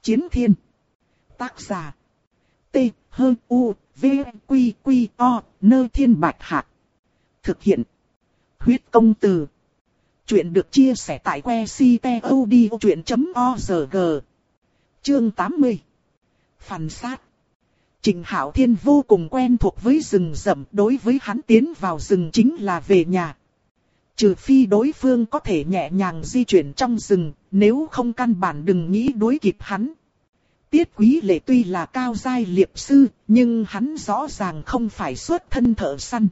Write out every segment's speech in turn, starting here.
Chiến thiên. Tác giả. T-H-U-V-Q-Q-O, Nơ Thiên Bạch Hạc. Thực hiện. Huyết công từ. Chuyện được chia sẻ tại que ctod.org. Chương 80. Phàn sát. Trịnh Hạo Thiên vô cùng quen thuộc với rừng rậm, đối với hắn tiến vào rừng chính là về nhà. Trừ phi đối phương có thể nhẹ nhàng di chuyển trong rừng, nếu không căn bản đừng nghĩ đuổi kịp hắn. Tiết Quý Lệ tuy là cao giai liệp sư, nhưng hắn rõ ràng không phải xuất thân thợ săn.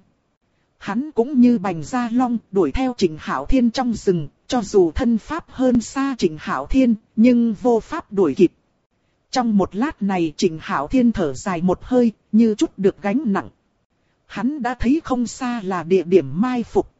Hắn cũng như Bành Gia Long đuổi theo Trịnh Hạo Thiên trong rừng, cho dù thân pháp hơn xa Trịnh Hạo Thiên, nhưng vô pháp đuổi kịp. Trong một lát này Trịnh Hạo Thiên thở dài một hơi, như chút được gánh nặng. Hắn đã thấy không xa là địa điểm mai phục.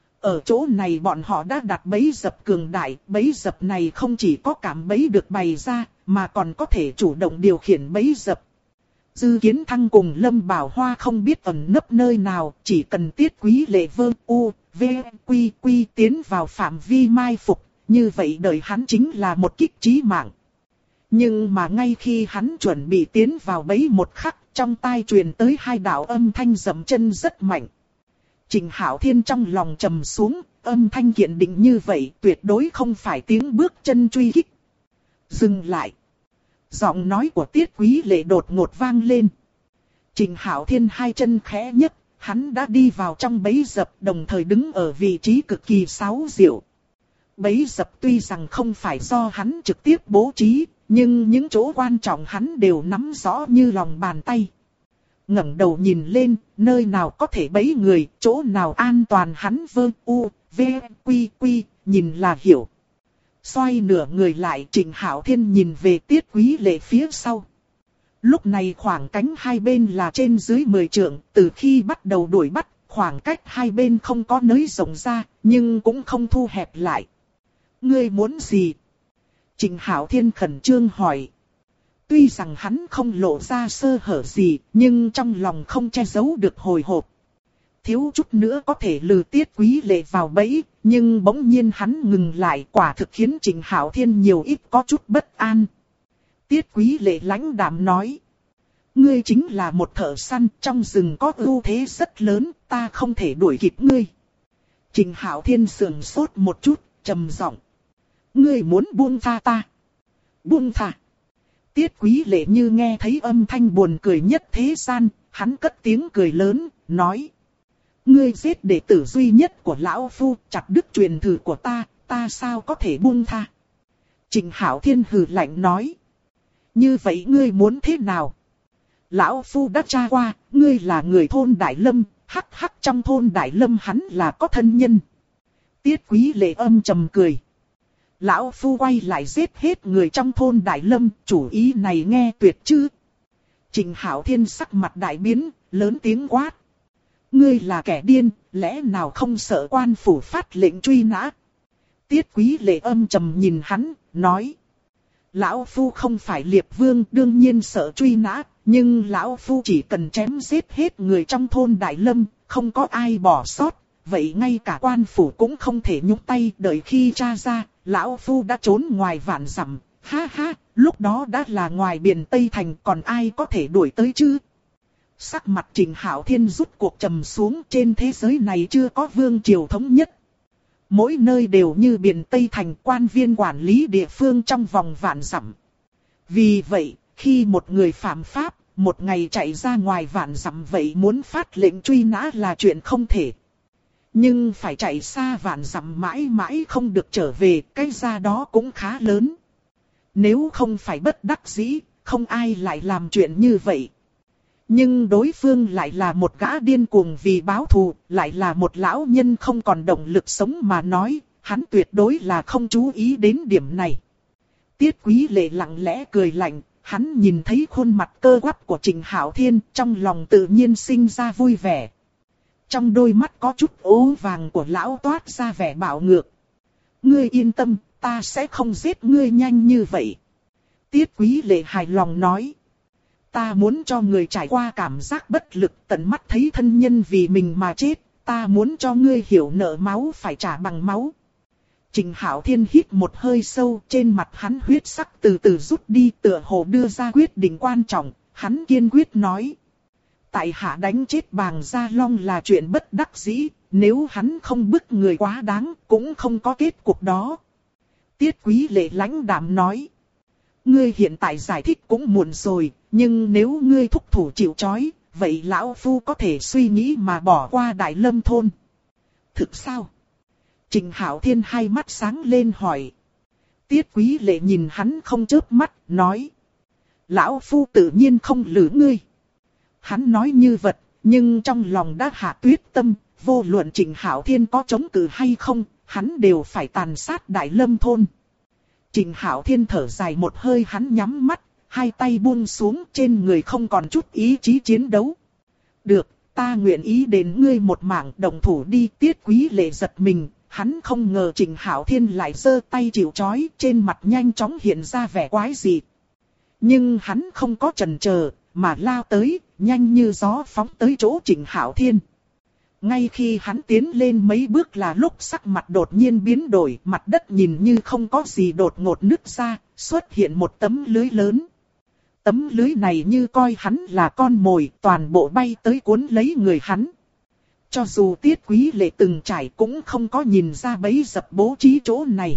Ở chỗ này bọn họ đã đặt bẫy dập cường đại, bẫy dập này không chỉ có cảm bẫy được bày ra, mà còn có thể chủ động điều khiển bẫy dập. Dư Kiến Thăng cùng Lâm Bảo Hoa không biết ẩn nấp nơi nào, chỉ cần Tiết Quý Lệ vơ u, v, quy quy tiến vào phạm vi mai phục, như vậy đời hắn chính là một kích chí mạng. Nhưng mà ngay khi hắn chuẩn bị tiến vào bẫy một khắc, trong tai truyền tới hai đạo âm thanh dậm chân rất mạnh. Trịnh Hạo Thiên trong lòng trầm xuống, âm thanh kiên định như vậy tuyệt đối không phải tiếng bước chân truy kích. Dừng lại. Giọng nói của Tiết Quý Lệ đột ngột vang lên. Trịnh Hạo Thiên hai chân khẽ nhấc, hắn đã đi vào trong bẫy dập, đồng thời đứng ở vị trí cực kỳ xáo diệu. Bẫy dập tuy rằng không phải do hắn trực tiếp bố trí, nhưng những chỗ quan trọng hắn đều nắm rõ như lòng bàn tay. Ngẩng đầu nhìn lên, nơi nào có thể bẫy người, chỗ nào an toàn hắn vơ u, v, quy quy, nhìn là hiểu. Xoay nửa người lại, Trịnh Hạo Thiên nhìn về Tiết Quý Lệ phía sau. Lúc này khoảng cánh hai bên là trên dưới 10 trượng, từ khi bắt đầu đuổi bắt, khoảng cách hai bên không có nới rộng ra, nhưng cũng không thu hẹp lại. Ngươi muốn gì? Trịnh Hạo Thiên khẩn trương hỏi. Tuy rằng hắn không lộ ra sơ hở gì, nhưng trong lòng không che giấu được hồi hộp. Thiếu chút nữa có thể lừa Tiết Quý Lệ vào bẫy, nhưng bỗng nhiên hắn ngừng lại, quả thực khiến Trịnh Hạo Thiên nhiều ít có chút bất an. Tiết Quý Lệ lãnh đạm nói. Ngươi chính là một thợ săn, trong rừng có ưu thế rất lớn, ta không thể đuổi kịp ngươi. Trịnh Hạo Thiên sườn sốt một chút, trầm giọng. Ngươi muốn buông tha ta? Buông tha? Tiết Quý Lệ như nghe thấy âm thanh buồn cười nhất thế gian, hắn cất tiếng cười lớn, nói. Ngươi giết đệ tử duy nhất của lão phu, chặt đứt truyền thừa của ta, ta sao có thể buông tha? Trịnh Hạo Thiên hừ lạnh nói. Như vậy ngươi muốn thế nào? Lão phu đã tra qua, ngươi là người thôn Đại Lâm, hắc hắc trong thôn Đại Lâm hắn là có thân nhân. Tiết Quý Lệ âm trầm cười. Lão phu quay lại giết hết người trong thôn Đại Lâm, chủ ý này nghe tuyệt chứ? Trịnh Hạo Thiên sắc mặt đại biến, lớn tiếng quát. Ngươi là kẻ điên, lẽ nào không sợ quan phủ phát lệnh truy nã? Tiết Quý Lệ âm trầm nhìn hắn, nói. Lão phu không phải liệp vương, đương nhiên sợ truy nã, nhưng lão phu chỉ cần chém giết hết người trong thôn Đại Lâm, không có ai bỏ sót, vậy ngay cả quan phủ cũng không thể nhúng tay. Đợi khi tra ra, lão phu đã trốn ngoài vạn dặm, ha ha, lúc đó đã là ngoài biển Tây Thành, còn ai có thể đuổi tới chứ? Sắc mặt Trịnh Hạo Thiên rút cuộc trầm xuống, trên thế giới này chưa có vương triều thống nhất. Mỗi nơi đều như biển Tây Thành, quan viên quản lý địa phương trong vòng vạn dặm. Vì vậy, khi một người phạm pháp, một ngày chạy ra ngoài vạn dặm vậy muốn phát lệnh truy nã là chuyện không thể. Nhưng phải chạy xa vạn dặm mãi mãi không được trở về, cái giá đó cũng khá lớn. Nếu không phải bất đắc dĩ, không ai lại làm chuyện như vậy. Nhưng đối phương lại là một gã điên cuồng vì báo thù, lại là một lão nhân không còn động lực sống mà nói, hắn tuyệt đối là không chú ý đến điểm này. Tiết Quý Lệ lặng lẽ cười lạnh, hắn nhìn thấy khuôn mặt cơ quắp của Trịnh Hạo Thiên, trong lòng tự nhiên sinh ra vui vẻ. Trong đôi mắt có chút ố vàng của lão toát ra vẻ bạo ngược. Ngươi yên tâm, ta sẽ không giết ngươi nhanh như vậy. Tiết Quý Lệ hài lòng nói. Ta muốn cho người trải qua cảm giác bất lực, tận mắt thấy thân nhân vì mình mà chết, ta muốn cho ngươi hiểu nợ máu phải trả bằng máu. Trịnh Hạo Thiên hít một hơi sâu, trên mặt hắn huyết sắc từ từ rút đi, tựa hồ đưa ra quyết định quan trọng, hắn kiên quyết nói. Tại hạ đánh chết Bàng Gia Long là chuyện bất đắc dĩ, nếu hắn không bức người quá đáng, cũng không có kết cục đó. Tiết Quý Lệ lãnh đạm nói. Ngươi hiện tại giải thích cũng muộn rồi, nhưng nếu ngươi thúc thủ chịu trói, vậy lão phu có thể suy nghĩ mà bỏ qua Đại Lâm thôn. Thực sao? Trịnh Hạo Thiên hai mắt sáng lên hỏi. Tiết Quý Lệ nhìn hắn không chớp mắt, nói. Lão phu tự nhiên không lừa ngươi. Hắn nói như vật, nhưng trong lòng đã hạ quyết tâm, vô luận Trịnh Hạo Thiên có chống cự hay không, hắn đều phải tàn sát Đại Lâm thôn. Trịnh Hạo Thiên thở dài một hơi, hắn nhắm mắt, hai tay buông xuống, trên người không còn chút ý chí chiến đấu. Được, ta nguyện ý đền ngươi một mạng, động thủ đi. Tiết Quý Lệ giật mình, hắn không ngờ Trịnh Hạo Thiên lại giơ tay chịu trói, trên mặt nhanh chóng hiện ra vẻ quái dị. Nhưng hắn không có chần chờ, mà lao tới, nhanh như gió phóng tới chỗ Trịnh Hạo Thiên. Ngay khi hắn tiến lên mấy bước là lúc sắc mặt đột nhiên biến đổi, mặt đất nhìn như không có gì đột ngột nứt ra, xuất hiện một tấm lưới lớn. Tấm lưới này như coi hắn là con mồi, toàn bộ bay tới cuốn lấy người hắn. Cho dù Tiết Quý Lệ từng trải cũng không có nhìn ra bẫy dập bố trí chỗ này.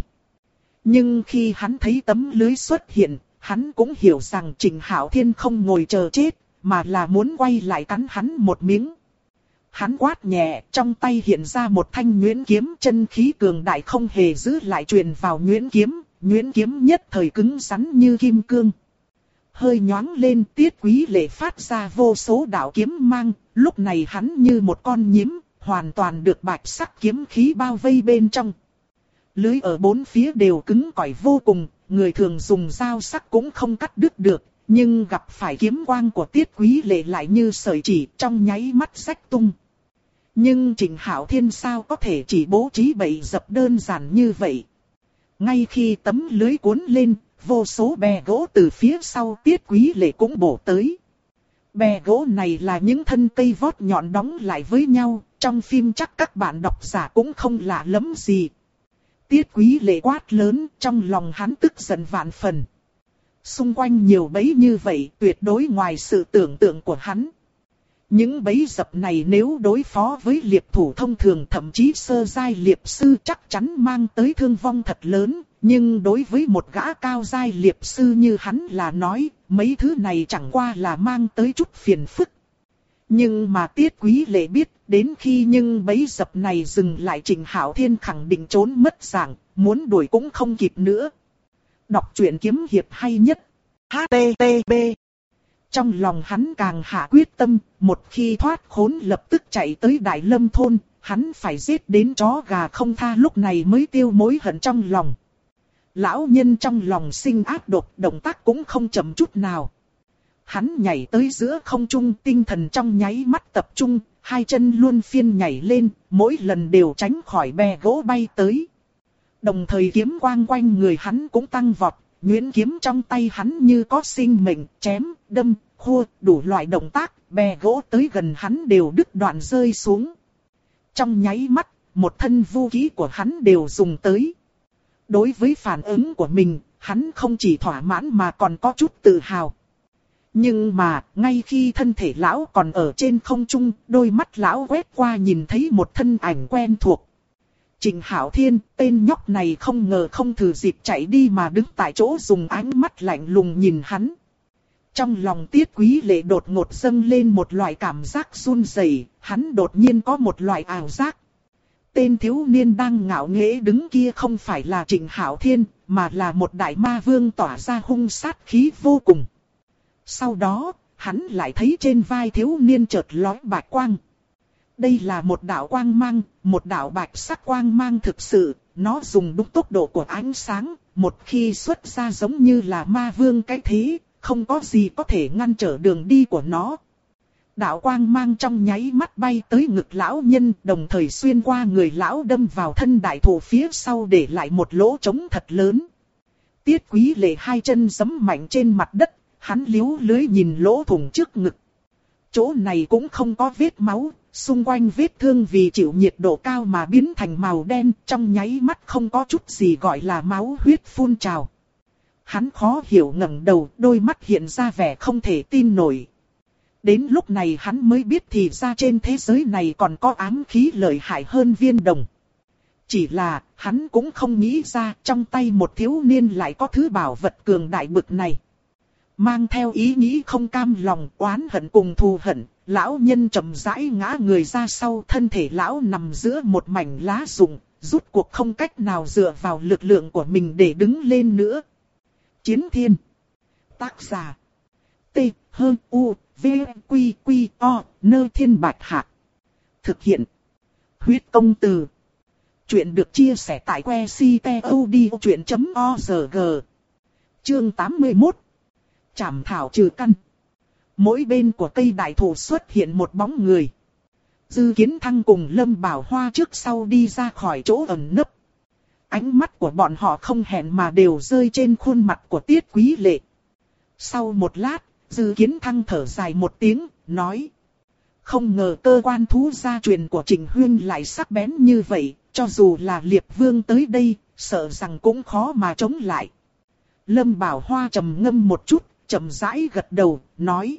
Nhưng khi hắn thấy tấm lưới xuất hiện, hắn cũng hiểu rằng Trịnh Hạo Thiên không ngồi chờ chết, mà là muốn quay lại cắn hắn một miếng. Hắn quát nhẹ, trong tay hiện ra một thanh nhuyễn kiếm, chân khí cường đại không hề giữ lại truyền vào nhuyễn kiếm nhất thời cứng rắn như kim cương. Hơi nhoáng lên, Tiết Quý Lệ phát ra vô số đạo kiếm mang, lúc này hắn như một con nhím, hoàn toàn được bạch sắc kiếm khí bao vây bên trong. Lưới ở bốn phía đều cứng cỏi vô cùng, người thường dùng dao sắc cũng không cắt đứt được, nhưng gặp phải kiếm quang của Tiết Quý Lệ lại như sợi chỉ, trong nháy mắt rách tung. Nhưng Trịnh Hạo Thiên sao có thể chỉ bố trí bẫy dập đơn giản như vậy. Ngay khi tấm lưới cuốn lên, vô số bè gỗ từ phía sau Tiết Quý Lệ cũng bổ tới. Bè gỗ này là những thân cây vót nhọn đóng lại với nhau, trong phim chắc các bạn độc giả cũng không lạ lắm gì. Tiết Quý Lệ quát lớn, trong lòng hắn tức giận vạn phần. Xung quanh nhiều bẫy như vậy tuyệt đối ngoài sự tưởng tượng của hắn. Những bẫy dập này nếu đối phó với liệp thủ thông thường, thậm chí sơ giai liệp sư, chắc chắn mang tới thương vong thật lớn. Nhưng đối với một gã cao giai liệp sư như hắn là nói, mấy thứ này chẳng qua là mang tới chút phiền phức. Nhưng mà Tiết Quý Lệ biết, đến khi những bẫy dập này dừng lại, Trịnh Hạo Thiên khẳng định trốn mất dạng, muốn đuổi cũng không kịp nữa. Đọc truyện kiếm hiệp hay nhất. HTTP. Trong lòng hắn càng hạ quyết tâm, một khi thoát khốn lập tức chạy tới Đại Lâm thôn, hắn phải giết đến chó gà không tha, lúc này mới tiêu mối hận trong lòng. Lão nhân trong lòng sinh ác độc, động tác cũng không chậm chút nào. Hắn nhảy tới giữa không trung, tinh thần trong nháy mắt tập trung, hai chân luân phiên nhảy lên, mỗi lần đều tránh khỏi bè gỗ bay tới. Đồng thời kiếm quang quanh người hắn cũng tăng vọt, nhuyễn kiếm trong tay hắn như có sinh mệnh, chém, đâm, khua, đủ loại động tác, bè gỗ tới gần hắn đều đứt đoạn rơi xuống. Trong nháy mắt, một thân vũ khí của hắn đều dùng tới. Đối với phản ứng của mình, hắn không chỉ thỏa mãn mà còn có chút tự hào. Nhưng mà, ngay khi thân thể lão còn ở trên không trung, đôi mắt lão quét qua nhìn thấy một thân ảnh quen thuộc. Trịnh Hạo Thiên, tên nhóc này không ngờ không thử dịp chạy đi mà đứng tại chỗ dùng ánh mắt lạnh lùng nhìn hắn. Trong lòng Tiết Quý Lệ đột ngột dâng lên một loại cảm giác run rẩy, hắn đột nhiên có một loại ảo giác. Tên thiếu niên đang ngạo nghễ đứng kia không phải là Trịnh Hạo Thiên, mà là một đại ma vương tỏa ra hung sát khí vô cùng. Sau đó, hắn lại thấy trên vai thiếu niên chợt lóe bạch quang. Đây là một đạo quang mang, một đạo bạch sắc quang mang thực sự, nó dùng đúng tốc độ của ánh sáng, một khi xuất ra giống như là ma vương cái thế, không có gì có thể ngăn trở đường đi của nó. Đạo quang mang trong nháy mắt bay tới ngực lão nhân, đồng thời xuyên qua người lão đâm vào thân đại thụ phía sau để lại một lỗ trống thật lớn. Tiết Quý Lệ hai chân giẫm mạnh trên mặt đất, hắn liếu lưới nhìn lỗ thủng trước ngực. Chỗ này cũng không có vết máu, Xung quanh vết thương vì chịu nhiệt độ cao mà biến thành màu đen, trong nháy mắt không có chút gì gọi là máu huyết phun trào. Hắn khó hiểu ngẩng đầu, đôi mắt hiện ra vẻ không thể tin nổi. Đến lúc này hắn mới biết thì ra trên thế giới này còn có ám khí lợi hại hơn viên đồng. Chỉ là, hắn cũng không nghĩ ra trong tay một thiếu niên lại có thứ bảo vật cường đại bực này. Mang theo ý nghĩ không cam lòng, oán hận cùng thù hận, lão nhân chậm rãi ngã người ra sau, thân thể lão nằm giữa một mảnh lá rụng, rút cuộc không cách nào dựa vào lực lượng của mình để đứng lên nữa. Chiến Thiên. Tác giả. T. H. U. V. Q. Q. O. Nơ Thiên Bạch Hạc. Thực hiện. Huyết Công Từ. Chuyện được chia sẻ tại que ctod.org. Chương 81. Trảm thảo trừ căn. Mỗi bên của cây đại thụ xuất hiện một bóng người. Dư Kiến Thăng cùng Lâm Bảo Hoa trước sau đi ra khỏi chỗ ẩn nấp. Ánh mắt của bọn họ không hẹn mà đều rơi trên khuôn mặt của Tiết Quý Lệ. Sau một lát, Dư Kiến Thăng thở dài một tiếng, nói. Không ngờ cơ quan thú gia truyền của Trịnh Huyên lại sắc bén như vậy, cho dù là Liệp Vương tới đây, sợ rằng cũng khó mà chống lại. Lâm Bảo Hoa trầm ngâm một chút, chậm rãi gật đầu, nói.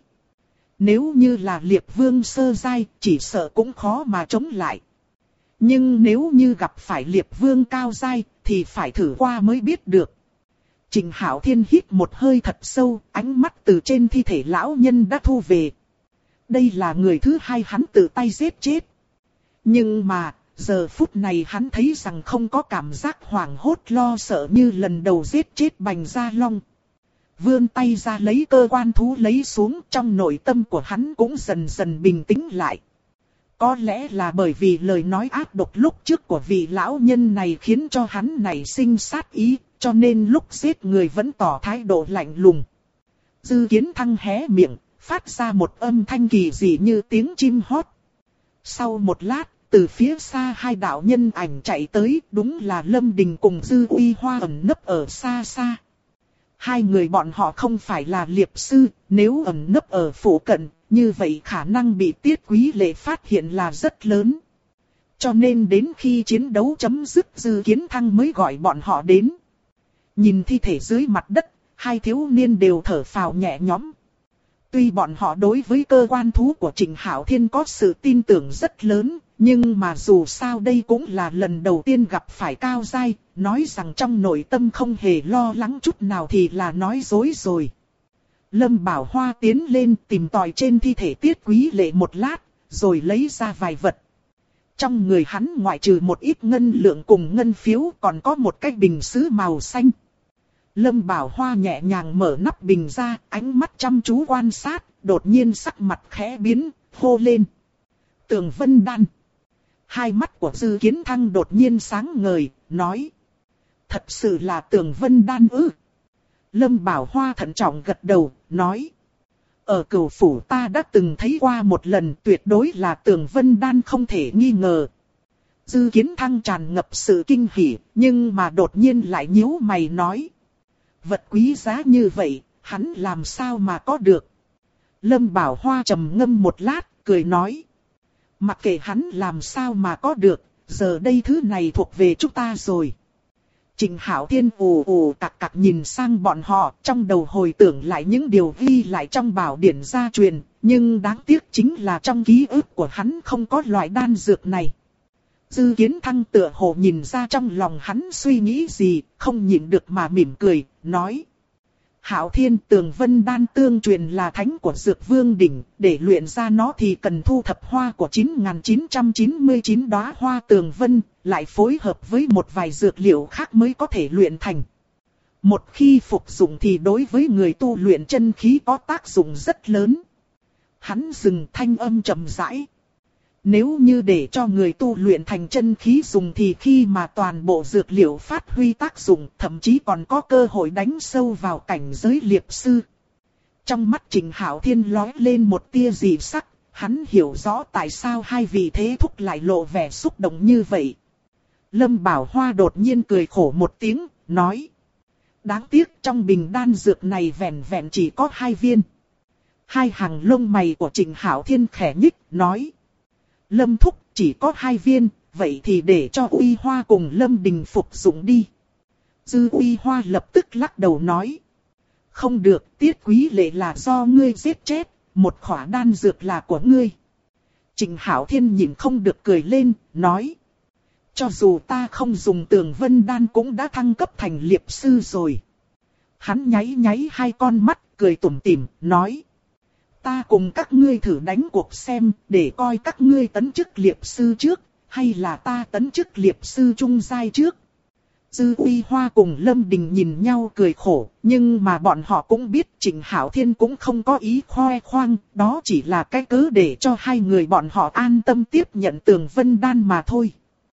Nếu như là Liệp Vương sơ giai, chỉ sợ cũng khó mà chống lại. Nhưng nếu như gặp phải Liệp Vương cao giai, thì phải thử qua mới biết được. Trịnh Hạo Thiên hít một hơi thật sâu, ánh mắt từ trên thi thể lão nhân đã thu về. Đây là người thứ hai hắn tự tay giết chết. Nhưng mà, giờ phút này hắn thấy rằng không có cảm giác hoảng hốt lo sợ như lần đầu giết chết Bành Gia Long. Vươn tay ra lấy cơ quan thú lấy xuống, trong nội tâm của hắn cũng dần dần bình tĩnh lại. Có lẽ là bởi vì lời nói ác độc lúc trước của vị lão nhân này khiến cho hắn nảy sinh sát ý, cho nên lúc giết người vẫn tỏ thái độ lạnh lùng. Dư Kiến Thăng hé miệng, phát ra một âm thanh kỳ dị như tiếng chim hót. Sau một lát, từ phía xa hai đạo nhân ảnh chạy tới, đúng là Lâm Đình cùng Dư Uy Hoa ẩn nấp ở xa xa. Hai người bọn họ không phải là liệp sư, nếu ẩn nấp ở phủ cận, như vậy khả năng bị Tiết Quý Lệ phát hiện là rất lớn. Cho nên đến khi chiến đấu chấm dứt, Dư Kiến Thăng mới gọi bọn họ đến. Nhìn thi thể dưới mặt đất, hai thiếu niên đều thở phào nhẹ nhõm. Tuy bọn họ đối với cơ quan thú của Trịnh Hạo Thiên có sự tin tưởng rất lớn, nhưng mà dù sao đây cũng là lần đầu tiên gặp phải cao giai, nói rằng trong nội tâm không hề lo lắng chút nào thì là nói dối rồi. Lâm Bảo Hoa tiến lên tìm tòi trên thi thể Tiết Quý Lệ một lát, rồi lấy ra vài vật. Trong người hắn ngoại trừ một ít ngân lượng cùng ngân phiếu còn có một cái bình sứ màu xanh. Lâm Bảo Hoa nhẹ nhàng mở nắp bình ra, ánh mắt chăm chú quan sát, đột nhiên sắc mặt khẽ biến, hô lên. Tường Vân Đan. Hai mắt của Dư Kiến Thăng đột nhiên sáng ngời, nói. Thật sự là Tường Vân Đan ư? Lâm Bảo Hoa thận trọng gật đầu, nói. Ở Cửu Phủ ta đã từng thấy qua một lần, tuyệt đối là Tường Vân Đan không thể nghi ngờ. Dư Kiến Thăng tràn ngập sự kinh hỉ, nhưng mà đột nhiên lại nhíu mày nói. Vật quý giá như vậy, hắn làm sao mà có được? Lâm Bảo Hoa trầm ngâm một lát, cười nói. Mặc kệ hắn làm sao mà có được, giờ đây thứ này thuộc về chúng ta rồi. Trịnh Hạo Thiên ù ù cặc cặc nhìn sang bọn họ, trong đầu hồi tưởng lại những điều ghi lại trong bảo điển gia truyền, nhưng đáng tiếc chính là trong ký ức của hắn không có loại đan dược này. Dư Kiến Thăng tựa hồ nhìn ra trong lòng hắn suy nghĩ gì, không nhịn được mà mỉm cười, nói. Hạo Thiên, Tường Vân Đan tương truyền là thánh của Dược Vương đỉnh, để luyện ra nó thì cần thu thập hoa của 9.999 đóa hoa tường vân, lại phối hợp với một vài dược liệu khác mới có thể luyện thành. Một khi phục dụng thì đối với người tu luyện chân khí có tác dụng rất lớn. Hắn dừng thanh âm trầm rãi. Nếu như để cho người tu luyện thành chân khí dùng thì khi mà toàn bộ dược liệu phát huy tác dụng, thậm chí còn có cơ hội đánh sâu vào cảnh giới liệp sư. Trong mắt Trịnh Hạo Thiên lóe lên một tia dị sắc, hắn hiểu rõ tại sao hai vị thế thúc lại lộ vẻ xúc động như vậy. Lâm Bảo Hoa đột nhiên cười khổ một tiếng, nói. Đáng tiếc trong bình đan dược này vẹn vẹn chỉ có 2 viên. Hai hàng lông mày của Trịnh Hạo Thiên khẽ nhích, nói. Lâm thúc chỉ có 2 viên, vậy thì để cho Uy Hoa cùng Lâm Đình phục dụng đi. Dư Uy Hoa lập tức lắc đầu nói. Không được, Tiết Quý Lệ là do ngươi giết chết, một khỏa đan dược là của ngươi. Trịnh Hạo Thiên nhìn không được cười lên, nói. Cho dù ta không dùng Tường Vân Đan cũng đã thăng cấp thành liệp sư rồi. Hắn nháy nháy 2 con mắt, cười tủm tỉm, nói. Ta cùng các ngươi thử đánh cuộc xem, để coi các ngươi tấn chức liệp sư trước, hay là ta tấn chức liệp sư trung giai trước. Dư Uy Hoa cùng Lâm Đình nhìn nhau cười khổ, nhưng mà bọn họ cũng biết Trịnh Hạo Thiên cũng không có ý khoe khoang, đó chỉ là cái cớ để cho 2 người bọn họ an tâm tiếp nhận Tường Vân Đan mà thôi.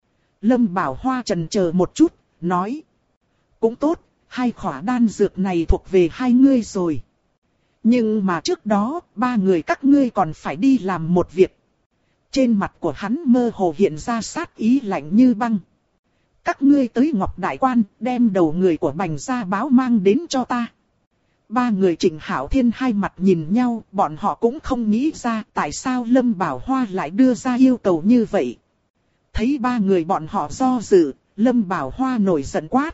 Lâm Bảo Hoa chần chờ một chút, nói. Cũng tốt, 2 khỏa đan dược này thuộc về 2 ngươi rồi. Nhưng mà trước đó, 3 người các ngươi còn phải đi làm một việc. Trên mặt của hắn mơ hồ hiện ra sát ý lạnh như băng. Các ngươi tới Ngọc Đại Quan, đem đầu người của Bành Gia Báo mang đến cho ta. 3 người Trịnh Hạo Thiên hai mặt nhìn nhau, bọn họ cũng không nghĩ ra tại sao Lâm Bảo Hoa lại đưa ra yêu cầu như vậy. Thấy 3 người bọn họ do dự, Lâm Bảo Hoa nổi giận quát.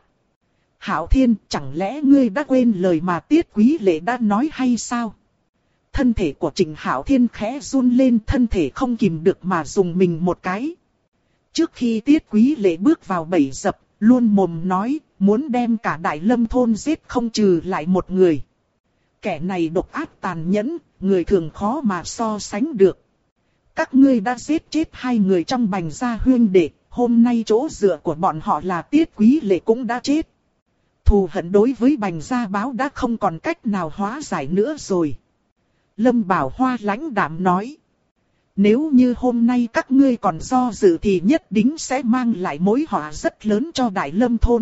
Hạo Thiên, chẳng lẽ ngươi đã quên lời mà Tiết Quý Lệ đã nói hay sao? Thân thể của Trịnh Hạo Thiên khẽ run lên, thân thể không kìm được mà dùng mình một cái. Trước khi Tiết Quý Lệ bước vào bẫy dập, luôn mồm nói, muốn đem cả Đại Lâm thôn giết không trừ lại một người. Kẻ này độc ác tàn nhẫn, người thường khó mà so sánh được. Các ngươi đã giết chết 2 người trong Bành gia huynh đệ, hôm nay chỗ dựa của bọn họ là Tiết Quý Lệ cũng đã chết. Thù hận đối với Bành Gia Báo đã không còn cách nào hóa giải nữa rồi. Lâm Bảo Hoa lãnh đạm nói. Nếu như hôm nay các ngươi còn do dự thì nhất định sẽ mang lại mối họa rất lớn cho Đại Lâm thôn.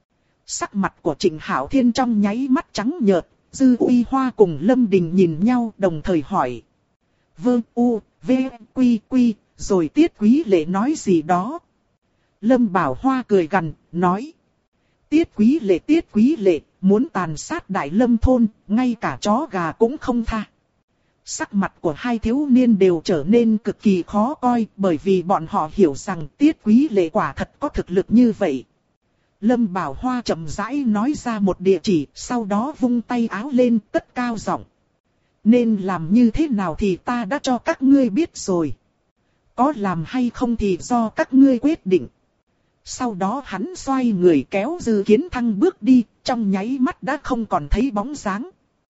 Sắc mặt của Trịnh Hạo Thiên trong nháy mắt trắng nhợt, Dư Uy Hoa cùng Lâm Đình nhìn nhau đồng thời hỏi. Vương U, V, Quy, Quy, rồi Tiết Quý Lệ nói gì đó. Lâm Bảo Hoa cười gằn, nói. Tiết Quý Lệ, muốn tàn sát Đại Lâm thôn, ngay cả chó gà cũng không tha. Sắc mặt của 2 thiếu niên đều trở nên cực kỳ khó coi, bởi vì bọn họ hiểu rằng Tiết Quý Lệ quả thật có thực lực như vậy. Lâm Bảo Hoa chậm rãi nói ra một địa chỉ, sau đó vung tay áo lên cất cao giọng. Nên làm như thế nào thì ta đã cho các ngươi biết rồi. Có làm hay không thì do các ngươi quyết định. Sau đó hắn xoay người kéo Dư Kiến Thăng bước đi, trong nháy mắt đã không còn thấy bóng dáng.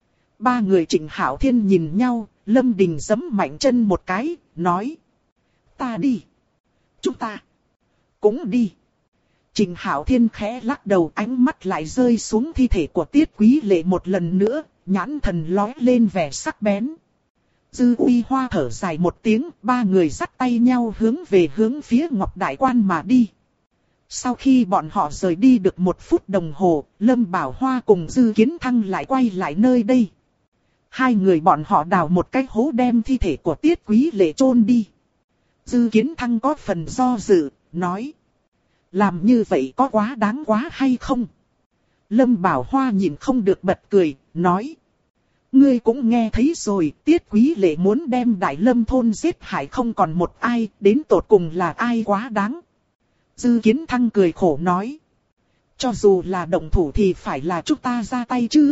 3 người Trịnh Hạo Thiên nhìn nhau, Lâm Đình giẫm mạnh chân một cái, nói. Ta đi. Chúng ta cũng đi. Trịnh Hạo Thiên khẽ lắc đầu, ánh mắt lại rơi xuống thi thể của Tiết Quý Lệ một lần nữa, nhãn thần lóe lên vẻ sắc bén. Dư Uy Hoa thở dài một tiếng, 3 người dắt tay nhau hướng về hướng phía Ngọc Đại Quan mà đi. Sau khi bọn họ rời đi được 1 phút đồng hồ, Lâm Bảo Hoa cùng Dư Kiến Thăng lại quay lại nơi đây. 2 người bọn họ đào một cái hố đem thi thể của Tiết Quý Lệ chôn đi. Dư Kiến Thăng có phần do dự, nói. Làm như vậy có quá đáng quá hay không? Lâm Bảo Hoa nhìn không được bật cười, nói. Ngươi cũng nghe thấy rồi, Tiết Quý Lệ muốn đem Đại Lâm thôn giết hại không còn một ai, đến tột cùng là ai quá đáng. Dư Kiến Thăng cười khổ nói. Cho dù là động thủ thì phải là chúng ta ra tay chứ.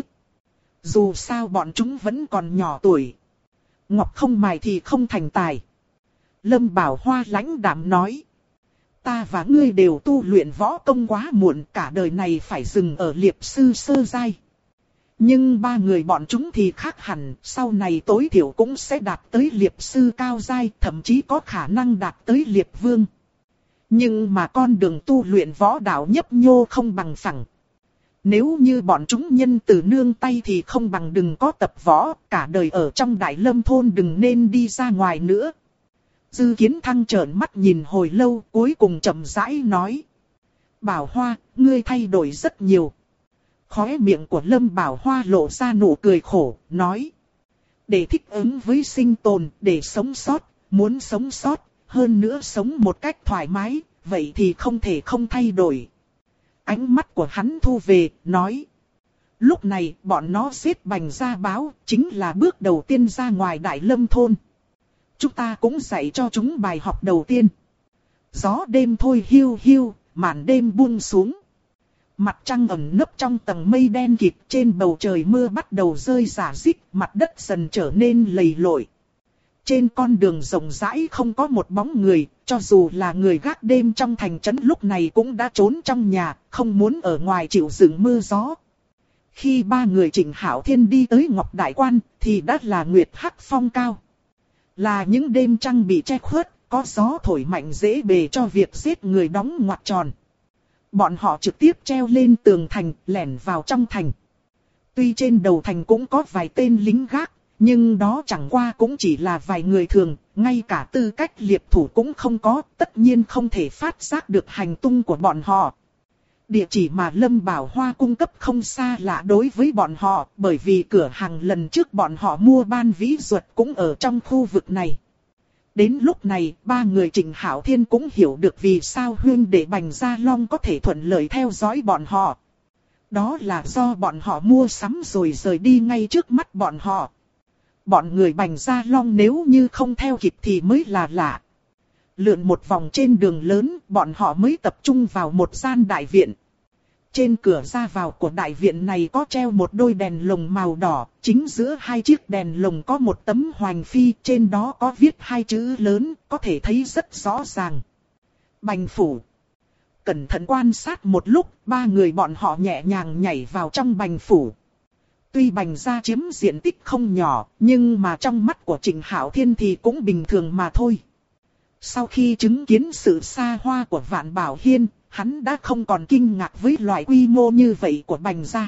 Dù sao bọn chúng vẫn còn nhỏ tuổi. Ngọc không mài thì không thành tài. Lâm Bảo Hoa lãnh đạm nói. Ta và ngươi đều tu luyện võ công quá muộn, cả đời này phải dừng ở liệp sư sơ giai. Nhưng 3 người bọn chúng thì khác hẳn, sau này tối thiểu cũng sẽ đạt tới liệp sư cao giai, thậm chí có khả năng đạt tới liệp vương. Nhưng mà con đường tu luyện võ đạo nhấp nhô không bằng phẳng. Nếu như bọn chúng nhân từ nương tay thì không bằng đừng có tập võ, cả đời ở trong Đại Lâm thôn đừng nên đi ra ngoài nữa. Dư Kiến Thăng trợn mắt nhìn hồi lâu, cuối cùng chậm rãi nói. Bảo Hoa, ngươi thay đổi rất nhiều. Khóe miệng của Lâm Bảo Hoa lộ ra nụ cười khổ, nói. Để thích ứng với sinh tồn, để sống sót, muốn sống sót, hơn nữa sống một cách thoải mái, vậy thì không thể không thay đổi. Ánh mắt của hắn thu về, nói. Lúc này, bọn nó giết Bành Gia Báo, chính là bước đầu tiên ra ngoài Đại Lâm thôn. Chúng ta cũng dạy cho chúng bài học đầu tiên. Gió đêm thôi hiu hiu, màn đêm buông xuống. Mặt trăng ẩn nấp trong tầng mây đen kịt, trên bầu trời mưa bắt đầu rơi rả rích, mặt đất dần trở nên lầy lội. Trên con đường rộng rãi không có một bóng người, cho dù là người gác đêm trong thành trấn lúc này cũng đã trốn trong nhà, không muốn ở ngoài chịu đựng mưa gió. Khi ba người Trịnh Hạo Thiên đi tới Ngọc Đại Quan, thì đã là nguyệt hắc phong cao. Là những đêm trăng bị che khuất, có gió thổi mạnh dễ bề cho việc giết người đóng ngoặc tròn. Bọn họ trực tiếp treo lên tường thành, lẻn vào trong thành. Tuy trên đầu thành cũng có vài tên lính gác, nhưng đó chẳng qua cũng chỉ là vài người thường, ngay cả tư cách liệp thủ cũng không có, tất nhiên không thể phát giác được hành tung của bọn họ. Địa chỉ mà Lâm Bảo Hoa cung cấp không xa lạ đối với bọn họ, bởi vì cửa hàng lần trước bọn họ mua ban vĩ ruột cũng ở trong khu vực này. Đến lúc này, ba người Trịnh Hạo Thiên cũng hiểu được vì sao huynh đệ Bành Gia Long có thể thuận lợi theo dõi bọn họ. Đó là do bọn họ mua sắm rồi rời đi ngay trước mắt bọn họ. Bọn người Bành Gia Long nếu như không theo kịp thì mới là lạ. Lượn một vòng trên đường lớn, bọn họ mới tập trung vào một gian đại viện. Trên cửa ra vào của đại viện này có treo một đôi đèn lồng màu đỏ, chính giữa hai chiếc đèn lồng có một tấm hoành phi, trên đó có viết hai chữ lớn, có thể thấy rất rõ ràng. Bành phủ. Cẩn thận quan sát một lúc, ba người bọn họ nhẹ nhàng nhảy vào trong Bành phủ. Tuy Bành gia chiếm diện tích không nhỏ, nhưng mà trong mắt của Trịnh Hạo Thiên thì cũng bình thường mà thôi. Sau khi chứng kiến sự xa hoa của Vạn Bảo Hiên, hắn đã không còn kinh ngạc với loại quy mô như vậy của Bành gia.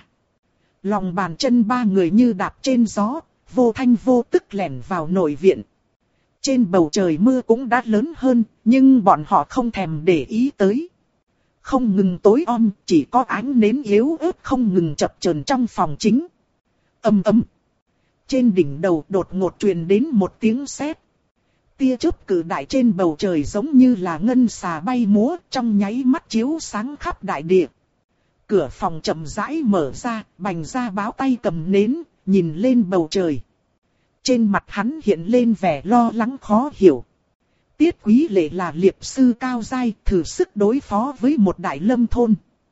Lòng bàn chân ba người như đạp trên gió, vô thanh vô tức lẻn vào nội viện. Trên bầu trời mưa cũng đã lớn hơn, nhưng bọn họ không thèm để ý tới. Không ngừng tối om, chỉ có ánh nến yếu ớt không ngừng chập chờn trong phòng chính. Ầm ầm. Trên đỉnh đầu đột ngột truyền đến một tiếng sét. Tia chớp cự đại trên bầu trời giống như là ngân xà bay múa, trong nháy mắt chiếu sáng khắp đại địa. Cửa phòng chậm rãi mở ra, Bành gia báo tay cầm nến, nhìn lên bầu trời. Trên mặt hắn hiện lên vẻ lo lắng khó hiểu. Tiết Quý Lệ là liệp sư cao giai, thử sức đối phó với một đại lâm thôn.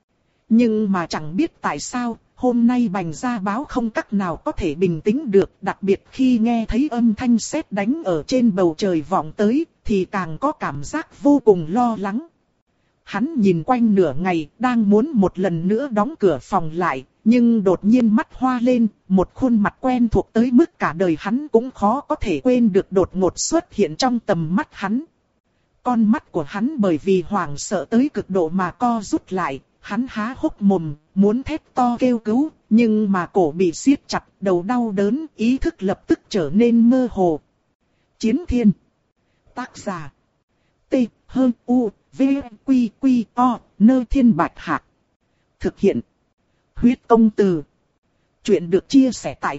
Nhưng mà chẳng biết tại sao, hôm nay Bành gia báo không cách nào có thể bình tĩnh được, đặc biệt khi nghe thấy âm thanh sét đánh ở trên bầu trời vọng tới, thì càng có cảm giác vô cùng lo lắng. Hắn nhìn quanh nửa ngày, đang muốn một lần nữa đóng cửa phòng lại, nhưng đột nhiên mắt hoa lên, một khuôn mặt quen thuộc tới mức cả đời hắn cũng khó có thể quên được đột ngột xuất hiện trong tầm mắt hắn. Con mắt của hắn bởi vì hoảng sợ tới cực độ mà co rút lại, hắn há hốc mồm, muốn thét to kêu cứu, nhưng mà cổ bị siết chặt, đầu đau đớn, ý thức lập tức trở nên mơ hồ. Chiến Thiên. Tác giả. T. U. V. Quy. Quy. O. Nơi Thiên Bạch Hạc. Thực hiện. Huyết Công Từ. Chuyện được chia sẻ tại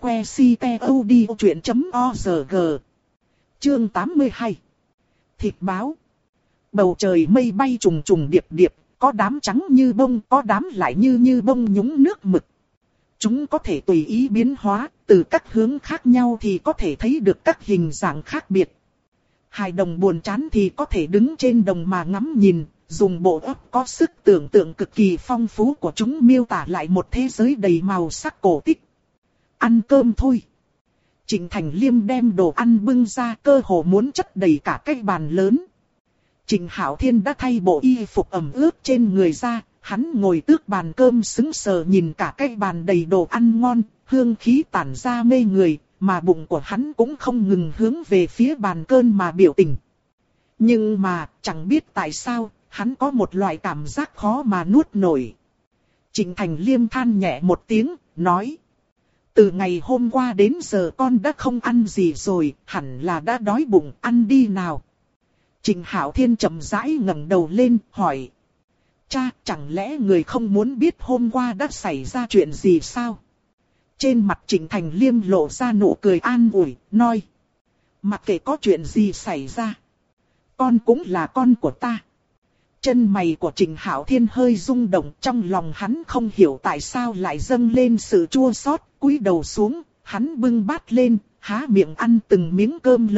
website.odchuyện.org. Chương 82. Thịt báo. Bầu trời mây bay trùng trùng điệp điệp, có đám trắng như bông, có đám lại như bông nhúng nước mực. Chúng có thể tùy ý biến hóa, từ các hướng khác nhau thì có thể thấy được các hình dạng khác biệt. Hài đồng buồn chán thì có thể đứng trên đồng mà ngắm nhìn, dùng bộ óc có sức tưởng tượng cực kỳ phong phú của chúng miêu tả lại một thế giới đầy màu sắc cổ tích. Ăn cơm thôi. Trịnh Thành Liêm đem đồ ăn bưng ra, cơ hồ muốn chất đầy cả cái bàn lớn. Trịnh Hạo Thiên đã thay bộ y phục ẩm ướt trên người ra, hắn ngồi tước bàn cơm sững sờ nhìn cả cái bàn đầy đồ ăn ngon, hương khí tản ra mê người, mà bụng của hắn cũng không ngừng hướng về phía bàn cơm mà biểu tình. Nhưng mà, chẳng biết tại sao, hắn có một loại cảm giác khó mà nuốt nổi. Trịnh Thành Liêm than nhẹ một tiếng, nói. Từ ngày hôm qua đến giờ con đã không ăn gì rồi, hẳn là đã đói bụng, ăn đi nào. Trịnh Hạo Thiên chậm rãi ngẩng đầu lên, hỏi. Cha, chẳng lẽ người không muốn biết hôm qua đã xảy ra chuyện gì sao? Trên mặt Trịnh Thành Liêm lộ ra nụ cười an ủi, nói. Mặc kệ có chuyện gì xảy ra, con cũng là con của ta. Chân mày của Trịnh Hạo Thiên hơi rung động, trong lòng hắn không hiểu tại sao lại dâng lên sự chua xót, cúi đầu xuống, hắn bưng bát lên, há miệng ăn từng miếng cơm lớn,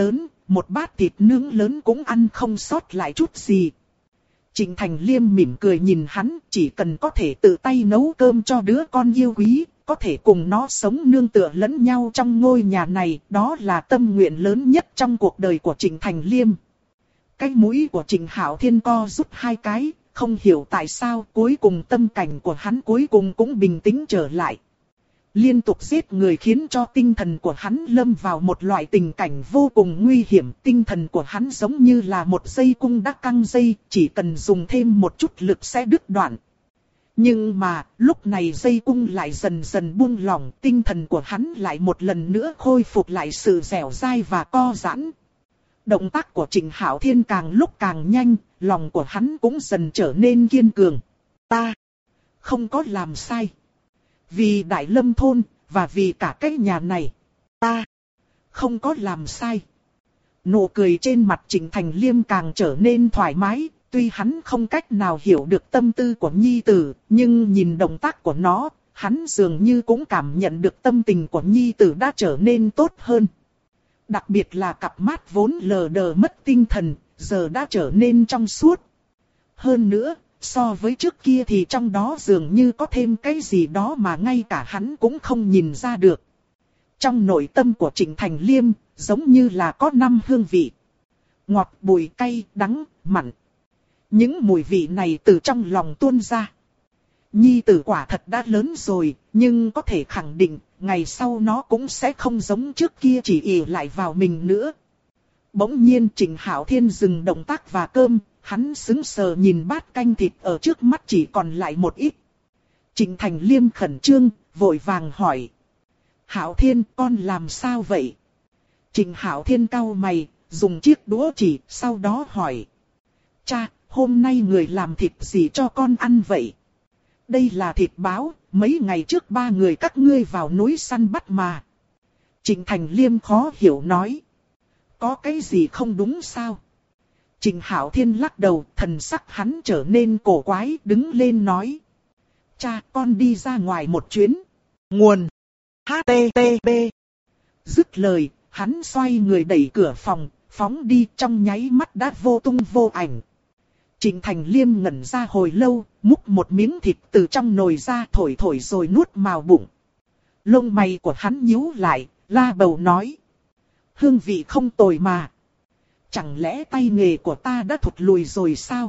một bát thịt nướng lớn cũng ăn không sót lại chút gì. Trịnh Thành Liêm mỉm cười nhìn hắn, chỉ cần có thể tự tay nấu cơm cho đứa con yêu quý, có thể cùng nó sống nương tựa lẫn nhau trong ngôi nhà này, đó là tâm nguyện lớn nhất trong cuộc đời của Trịnh Thành Liêm. Cái mũi của Trịnh Hạo Thiên co rút hai cái, không hiểu tại sao cuối cùng tâm cảnh của hắn cuối cùng cũng bình tĩnh trở lại. Liên tục giết người khiến cho tinh thần của hắn lâm vào một loại tình cảnh vô cùng nguy hiểm. Tinh thần của hắn giống như là một dây cung đã căng dây, chỉ cần dùng thêm một chút lực sẽ đứt đoạn. Nhưng mà, lúc này dây cung lại dần dần buông lỏng, tinh thần của hắn lại một lần nữa khôi phục lại sự dẻo dai và co giãn. Động tác của Trịnh Hạo Thiên càng lúc càng nhanh, lòng của hắn cũng dần trở nên kiên cường. Ta không có làm sai. Vì Đại Lâm thôn, và vì cả cái nhà này, ta không có làm sai. Nụ cười trên mặt Trịnh Thành Liêm càng trở nên thoải mái, tuy hắn không cách nào hiểu được tâm tư của nhi tử, nhưng nhìn động tác của nó, hắn dường như cũng cảm nhận được tâm tình của nhi tử đã trở nên tốt hơn. Đặc biệt là cặp mắt vốn lờ đờ mất tinh thần, giờ đã trở nên trong suốt. Hơn nữa, so với trước kia thì trong đó dường như có thêm cái gì đó mà ngay cả hắn cũng không nhìn ra được. Trong nội tâm của Trịnh Thành Liêm, giống như là có 5 hương vị. Ngọt, bùi, cay, đắng, mặn. Những mùi vị này từ trong lòng tuôn ra. Nhi tử quả thật đã lớn rồi, nhưng có thể khẳng định, ngày sau nó cũng sẽ không giống trước kia chỉ ỷ lại vào mình nữa. Bỗng nhiên Trịnh Hạo Thiên dừng động tác và cơm, hắn sững sờ nhìn bát canh thịt ở trước mắt chỉ còn lại một ít. Trịnh Thành Liêm khẩn trương, vội vàng hỏi. Hạo Thiên, con làm sao vậy? Trịnh Hạo Thiên cau mày, dùng chiếc đũa chỉ, sau đó hỏi. Cha, hôm nay người làm thịt gì cho con ăn vậy? Đây là thịt báo, mấy ngày trước 3 người các ngươi vào núi săn bắt mà. Trịnh Thành Liêm khó hiểu nói. Có cái gì không đúng sao? Trịnh Hạo Thiên lắc đầu, thần sắc hắn trở nên cổ quái, đứng lên nói. Cha, con đi ra ngoài một chuyến. Nguồn HTTP. Dứt lời, hắn xoay người đẩy cửa phòng, phóng đi, trong nháy mắt đã vô tung vô ảnh. Trịnh Thành Liêm ngẩn ra hồi lâu, múc một miếng thịt từ trong nồi ra thổi thổi rồi nuốt vào bụng. Lông mày của hắn nhíu lại, la bầu nói. Hương vị không tồi mà. Chẳng lẽ tay nghề của ta đã thụt lùi rồi sao?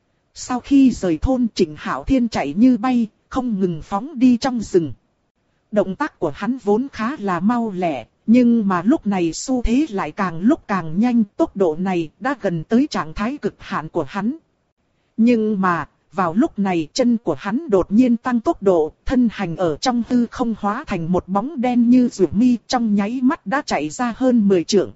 Sau khi rời thôn, Trịnh Hạo Thiên chạy như bay, không ngừng phóng đi trong rừng. Động tác của hắn vốn khá là mau lẹ, nhưng mà lúc này xu thế lại càng lúc càng nhanh, tốc độ này đã gần tới trạng thái cực hạn của hắn. Nhưng mà, vào lúc này chân của hắn đột nhiên tăng tốc độ, thân hành ở trong hư không hóa thành một bóng đen như rùa mi, trong nháy mắt đã chạy ra hơn 10 trượng.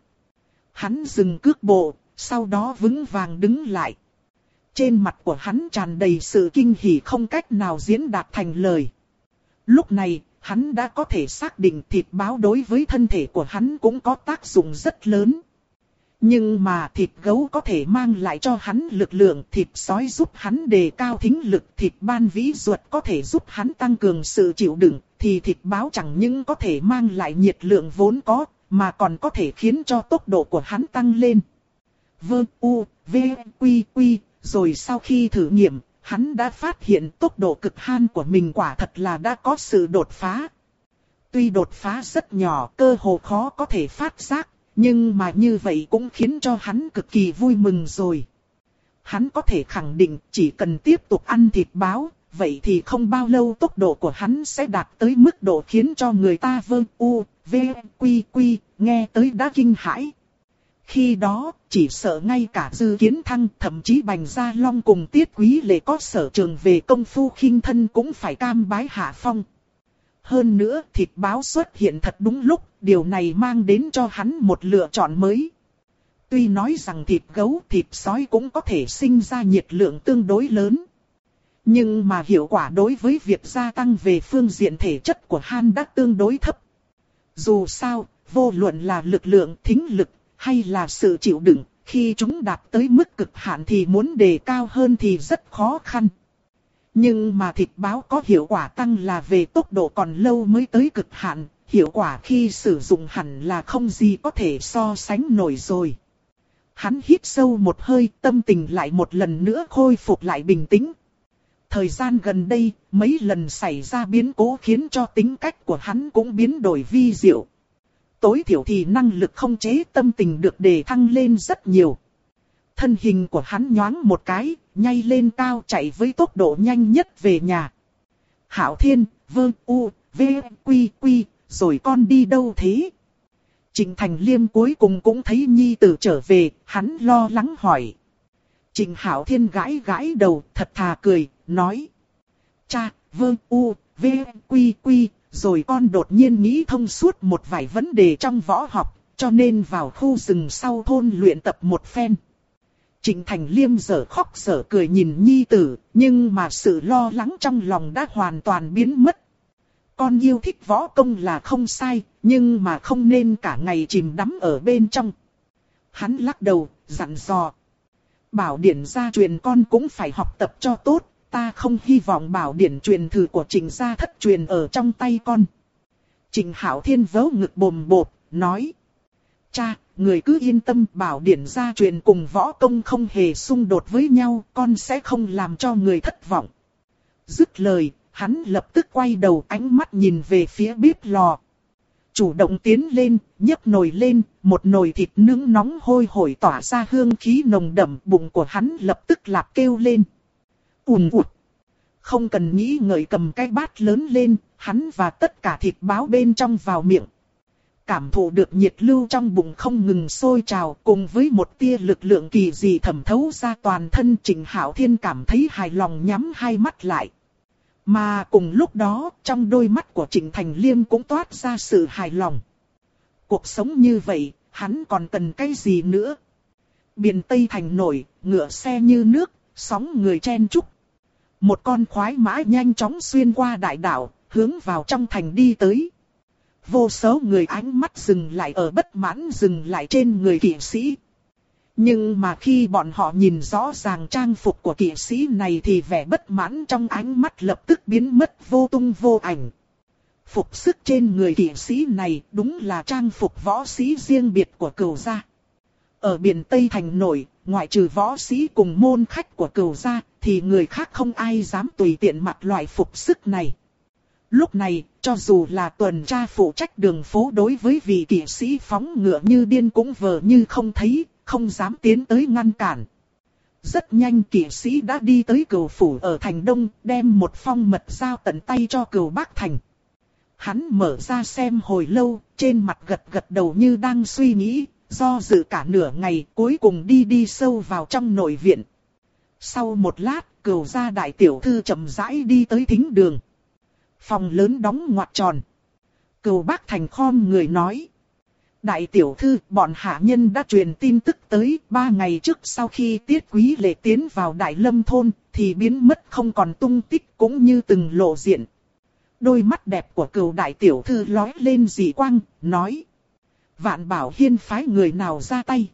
Hắn dừng cước bộ, sau đó vững vàng đứng lại. Trên mặt của hắn tràn đầy sự kinh hỉ không cách nào diễn đạt thành lời. Lúc này, hắn đã có thể xác định thịt báo đối với thân thể của hắn cũng có tác dụng rất lớn. Nhưng mà thịt gấu có thể mang lại cho hắn lực lượng, thịt sói giúp hắn đề cao thính lực, thịt ban vĩ ruột có thể giúp hắn tăng cường sự chịu đựng, thì thịt báo chẳng những có thể mang lại nhiệt lượng vốn có, mà còn có thể khiến cho tốc độ của hắn tăng lên. Vâng, u, v, quy, quy, rồi sau khi thử nghiệm, hắn đã phát hiện tốc độ cực hạn của mình quả thật là đã có sự đột phá. Tuy đột phá rất nhỏ, cơ hồ khó có thể phát giác, nhưng mà như vậy cũng khiến cho hắn cực kỳ vui mừng rồi. Hắn có thể khẳng định chỉ cần tiếp tục ăn thịt báo, vậy thì không bao lâu tốc độ của hắn sẽ đạt tới mức độ khiến cho người ta vâng u, v, quy quy, nghe tới đã kinh hãi. Khi đó, chỉ sợ ngay cả Dư Kiến Thăng, thậm chí Bành Gia Long cùng Tiết Quý Lệ có sở trường về công phu khinh thân cũng phải cam bái hạ phong. Hơn nữa, thịt báo xuất hiện thật đúng lúc, điều này mang đến cho hắn một lựa chọn mới. Tuy nói rằng thịt gấu, thịt sói cũng có thể sinh ra nhiệt lượng tương đối lớn. Nhưng mà hiệu quả đối với việc gia tăng về phương diện thể chất của hắn đã tương đối thấp. Dù sao, vô luận là lực lượng, thính lực, hay là sự chịu đựng, khi chúng đạt tới mức cực hạn thì muốn đề cao hơn thì rất khó khăn. Nhưng mà thịt báo có hiệu quả tăng là về tốc độ còn lâu mới tới cực hạn, hiệu quả khi sử dụng hẳn là không gì có thể so sánh nổi rồi. hắn hít sâu một hơi, tâm tình lại một lần nữa khôi phục lại bình tĩnh. Thời gian gần đây, mấy lần xảy ra biến cố khiến cho tính cách của hắn cũng biến đổi vi diệu. Tối thiểu thì năng lực không chế tâm tình được đề thăng lên rất nhiều. Thân hình của hắn nhoáng một cái, nhảy lên cao chạy với tốc độ nhanh nhất về nhà. Hạo Thiên, Vương U, V, Quy, Quy, rồi con đi đâu thế? Trịnh Thành Liêm cuối cùng cũng thấy nhi tử trở về, hắn lo lắng hỏi. Trịnh Hạo Thiên gãi gãi đầu, thật thà cười, nói. Cha, Vương U, V, Quy, Quy, rồi con đột nhiên nghĩ thông suốt một vài vấn đề trong võ học, cho nên vào khu rừng sau thôn luyện tập một phen. Trịnh Thành Liêm dở khóc dở cười nhìn nhi tử, nhưng mà sự lo lắng trong lòng đã hoàn toàn biến mất. Con yêu thích võ công là không sai, nhưng mà không nên cả ngày chìm đắm ở bên trong. Hắn lắc đầu, dặn dò. Bảo điển gia truyền con cũng phải học tập cho tốt, ta không hy vọng bảo điển truyền thừa của Trịnh gia thất truyền ở trong tay con. Trịnh Hạo Thiên vớ ngực bồm bột, nói. Cha, người cứ yên tâm, bảo điển gia truyền cùng võ công không hề xung đột với nhau, con sẽ không làm cho người thất vọng. Dứt lời, hắn lập tức quay đầu, ánh mắt nhìn về phía bếp lò. Chủ động tiến lên, nhấc nồi lên, một nồi thịt nướng nóng hôi hổi tỏa ra hương khí nồng đậm, bụng của hắn lập tức lạp kêu lên. Ùn ụt. Không cần nghĩ ngợi cầm cái bát lớn lên, hắn và tất cả thịt báo bên trong vào miệng. Cảm thụ được nhiệt lưu trong bụng không ngừng sôi trào, cùng với một tia lực lượng kỳ dị thẩm thấu ra toàn thân, Trịnh Hạo Thiên cảm thấy hài lòng nhắm hai mắt lại. Mà cùng lúc đó, trong đôi mắt của Trịnh Thành Liêm cũng toát ra sự hài lòng. Cuộc sống như vậy, hắn còn cần cái gì nữa? Biển Tây Thành nổi, ngựa xe như nước, sóng người chen chúc. Một con khoái mã nhanh chóng xuyên qua đại đảo, hướng vào trong thành đi tới. Vô số người ánh mắt dừng lại ở bất mãn dừng lại trên người kỵ sĩ. Nhưng mà khi bọn họ nhìn rõ ràng trang phục của kỵ sĩ này thì vẻ bất mãn trong ánh mắt lập tức biến mất vô tung vô ảnh. Phục sức trên người kỵ sĩ này đúng là trang phục võ sĩ riêng biệt của Cửu gia. Ở biển Tây Thành nổi, ngoại trừ võ sĩ cùng môn khách của Cửu gia, thì người khác không ai dám tùy tiện mặc loại phục sức này. Lúc này, cho dù là tuần tra phụ trách đường phố đối với vị kỵ sĩ phóng ngựa như điên cũng vờ như không thấy, không dám tiến tới ngăn cản. Rất nhanh kỵ sĩ đã đi tới Cửu phủ ở thành Đông, đem một phong mật giao tận tay cho Cửu Bác Thành. Hắn mở ra xem hồi lâu, trên mặt gật gật đầu như đang suy nghĩ, do dự cả nửa ngày, cuối cùng đi sâu vào trong nội viện. Sau một lát, Cửu gia đại tiểu thư chậm rãi đi tới thính đường. Phòng lớn đóng ngoặt tròn. Cửu Bác Thành khom người nói. Đại tiểu thư, bọn hạ nhân đã truyền tin tức tới 3 ngày trước sau khi Tiết Quý Lệ tiến vào Đại Lâm thôn, thì biến mất không còn tung tích cũng như từng lộ diện. Đôi mắt đẹp của Cửu đại tiểu thư lóe lên dị quang, nói. Vạn Bảo Hiên phái người nào ra tay?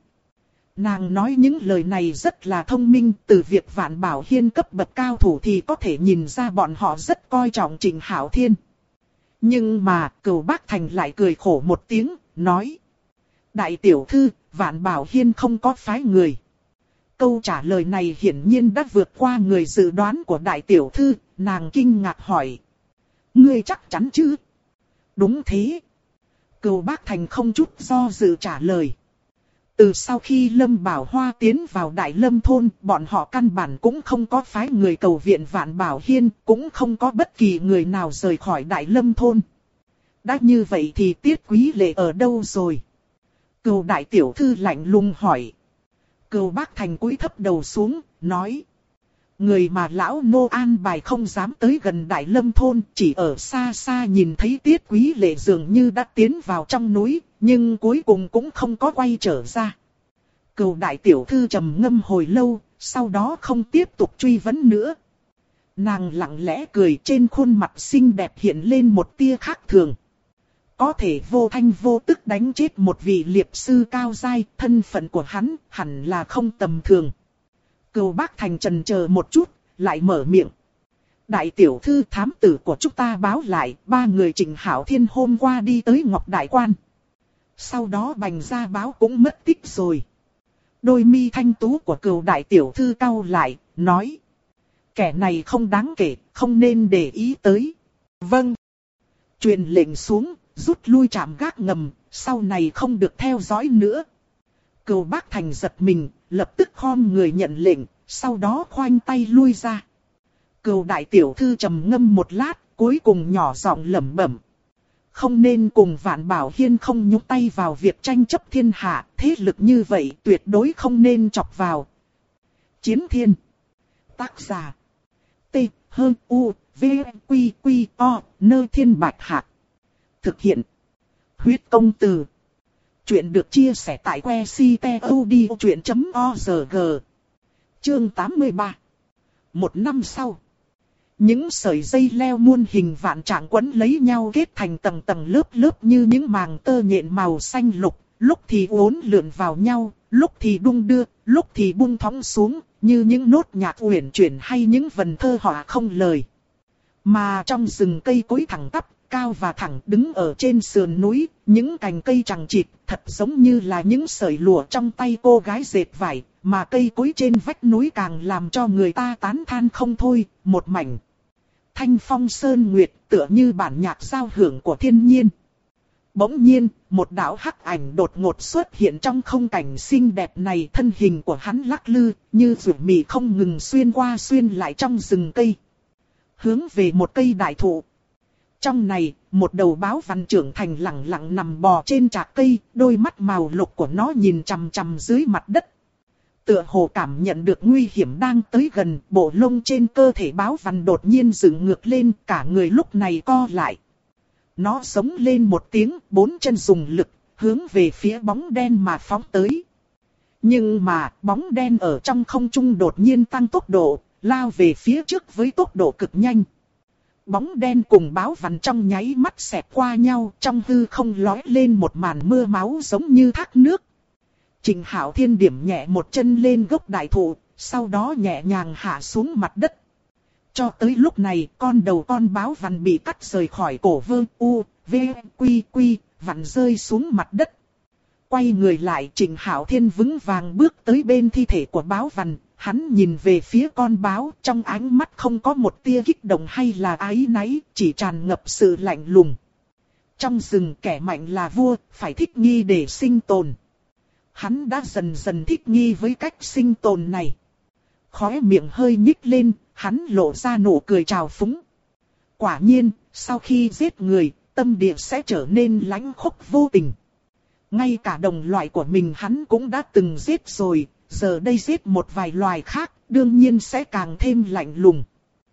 Nàng nói những lời này rất là thông minh, từ việc Vạn Bảo Hiên cấp bậc cao thủ thì có thể nhìn ra bọn họ rất coi trọng Trịnh Hạo Thiên. Nhưng mà, Cửu Bác Thành lại cười khổ một tiếng, nói. Đại tiểu thư, Vạn Bảo Hiên không có phái người. Câu trả lời này hiển nhiên đã vượt qua người dự đoán của đại tiểu thư, nàng kinh ngạc hỏi. Ngươi chắc chắn chứ? Đúng thế. Cửu Bác Thành không chút do dự trả lời. Từ sau khi Lâm Bảo Hoa tiến vào Đại Lâm thôn, bọn họ căn bản cũng không có phái người cầu viện Vạn Bảo Hiên, cũng không có bất kỳ người nào rời khỏi Đại Lâm thôn. Đã như vậy thì Tiết Quý Lệ ở đâu rồi? Cửu đại tiểu thư lạnh lùng hỏi. Cửu Bác Thành cúi thấp đầu xuống, nói. Người mà lão nô an bài không dám tới gần Đại Lâm thôn, chỉ ở xa xa nhìn thấy Tiết Quý Lệ dường như đã tiến vào trong núi, nhưng cuối cùng cũng không có quay trở ra. Cửu đại tiểu thư trầm ngâm hồi lâu, sau đó không tiếp tục truy vấn nữa. Nàng lặng lẽ cười, trên khuôn mặt xinh đẹp hiện lên một tia khác thường. Có thể vô thanh vô tức đánh chết một vị liệp sư cao giai, thân phận của hắn hẳn là không tầm thường. Cửu Bác Thành chần chờ một chút, lại mở miệng. Đại tiểu thư, thám tử của chúng ta báo lại, 3 người Trịnh Hạo Thiên hôm qua đi tới Ngọc Đại Quan. Sau đó Bành Gia Báo cũng mất tích rồi. Đôi mi thanh tú của Cửu đại tiểu thư cau lại, nói. Kẻ này không đáng kể, không nên để ý tới. Vâng. Truyền lệnh xuống, rút lui trạm gác ngầm, sau này không được theo dõi nữa. Cửu Bác Thành giật mình, lập tức khom người nhận lệnh, sau đó khoanh tay lui ra. Cửu đại tiểu thư trầm ngâm một lát, cuối cùng nhỏ giọng lẩm bẩm. Không nên cùng Vạn Bảo Hiên không nhúng tay vào việc tranh chấp thiên hạ, thế lực như vậy tuyệt đối không nên chọc vào. Chiến Thiên. Tác giả. T, H, U, V, Quy, Quy, O, Nơ Thiên Bạch Hạc. Thực hiện. Huyết Công Từ. Chuyện được chia sẻ tại que ctod.org. Chương 83. Một năm sau. Những sợi dây leo muôn hình vạn trạng quấn lấy nhau kết thành tầng tầng lớp lớp như những màng tơ nhện màu xanh lục, lúc thì uốn lượn vào nhau, lúc thì đung đưa, lúc thì buông thõng xuống, như những nốt nhạc uyển chuyển hay những vần thơ họa không lời. Mà trong rừng cây cối thẳng tắp, cao và thẳng đứng ở trên sườn núi, những cành cây chằng chịt, thật giống như là những sợi lụa trong tay cô gái dệt vải, mà cây cối trên vách núi càng làm cho người ta tán than không thôi, một mảnh thanh phong sơn nguyệt tựa như bản nhạc giao hưởng của thiên nhiên. Bỗng nhiên, một đạo hắc ảnh đột ngột xuất hiện trong không cảnh xinh đẹp này, thân hình của hắn lắc lư, như rủ mì không ngừng xuyên qua xuyên lại trong rừng cây. Hướng về một cây đại thụ. Trong này, một đầu báo văn trưởng thành lẳng lặng nằm bò trên trạc cây, đôi mắt màu lục của nó nhìn chằm chằm dưới mặt đất. Tựa hồ cảm nhận được nguy hiểm đang tới gần, bộ lông trên cơ thể báo văn đột nhiên dựng ngược lên, cả người lúc này co lại. Nó sống lên một tiếng, bốn chân dùng lực, hướng về phía bóng đen mà phóng tới. Nhưng mà, bóng đen ở trong không trung đột nhiên tăng tốc độ, lao về phía trước với tốc độ cực nhanh. Bóng đen cùng báo văn trong nháy mắt xẹt qua nhau, trong hư không lói lên một màn mưa máu giống như thác nước. Trình Hạo Thiên điểm nhẹ một chân lên gốc đại thụ, sau đó nhẹ nhàng hạ xuống mặt đất. Cho tới lúc này, con đầu con báo văn bị cắt rời khỏi cổ Vương U, V, Quy, Quy, vặn rơi xuống mặt đất. Quay người lại, Trình Hạo Thiên vững vàng bước tới bên thi thể của báo văn, hắn nhìn về phía con báo, trong ánh mắt không có một tia kích động hay là áy náy, chỉ tràn ngập sự lạnh lùng. Trong rừng kẻ mạnh là vua, phải thích nghi để sinh tồn. Hắn đã dần dần thích nghi với cách sinh tồn này. Khóe miệng hơi nhích lên, hắn lộ ra nụ cười trào phúng. Quả nhiên, sau khi giết người, tâm địa sẽ trở nên lãnh khốc vô tình. Ngay cả đồng loại của mình hắn cũng đã từng giết rồi, giờ đây giết một vài loài khác, đương nhiên sẽ càng thêm lạnh lùng.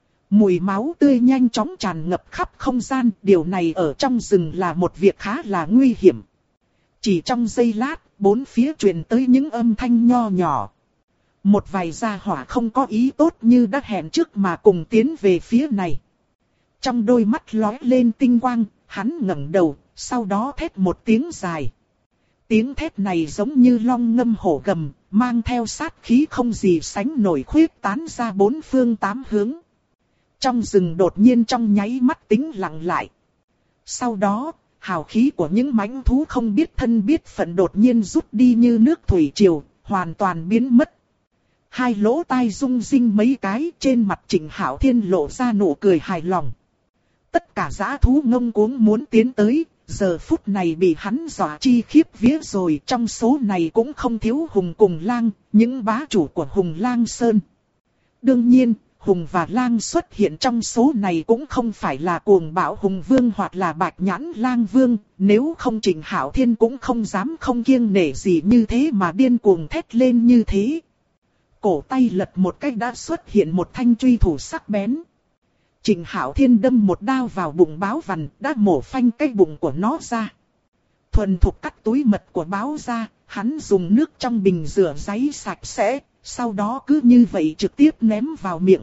Mùi máu tươi nhanh chóng tràn ngập khắp không gian, điều này ở trong rừng là một việc khá là nguy hiểm. Chỉ trong giây lát, bốn phía truyền tới những âm thanh nho nhỏ. Một vài gia hỏa không có ý tốt như đã hẹn trước mà cùng tiến về phía này. Trong đôi mắt lóe lên tinh quang, hắn ngẩng đầu, sau đó thét một tiếng dài. Tiếng thét này giống như long ngâm hổ gầm, mang theo sát khí không gì sánh nổi khuyết tán ra bốn phương tám hướng. Trong rừng đột nhiên trong nháy mắt tĩnh lặng lại. Sau đó, hào khí của những mãnh thú không biết thân biết phận đột nhiên rút đi như nước thủy triều, hoàn toàn biến mất. Hai lỗ tai rung rinh mấy cái, trên mặt Trình Hạo Thiên lộ ra nụ cười hài lòng. Tất cả dã thú ngông cuống muốn tiến tới, giờ phút này bị hắn dọa chi khiếp vía rồi, trong số này cũng không thiếu Hùng cùng Lang, những bá chủ của Hùng Lang Sơn. Đương nhiên, Hùng và Lang xuất hiện trong số này cũng không phải là cuồng bạo Hùng Vương hoặc là Bạch Nhãn Lang Vương, nếu không Trình Hạo Thiên cũng không dám không kiêng nể gì như thế mà điên cuồng thét lên như thế. Cổ tay lật một cách đã xuất hiện một thanh truy thủ sắc bén. Trình Hạo Thiên đâm một đao vào bụng báo vằn, đã mổ phanh cái bụng của nó ra. Thuần thục cắt túi mật của báo ra, hắn dùng nước trong bình rửa ráy sạch sẽ, sau đó cứ như vậy trực tiếp ném vào miệng.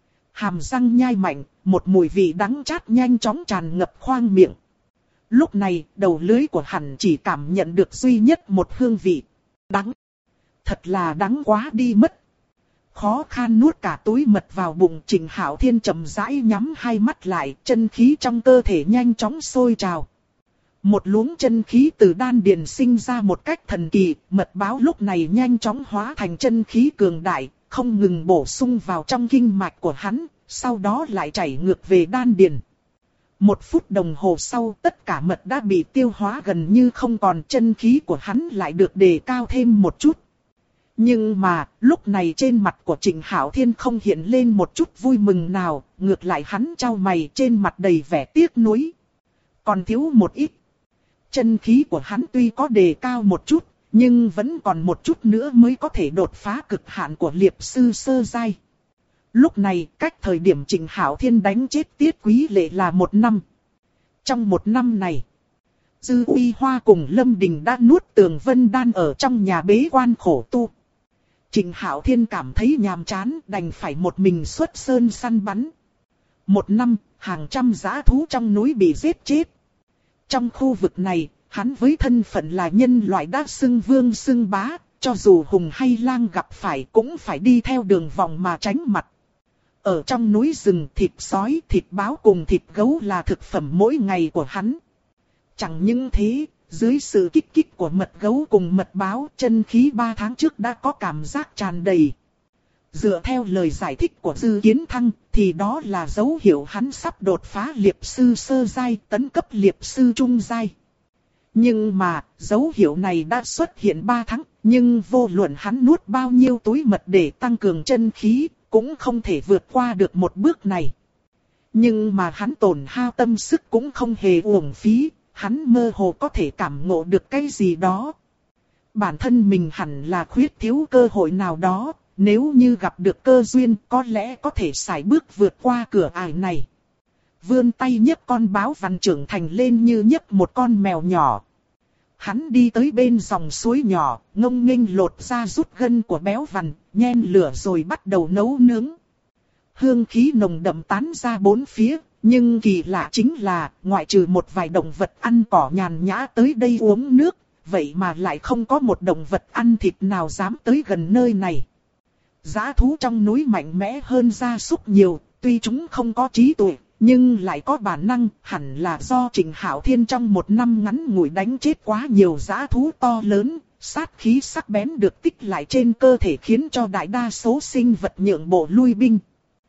Hàm răng nhai mạnh, một mùi vị đắng chát nhanh chóng tràn ngập khoang miệng. Lúc này, đầu lưỡi của hắn chỉ cảm nhận được duy nhất một hương vị. Đắng. Thật là đắng quá đi mất. Khó khăn nuốt cả túi mật vào bụng, Trình Hạo Thiên chậm rãi nhắm hai mắt lại, chân khí trong cơ thể nhanh chóng sôi trào. Một luống chân khí từ đan điền sinh ra một cách thần kỳ, mật báo lúc này nhanh chóng hóa thành chân khí cường đại, không ngừng bổ sung vào trong kinh mạch của hắn, sau đó lại chảy ngược về đan điền. 1 phút đồng hồ sau, tất cả mật đã bị tiêu hóa gần như không còn, chân khí của hắn lại được đề cao thêm một chút. Nhưng mà, lúc này trên mặt của Trịnh Hạo Thiên không hiện lên một chút vui mừng nào, ngược lại hắn chau mày, trên mặt đầy vẻ tiếc nuối. Còn thiếu một ít. Chân khí của hắn tuy có đề cao một chút, nhưng vẫn còn một chút nữa mới có thể đột phá cực hạn của liệp sư sơ giai. Lúc này, cách thời điểm Trịnh Hạo Thiên đánh chết Tiết Quý Lệ là 1 năm. Trong 1 năm này, Dư Uy Hoa cùng Lâm Đình đã nuốt Tường Vân Đan ở trong nhà bế quan khổ tu. Trịnh Hạo Thiên cảm thấy nhàm chán, đành phải một mình xuất sơn săn bắn. 1 năm, hàng trăm dã thú trong núi bị giết chết. Trong khu vực này, hắn với thân phận là nhân loại đã xưng vương xưng bá, cho dù hùng hay lang gặp phải cũng phải đi theo đường vòng mà tránh mặt. Ở trong núi rừng, thịt sói, thịt báo cùng thịt gấu là thực phẩm mỗi ngày của hắn. Chẳng những thế, dưới sự kích thích của mật gấu cùng mật báo, chân khí 3 tháng trước đã có cảm giác tràn đầy. Dựa theo lời giải thích của Dư Kiến Thăng, thì đó là dấu hiệu hắn sắp đột phá liệp sư sơ giai, tấn cấp liệp sư trung giai. Nhưng mà, dấu hiệu này đã xuất hiện 3 tháng, nhưng vô luận hắn nuốt bao nhiêu túi mật để tăng cường chân khí, cũng không thể vượt qua được một bước này. Nhưng mà hắn tổn hao tâm sức cũng không hề uổng phí, hắn mơ hồ có thể cảm ngộ được cái gì đó. Bản thân mình hẳn là khuyết thiếu cơ hội nào đó, nếu như gặp được cơ duyên có lẽ có thể sải bước vượt qua cửa ải này. Vươn tay nhấc con báo văn trưởng thành lên như nhấc một con mèo nhỏ. Hắn đi tới bên dòng suối nhỏ, ngông nghênh lột ra rút gân của béo vằn, nhen lửa rồi bắt đầu nấu nướng. Hương khí nồng đậm tán ra bốn phía, nhưng kỳ lạ chính là, ngoại trừ một vài động vật ăn cỏ nhàn nhã tới đây uống nước, vậy mà lại không có một động vật ăn thịt nào dám tới gần nơi này. Dã thú trong núi mạnh mẽ hơn gia súc nhiều, tuy chúng không có trí tuệ, nhưng lại có bản năng, hẳn là do Trịnh Hạo Thiên trong 1 năm ngắn ngủi đánh chết quá nhiều dã thú to lớn, sát khí sắc bén được tích lại trên cơ thể khiến cho đại đa số sinh vật nhượng bộ lui binh.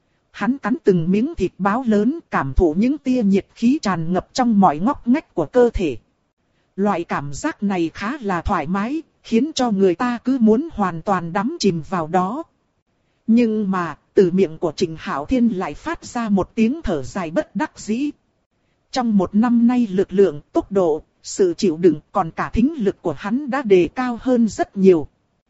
Hắn cắn từng miếng thịt báo lớn, cảm thụ những tia nhiệt khí tràn ngập trong mọi ngóc ngách của cơ thể. Loại cảm giác này khá là thoải mái, khiến cho người ta cứ muốn hoàn toàn đắm chìm vào đó. Nhưng mà, từ miệng của Trịnh Hạo Thiên lại phát ra một tiếng thở dài bất đắc dĩ. Trong 1 năm nay lực lượng, tốc độ, sự chịu đựng còn cả thính lực của hắn đã đề cao hơn rất nhiều.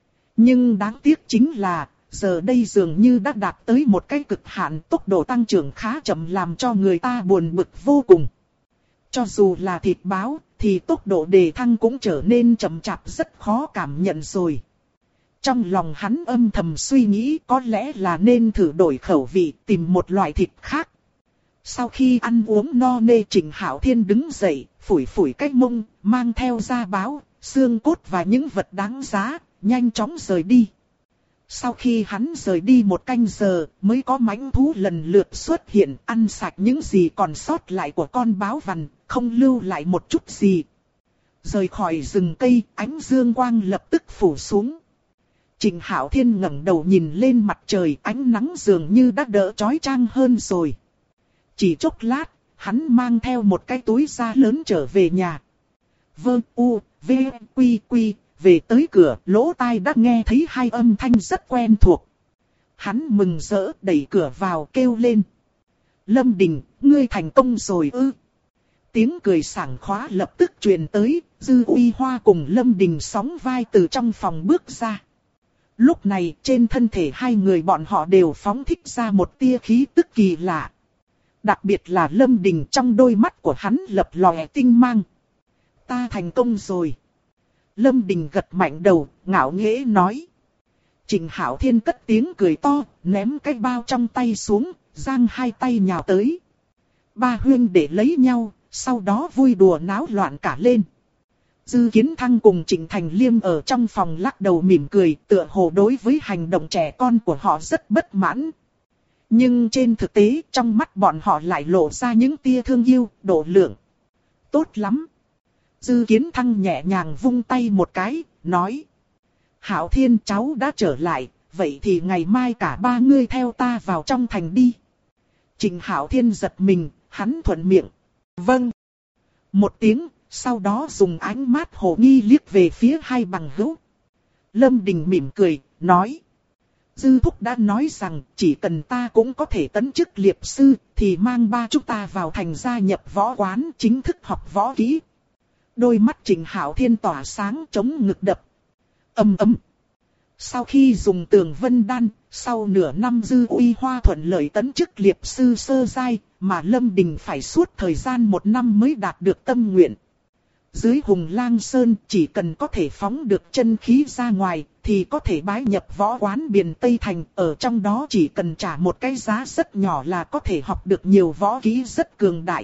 Nhưng đáng tiếc chính là, giờ đây dường như đã đạt tới một cái cực hạn, tốc độ tăng trưởng khá chậm làm cho người ta buồn bực vô cùng. Cho dù là thịt báo, thì tốc độ đề thăng cũng trở nên chậm chạp rất khó cảm nhận rồi. Trong lòng hắn âm thầm suy nghĩ có lẽ là nên thử đổi khẩu vị, tìm một loại thịt khác. Sau khi ăn uống no nê, Trịnh Hạo Thiên đứng dậy, phủi phủi cái mông, mang theo da báo, xương cốt và những vật đáng giá, nhanh chóng rời đi. Sau khi hắn rời đi 1 canh giờ, mới có mãnh thú lần lượt xuất hiện, ăn sạch những gì còn sót lại của con báo vằn, không lưu lại một chút gì. Rời khỏi rừng cây, ánh dương quang lập tức phủ xuống. Trịnh Hạo Thiên ngẩng đầu nhìn lên mặt trời, ánh nắng dường như đã đỡ chói chang hơn rồi. Chỉ chốc lát, hắn mang theo một cái túi da lớn trở về nhà. Vơ u, v, quy quy, về tới cửa, lỗ tai đã nghe thấy 2 âm thanh rất quen thuộc. Hắn mừng rỡ đẩy cửa vào kêu lên. Lâm Đình, ngươi thành công rồi ư? Tiếng cười sảng khoái lập tức truyền tới, Dư Uy Hoa cùng Lâm Đình sóng vai từ trong phòng bước ra. Lúc này trên thân thể 2 người bọn họ đều phóng thích ra một tia khí tức kỳ lạ. Đặc biệt là Lâm Đình, trong đôi mắt của hắn lập lòe tinh mang. Ta thành công rồi. Lâm Đình gật mạnh đầu, ngạo nghễ nói. Trịnh Hạo Thiên cất tiếng cười to, ném cái bao trong tay xuống, giang 2 tay nhào tới. 3 huynh đệ lấy nhau, sau đó vui đùa náo loạn cả lên. Dư Kiến Thăng cùng Trịnh Thành Liêm ở trong phòng lắc đầu mỉm cười, tựa hồ đối với hành động trẻ con của họ rất bất mãn. Nhưng trên thực tế, trong mắt bọn họ lại lộ ra những tia thương yêu, độ lượng. Tốt lắm. Dư Kiến Thăng nhẹ nhàng vung tay một cái, nói. Hạo Thiên, cháu đã trở lại, vậy thì ngày mai cả ba ngươi theo ta vào trong thành đi. Trình Hạo Thiên giật mình, hắn thuận miệng. Vâng. Một tiếng, sau đó dùng ánh mắt hồ nghi liếc về phía hai bằng hữu. Lâm Đình mỉm cười, nói. Dư Thúc đã nói rằng chỉ cần ta cũng có thể tấn chức liệp sư, thì mang ba chúng ta vào thành gia nhập võ quán chính thức học võ kỹ. Đôi mắt Trình Hạo Thiên tỏa sáng chống ngực đập. Ầm ầm. Sau khi dùng tường vân đan, sau nửa năm Dư Uy Hoa thuận lợi tấn chức liệp sư sơ giai, mà Lâm Đình phải suốt thời gian 1 năm mới đạt được tâm nguyện. Dưới Hùng Lang Sơn chỉ cần có thể phóng được chân khí ra ngoài, thì có thể bái nhập võ quán Biền Tây Thành. Ở trong đó chỉ cần trả một cái giá rất nhỏ là có thể học được nhiều võ kỹ rất cường đại.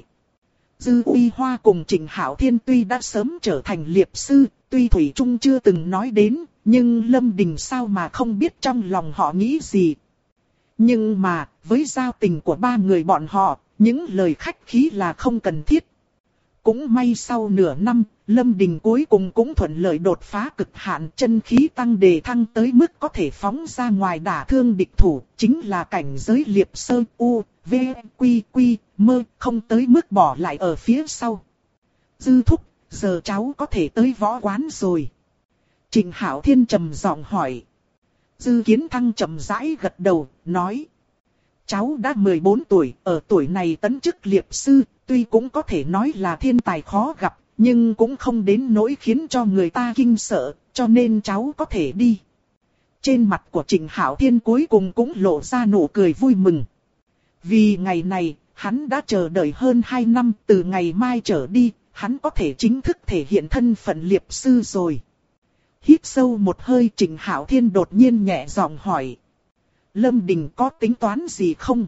Dư Uy Hoa cùng Trình Hạo Thiên tuy đã sớm trở thành liệp sư, tuy Thủy Trung chưa từng nói đến, nhưng Lâm Đình sao mà không biết trong lòng họ nghĩ gì. Nhưng mà, với giao tình của ba người bọn họ, những lời khách khí là không cần thiết. Cũng may sau nửa năm, Lâm Đình cuối cùng cũng thuận lợi đột phá cực hạn, chân khí tăng đề thăng tới mức có thể phóng ra ngoài đả thương địch thủ, chính là cảnh giới liệp sơ u, v, quy quy, mơ, không tới mức bỏ lại ở phía sau. Dư Thúc, giờ cháu có thể tới võ quán rồi. Trình Hạo Thiên trầm giọng hỏi. Dư Kiến Thăng trầm rãi gật đầu, nói. Cháu đã 14 tuổi, ở tuổi này tấn chức liệp sư, tuy cũng có thể nói là thiên tài khó gặp, nhưng cũng không đến nỗi khiến cho người ta kinh sợ, cho nên cháu có thể đi. Trên mặt của Trình Hạo Thiên cuối cùng cũng lộ ra nụ cười vui mừng. Vì ngày này, hắn đã chờ đợi hơn 2 năm, từ ngày mai trở đi, hắn có thể chính thức thể hiện thân phận liệp sư rồi. Hít sâu một hơi, Trình Hạo Thiên đột nhiên nhẹ giọng hỏi. Lâm Đình có tính toán gì không?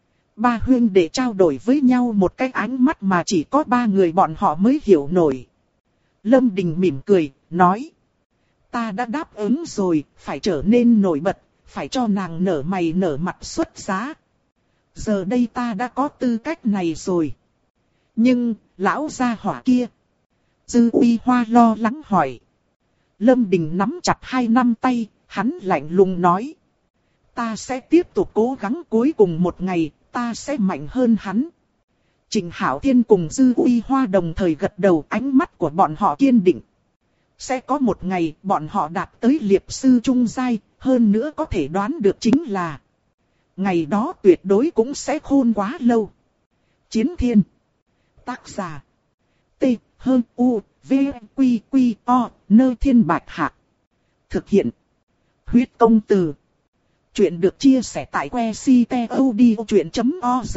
Ba huynh đệ trao đổi với nhau một cái ánh mắt mà chỉ có ba người bọn họ mới hiểu nổi. Lâm Đình mỉm cười, nói. Ta đã đáp ứng rồi, phải trở nên nổi bật, phải cho nàng nở mày nở mặt xuất giá. Giờ đây ta đã có tư cách này rồi. Nhưng, lão gia hỏa kia. Dư Uy Hoa lo lắng hỏi. Lâm Đình nắm chặt 2 nắm tay, hắn lạnh lùng nói. Ta sẽ tiếp tục cố gắng, cuối cùng một ngày, ta sẽ mạnh hơn hắn. Trình Hạo Thiên cùng Dư Uy Hoa đồng thời gật đầu, ánh mắt của bọn họ kiên định. Sẽ có một ngày, bọn họ đạt tới liệp sư trung giai, hơn nữa có thể đoán được chính là. Ngày đó tuyệt đối cũng sẽ khôn quá lâu. Chiến Thiên. Tác giả. T, H, U, V, Quy, Quy, O, Nơi Thiên Bạch Hạc. Thực hiện. Huyết Công Từ. Chuyện được chia sẻ tại website.odchuyện.org.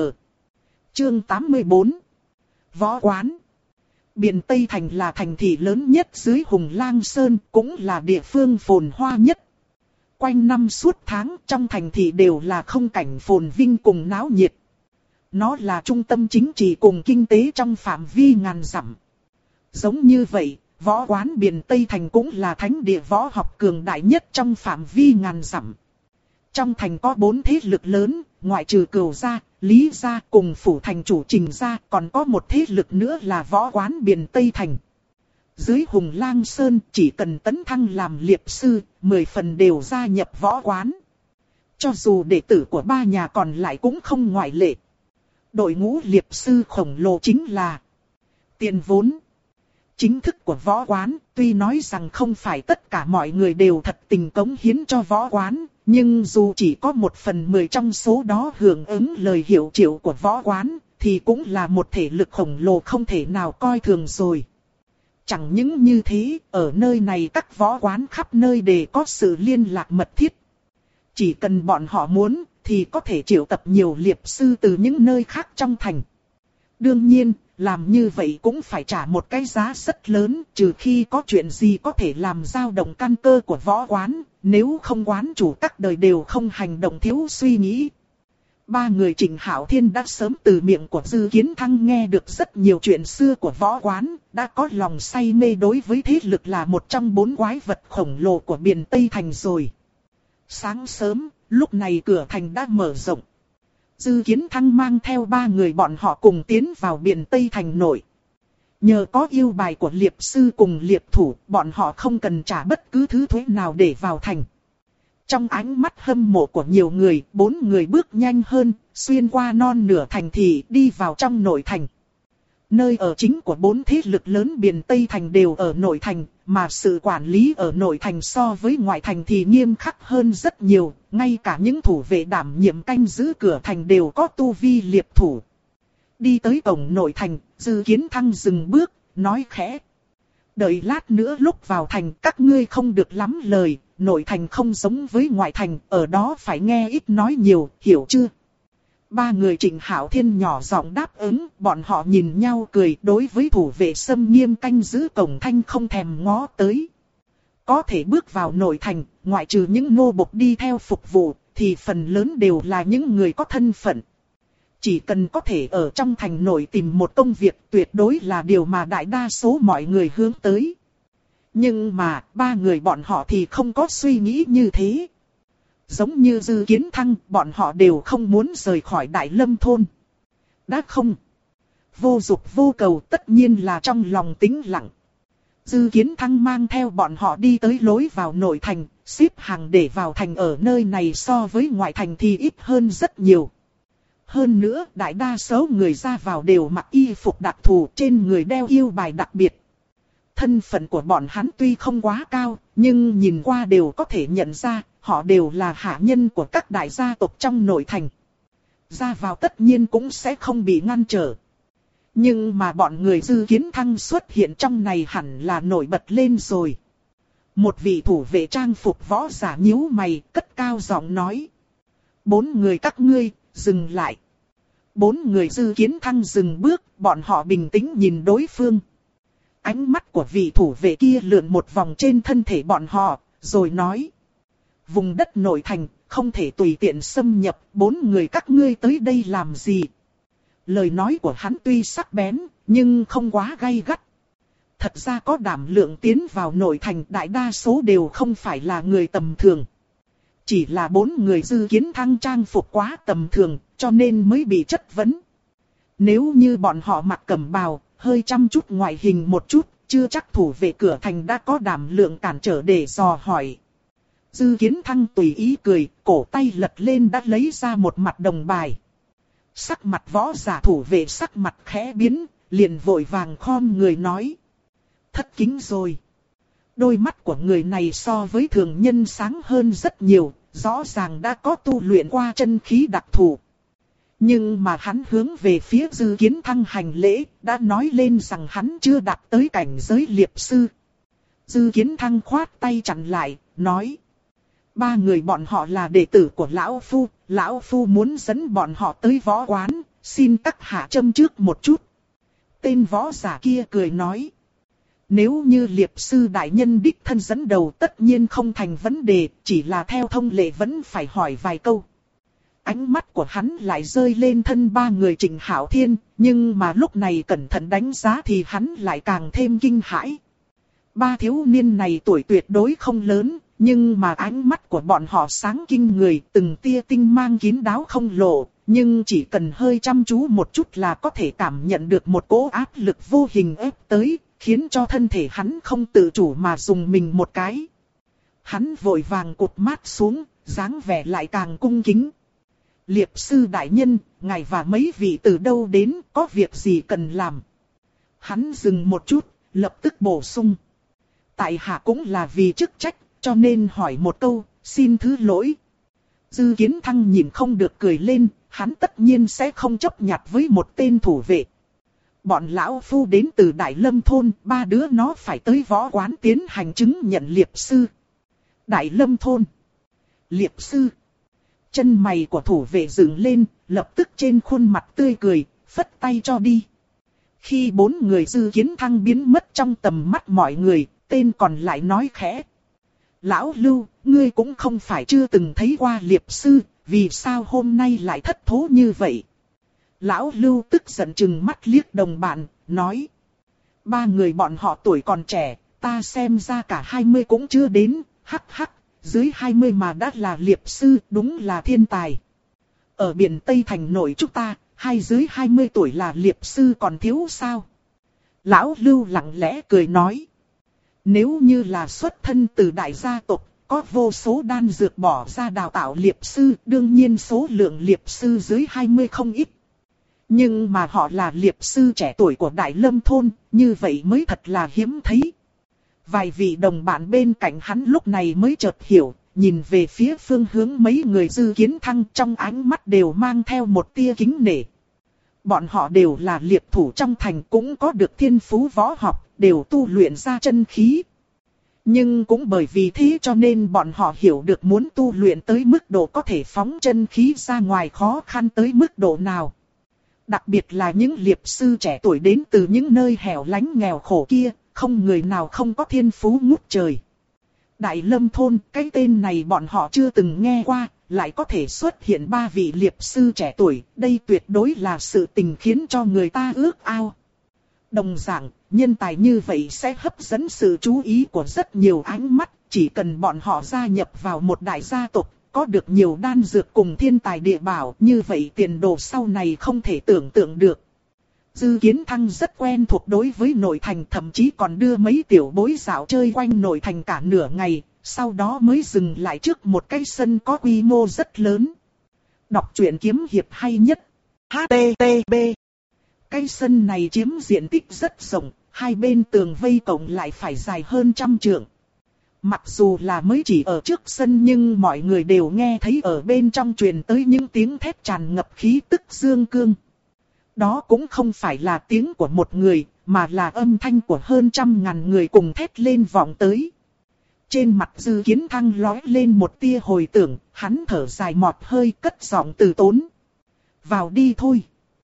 Chương 84. Võ quán. Biền Tây Thành là thành thị lớn nhất dưới Hùng Lang Sơn, cũng là địa phương phồn hoa nhất. Quanh năm suốt tháng trong thành thị đều là không cảnh phồn vinh cùng náo nhiệt. Nó là trung tâm chính trị cùng kinh tế trong phạm vi ngàn dặm. Giống như vậy, võ quán Biền Tây Thành cũng là thánh địa võ học cường đại nhất trong phạm vi ngàn dặm. Trong thành có 4 thế lực lớn, ngoại trừ Cửu gia, Lý gia cùng phủ thành chủ Trình gia, còn có một thế lực nữa là võ quán Biền Tây Thành. Dưới Hùng Lang Sơn chỉ cần tấn thăng làm liệp sư, 10 phần đều gia nhập võ quán. Cho dù đệ tử của ba nhà còn lại cũng không ngoại lệ. Đội ngũ liệp sư khổng lồ chính là tiền vốn. Chính thức của võ quán, tuy nói rằng không phải tất cả mọi người đều thật tình cống hiến cho võ quán, nhưng dù chỉ có 1/10 trong số đó hưởng ứng lời hiệu triệu của võ quán, thì cũng là một thể lực khổng lồ không thể nào coi thường rồi. Chẳng những như thế, ở nơi này các võ quán khắp nơi đều có sự liên lạc mật thiết. Chỉ cần bọn họ muốn, thì có thể triệu tập nhiều liệp sư từ những nơi khác trong thành. Đương nhiên, làm như vậy cũng phải trả một cái giá rất lớn, trừ khi có chuyện gì có thể làm dao động căn cơ của võ quán, nếu không quán chủ các đời đều không hành động thiếu suy nghĩ. Ba người Trình Hạo Thiên đã sớm từ miệng của Dư Kiến Thăng nghe được rất nhiều chuyện xưa của võ quán, đã có lòng say mê đối với thế lực là một trong 4 quái vật khổng lồ của Biền Tây Thành rồi. Sáng sớm, lúc này cửa thành đã mở rộng. Dư Kiến Thăng mang theo 3 người bọn họ cùng tiến vào Biền Tây Thành nội. Nhờ có yêu bài của liệp sư cùng liệp thủ, bọn họ không cần trả bất cứ thứ thuế nào để vào thành. Trong ánh mắt hâm mộ của nhiều người, 4 người bước nhanh hơn, xuyên qua non nửa thành thị đi vào trong nội thành. Nơi ở chính của 4 thế lực lớn biển Tây Thành đều ở nội thành, mà sự quản lý ở nội thành so với ngoại thành thì nghiêm khắc hơn rất nhiều, ngay cả những thủ vệ đảm nhiệm canh giữ cửa thành đều có tu vi liệp thủ. Đi tới cổng nội thành, Dư Kiến Thăng dừng bước, nói khẽ. Đợi lát nữa lúc vào thành các ngươi không được lắm lời, nội thành không giống với ngoại thành, ở đó phải nghe ít nói nhiều, hiểu chưa? 3 người Trịnh Hạo Thiên nhỏ giọng đáp ứng, bọn họ nhìn nhau cười, đối với thủ vệ xâm nghiêm canh giữ cổng thanh không thèm ngó tới. Có thể bước vào nội thành, ngoại trừ những nô bộc đi theo phục vụ, thì phần lớn đều là những người có thân phận. Chỉ cần có thể ở trong thành nội tìm một công việc tuyệt đối là điều mà đại đa số mọi người hướng tới. Nhưng mà 3 người bọn họ thì không có suy nghĩ như thế. Giống như Dư Kiến Thăng, bọn họ đều không muốn rời khỏi Đại Lâm thôn. Đã không. Vô dục vô cầu tất nhiên là trong lòng tĩnh lặng. Dư Kiến Thăng mang theo bọn họ đi tới lối vào nội thành, xếp hàng để vào thành ở nơi này so với ngoại thành thì ít hơn rất nhiều. Hơn nữa, đại đa số người ra vào đều mặc y phục đặc thù, trên người đeo yêu bài đặc biệt. Thân phận của bọn hắn tuy không quá cao, nhưng nhìn qua đều có thể nhận ra, họ đều là hạ nhân của các đại gia tộc trong nội thành. Ra vào tất nhiên cũng sẽ không bị ngăn trở. Nhưng mà bọn người Dư Kiến Thăng xuất hiện trong này hẳn là nổi bật lên rồi. Một vị thủ vệ trang phục võ giả nhíu mày, cất cao giọng nói. 4 người các ngươi, dừng lại. 4 người Dư Kiến Thăng dừng bước, bọn họ bình tĩnh nhìn đối phương. Ánh mắt của vị thủ vệ kia lượn một vòng trên thân thể bọn họ, rồi nói. Vùng đất nội thành, không thể tùy tiện xâm nhập, 4 người các ngươi tới đây làm gì? Lời nói của hắn tuy sắc bén, nhưng không quá gay gắt. Thật ra có đảm lượng tiến vào nội thành, đại đa số đều không phải là người tầm thường. Chỉ là 4 người Dư Kiến Thăng trang phục quá tầm thường, cho nên mới bị chất vấn. Nếu như bọn họ mặc cẩm bào, hơi chăm chút ngoại hình một chút, chưa chắc thủ vệ cửa thành đã có đảm lượng cản trở để dò hỏi. Dư Kiến Thăng tùy ý cười, cổ tay lật lên đã lấy ra một mặt đồng bài. Sắc mặt võ giả thủ vệ sắc mặt khẽ biến, liền vội vàng khom người nói. Thất kính rồi. Đôi mắt của người này so với thường nhân sáng hơn rất nhiều, rõ ràng đã có tu luyện qua chân khí đặc thù. Nhưng mà hắn hướng về phía Dư Kiến Thăng hành lễ, đã nói lên rằng hắn chưa đạt tới cảnh giới liệp sư. Dư Kiến Thăng khoát tay chặn lại, nói. 3 người bọn họ là đệ tử của Lão Phu muốn dẫn bọn họ tới võ quán, xin các hạ châm trước một chút. Tên võ giả kia cười nói. Nếu như liệp sư đại nhân đích thân dẫn đầu tất nhiên không thành vấn đề, chỉ là theo thông lệ vẫn phải hỏi vài câu. Ánh mắt của hắn lại rơi lên thân 3 người Trịnh Hạo Thiên, nhưng mà lúc này cẩn thận đánh giá thì hắn lại càng thêm kinh hãi. 3 thiếu niên này tuổi tuyệt đối không lớn, nhưng mà ánh mắt của bọn họ sáng kinh người, từng tia tinh mang kín đáo không lộ, nhưng chỉ cần hơi chăm chú một chút là có thể cảm nhận được một cỗ áp lực vô hình ép tới, khiến cho thân thể hắn không tự chủ mà dùng mình một cái. Hắn vội vàng cụp mắt xuống, dáng vẻ lại càng cung kính. Liệp sư đại nhân, ngài và mấy vị từ đâu đến, có việc gì cần làm? Hắn dừng một chút, lập tức bổ sung. Tại hạ cũng là vì chức trách, cho nên hỏi một câu, xin thứ lỗi. Dư Kiến Thăng nhìn không được cười lên, hắn tất nhiên sẽ không chấp nhặt với một tên thủ vệ. Bọn lão phu đến từ Đại Lâm thôn, 3 đứa nó phải tới võ quán tiến hành chứng nhận liệp sư. Đại Lâm thôn. Liệp sư. Chân mày của thủ vệ dựng lên, lập tức trên khuôn mặt tươi cười, phất tay cho đi. Khi 4 người Dư Kiến Thăng biến mất trong tầm mắt mọi người, tên còn lại nói khẽ. Lão Lưu, ngươi cũng không phải chưa từng thấy qua liệp sư, vì sao hôm nay lại thất thố như vậy? Lão Lưu tức giận chừng mắt liếc đồng bạn, nói. 3 người bọn họ tuổi còn trẻ, ta xem ra cả 20 cũng chưa đến, hắc hắc, dưới 20 mà đã là liệp sư, đúng là thiên tài. Ở biển Tây Thành nội chúng ta, dưới 20 tuổi là liệp sư còn thiếu sao? Lão Lưu lặng lẽ cười nói. Nếu như là xuất thân từ đại gia tộc, có vô số đan dược bỏ ra đào tạo liệp sư, đương nhiên số lượng liệp sư dưới 20 không ít. Nhưng mà họ là liệp sư trẻ tuổi của Đại Lâm thôn, như vậy mới thật là hiếm thấy. Vài vị đồng bạn bên cạnh hắn lúc này mới chợt hiểu, nhìn về phía phương hướng mấy người Dư Kiến Thăng, trong ánh mắt đều mang theo một tia kính nể. Bọn họ đều là liệp thủ trong thành, cũng có được thiên phú võ học, đều tu luyện ra chân khí. Nhưng cũng bởi vì thế cho nên bọn họ hiểu được muốn tu luyện tới mức độ có thể phóng chân khí ra ngoài khó khăn tới mức độ nào. Đặc biệt là những liệp sư trẻ tuổi đến từ những nơi hẻo lánh nghèo khổ kia, không người nào không có thiên phú ngút trời. Đại Lâm thôn, cái tên này bọn họ chưa từng nghe qua, lại có thể xuất hiện 3 vị liệp sư trẻ tuổi, đây tuyệt đối là sự tình khiến cho người ta ước ao. Đồng dạng, nhân tài như vậy sẽ hấp dẫn sự chú ý của rất nhiều ánh mắt, chỉ cần bọn họ gia nhập vào một đại gia tộc, có được nhiều đan dược cùng thiên tài địa bảo, như vậy tiền đồ sau này không thể tưởng tượng được. Dư Kiến Thăng rất quen thuộc đối với nội thành, thậm chí còn đưa mấy tiểu bối dạo chơi quanh nội thành cả nửa ngày, sau đó mới dừng lại trước một cái sân có quy mô rất lớn. Đọc truyện kiếm hiệp hay nhất. HTTP. Cái sân này chiếm diện tích rất rộng, hai bên tường vây cộng lại phải dài hơn 100 trượng. Mặc dù là mới chỉ ở trước sân nhưng mọi người đều nghe thấy ở bên trong truyền tới những tiếng thét tràn ngập khí tức dương cương. Đó cũng không phải là tiếng của một người, mà là âm thanh của hơn 100.000 người cùng thét lên vọng tới. Trên mặt Dư Kiến Thăng lóe lên một tia hồi tưởng, hắn thở dài mọt hơi cất giọng từ tốn. Vào đi thôi.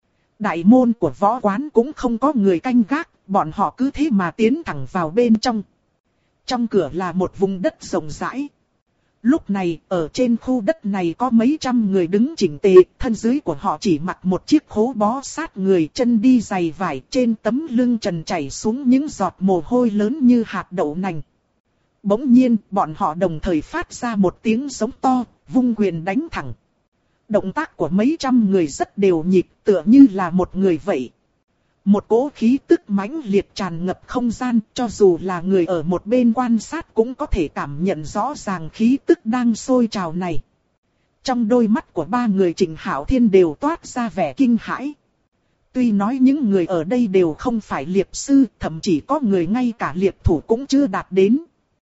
Đại môn của võ quán cũng không có người canh gác, bọn họ cứ thế mà tiến thẳng vào bên trong. Trong cửa là một vùng đất rộng rãi. Lúc này, ở trên khu đất này có mấy trăm người đứng chỉnh tề, thân dưới của họ chỉ mặc một chiếc khố bó sát người, chân đi giày vải, trên tấm lưng trần chảy xuống những giọt mồ hôi lớn như hạt đậu nành. Bỗng nhiên, bọn họ đồng thời phát ra một tiếng giống to, vung quyền đánh thẳng. Động tác của mấy trăm người rất đều nhịp, tựa như là một người vậy. Một cỗ khí tức mãnh liệt tràn ngập không gian, cho dù là người ở một bên quan sát cũng có thể cảm nhận rõ ràng khí tức đang sôi trào này. Trong đôi mắt của 3 người Trịnh Hạo Thiên đều toát ra vẻ kinh hãi. Tuy nói những người ở đây đều không phải liệp sư, thậm chí có người ngay cả liệp thủ cũng chưa đạt đến.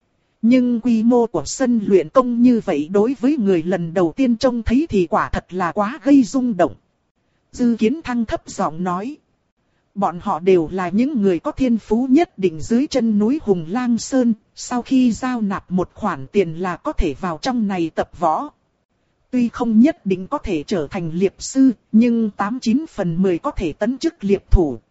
Nhưng quy mô của sân luyện công như vậy đối với người lần đầu tiên trông thấy thì quả thật là quá gây rung động. Dư Kiến Thăng thấp giọng nói. Bọn họ đều là những người có thiên phú nhất định dưới chân núi Hùng Lang Sơn, sau khi giao nạp một khoản tiền là có thể vào trong này tập võ. Tuy không nhất định có thể trở thành liệp sư, nhưng 89 phần 10 có thể tấn chức liệp thủ.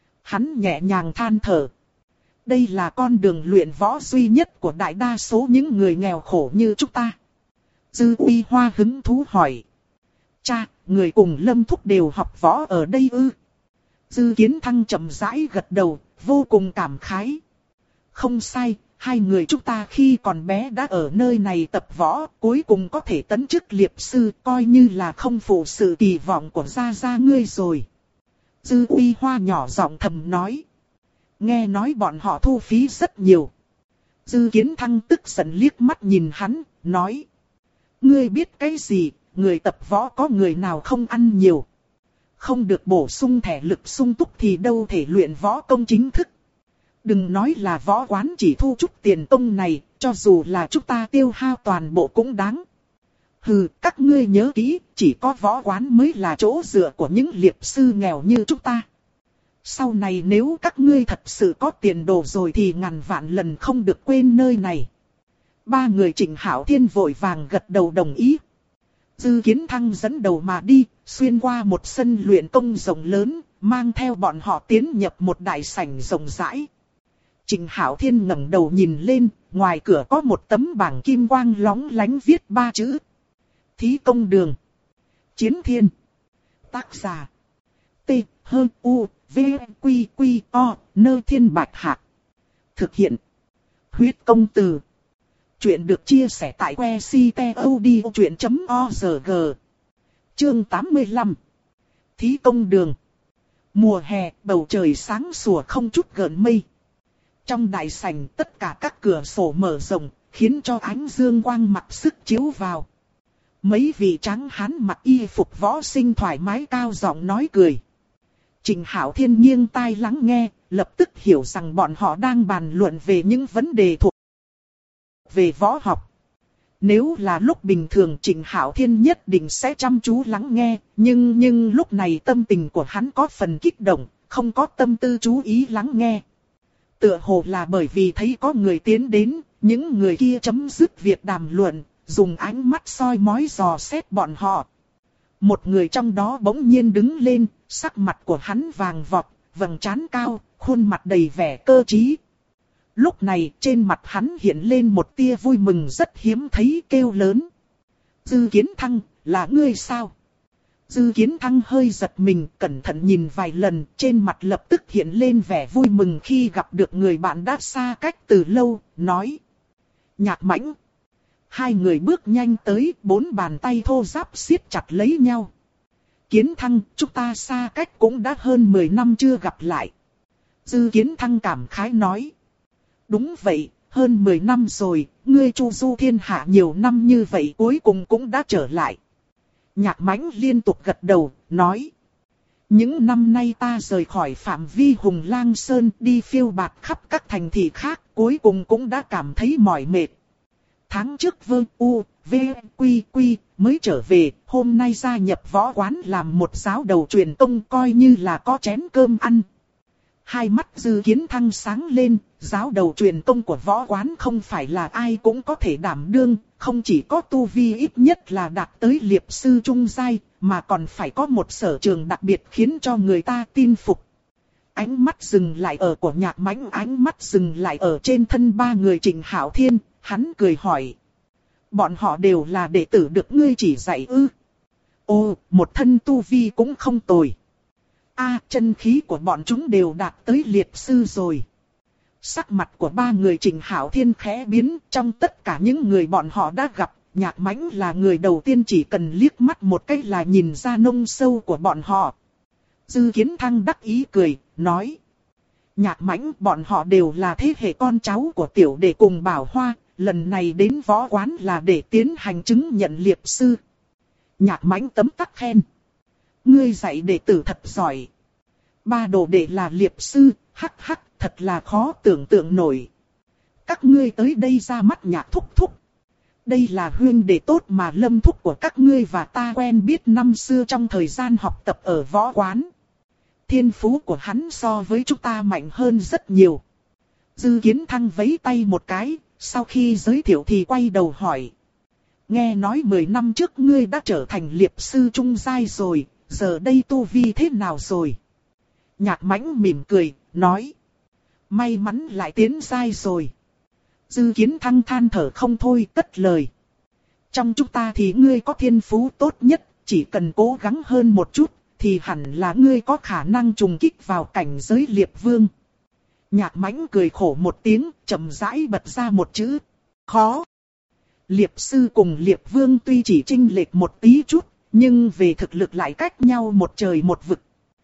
Hắn nhẹ nhàng than thở. Đây là con đường luyện võ duy nhất của đại đa số những người nghèo khổ như chúng ta. Dư Uy Hoa hứng thú hỏi. Cha, người cùng Lâm Thúc đều học võ ở đây ư? Dư Kiến Thăng chậm rãi gật đầu, vô cùng cảm khái. Không sai, hai người chúng ta khi còn bé đã ở nơi này tập võ, cuối cùng có thể tấn chức liệp sư, coi như là không phụ sự kỳ vọng của gia gia ngươi rồi. Dư Uy Hoa nhỏ giọng thầm nói. Nghe nói bọn họ thu phí rất nhiều. Dư Kiến Thăng tức giận liếc mắt nhìn hắn, nói. Ngươi biết cái gì, người tập võ có người nào không ăn nhiều. Không được bổ sung thể lực sung túc thì đâu thể luyện võ công chính thức. Đừng nói là võ quán chỉ thu chút tiền công này, cho dù là chúng ta tiêu hao toàn bộ cũng đáng. Hừ, các ngươi nhớ kỹ, chỉ có võ quán mới là chỗ dựa của những liệp sư nghèo như chúng ta. Sau này nếu các ngươi thật sự có tiền đồ rồi thì ngàn vạn lần không được quên nơi này. 3 người Trịnh Hạo Thiên vội vàng gật đầu đồng ý. Dư Kiến Thăng dẫn đầu mà đi, xuyên qua một sân luyện công rộng lớn, mang theo bọn họ tiến nhập một đại sảnh rộng rãi. Trịnh Hạo Thiên ngẩng đầu nhìn lên, ngoài cửa có một tấm bảng kim quang lóng lánh viết 3 chữ. Thí công đường. Chiến thiên. Tác giả. T, H, U, V, Q, Q, O, Nơ Thiên Bạch Hạc. Thực hiện. Huyết công từ. Chuyện được chia sẻ tại que ctod.org. Chương 85. Thí công đường. Mùa hè, bầu trời sáng sủa không chút gợn mây. Trong đại sảnh tất cả các cửa sổ mở rộng, khiến cho ánh dương quang mặc sức chiếu vào. Mấy vị tráng hán mặc y phục võ sinh thoải mái cao giọng nói cười. Trịnh Hạo Thiên nghiêng tai lắng nghe, lập tức hiểu rằng bọn họ đang bàn luận về những vấn đề thuộc về võ học. Nếu là lúc bình thường Trịnh Hạo Thiên nhất định sẽ chăm chú lắng nghe, nhưng lúc này tâm tình của hắn có phần kích động, không có tâm tư chú ý lắng nghe. Tựa hồ là bởi vì thấy có người tiến đến, những người kia chấm dứt việc đàm luận, dùng ánh mắt soi mói dò xét bọn họ. Một người trong đó bỗng nhiên đứng lên, sắc mặt của hắn vàng vọt, vầng trán cao, khuôn mặt đầy vẻ cơ trí. Lúc này trên mặt hắn hiện lên một tia vui mừng rất hiếm thấy, kêu lớn. Dư Kiến Thăng, là ngươi sao? Dư Kiến Thăng hơi giật mình, cẩn thận nhìn vài lần, trên mặt lập tức hiện lên vẻ vui mừng khi gặp được người bạn đã xa cách từ lâu, nói. Nhạc Mãnh. Hai người bước nhanh tới, bốn bàn tay thô ráp siết chặt lấy nhau. Kiến Thăng, chúng ta xa cách cũng đã hơn 10 năm chưa gặp lại. Dư Kiến Thăng cảm khái nói. Đúng vậy, hơn 10 năm rồi, ngươi chu du thiên hạ nhiều năm như vậy cuối cùng cũng đã trở lại. Nhạc Mãnh liên tục gật đầu, nói. Những năm nay ta rời khỏi phạm vi Hùng Lang Sơn đi phiêu bạt khắp các thành thị khác, cuối cùng cũng đã cảm thấy mỏi mệt. Tháng trước Vương U, V, Quy Quy mới trở về, hôm nay gia nhập võ quán làm một giáo đầu truyền tông coi như là có chén cơm ăn. Hai mắt Dư Kiến Thăng sáng lên, giáo đầu truyền tông của võ quán không phải là ai cũng có thể đảm đương, không chỉ có tu vi ít nhất là đạt tới liệp sư trung giai, mà còn phải có một sở trường đặc biệt khiến cho người ta tin phục. Ánh mắt dừng lại ở của Nhạc Mãnh, ánh mắt dừng lại ở trên thân ba người Trịnh Hạo Thiên, hắn cười hỏi. Bọn họ đều là đệ tử được ngươi chỉ dạy ư? Ồ, một thân tu vi cũng không tồi. Chân khí của bọn chúng đều đạt tới liệt sư rồi. Sắc mặt của ba người Trịnh Hạo Thiên khẽ biến, trong tất cả những người bọn họ đã gặp, Nhạc Mãnh là người đầu tiên chỉ cần liếc mắt một cái là nhìn ra nông sâu của bọn họ. Dư Kiến Thăng đắc ý cười, nói. Nhạc Mãnh, bọn họ đều là thế hệ con cháu của tiểu đệ cùng Bảo Hoa, lần này đến võ quán là để tiến hành chứng nhận liệp sư. Nhạc Mãnh tấm tắc khen. Ngươi dạy đệ tử thật giỏi. Ba đồ đệ là liệp sư, hắc hắc, thật là khó tưởng tượng nổi. Các ngươi tới đây ra mắt Nhạc thúc thúc. Đây là huynh đệ tốt mà Lâm thúc của các ngươi và ta quen biết năm xưa trong thời gian học tập ở võ quán. Thiên phú của hắn so với chúng ta mạnh hơn rất nhiều. Dư Kiến Thăng vẫy tay một cái, sau khi giới thiệu thì quay đầu hỏi. Nghe nói 10 năm trước ngươi đã trở thành liệp sư trung giai rồi, giờ đây tu vi thế nào rồi? Nhạc Mãnh mỉm cười, nói. May mắn lại tiến giai rồi. Dư Kiến Thăng than thở không thôi, cất lời. Trong chúng ta thì ngươi có thiên phú tốt nhất, chỉ cần cố gắng hơn một chút, thì hẳn là ngươi có khả năng trùng kích vào cảnh giới liệp vương. Nhạc Mãnh cười khổ một tiếng, chậm rãi bật ra một chữ. Khó. Liệp sư cùng liệp vương tuy chỉ chênh lệch một tí chút, nhưng về thực lực lại cách nhau một trời một vực.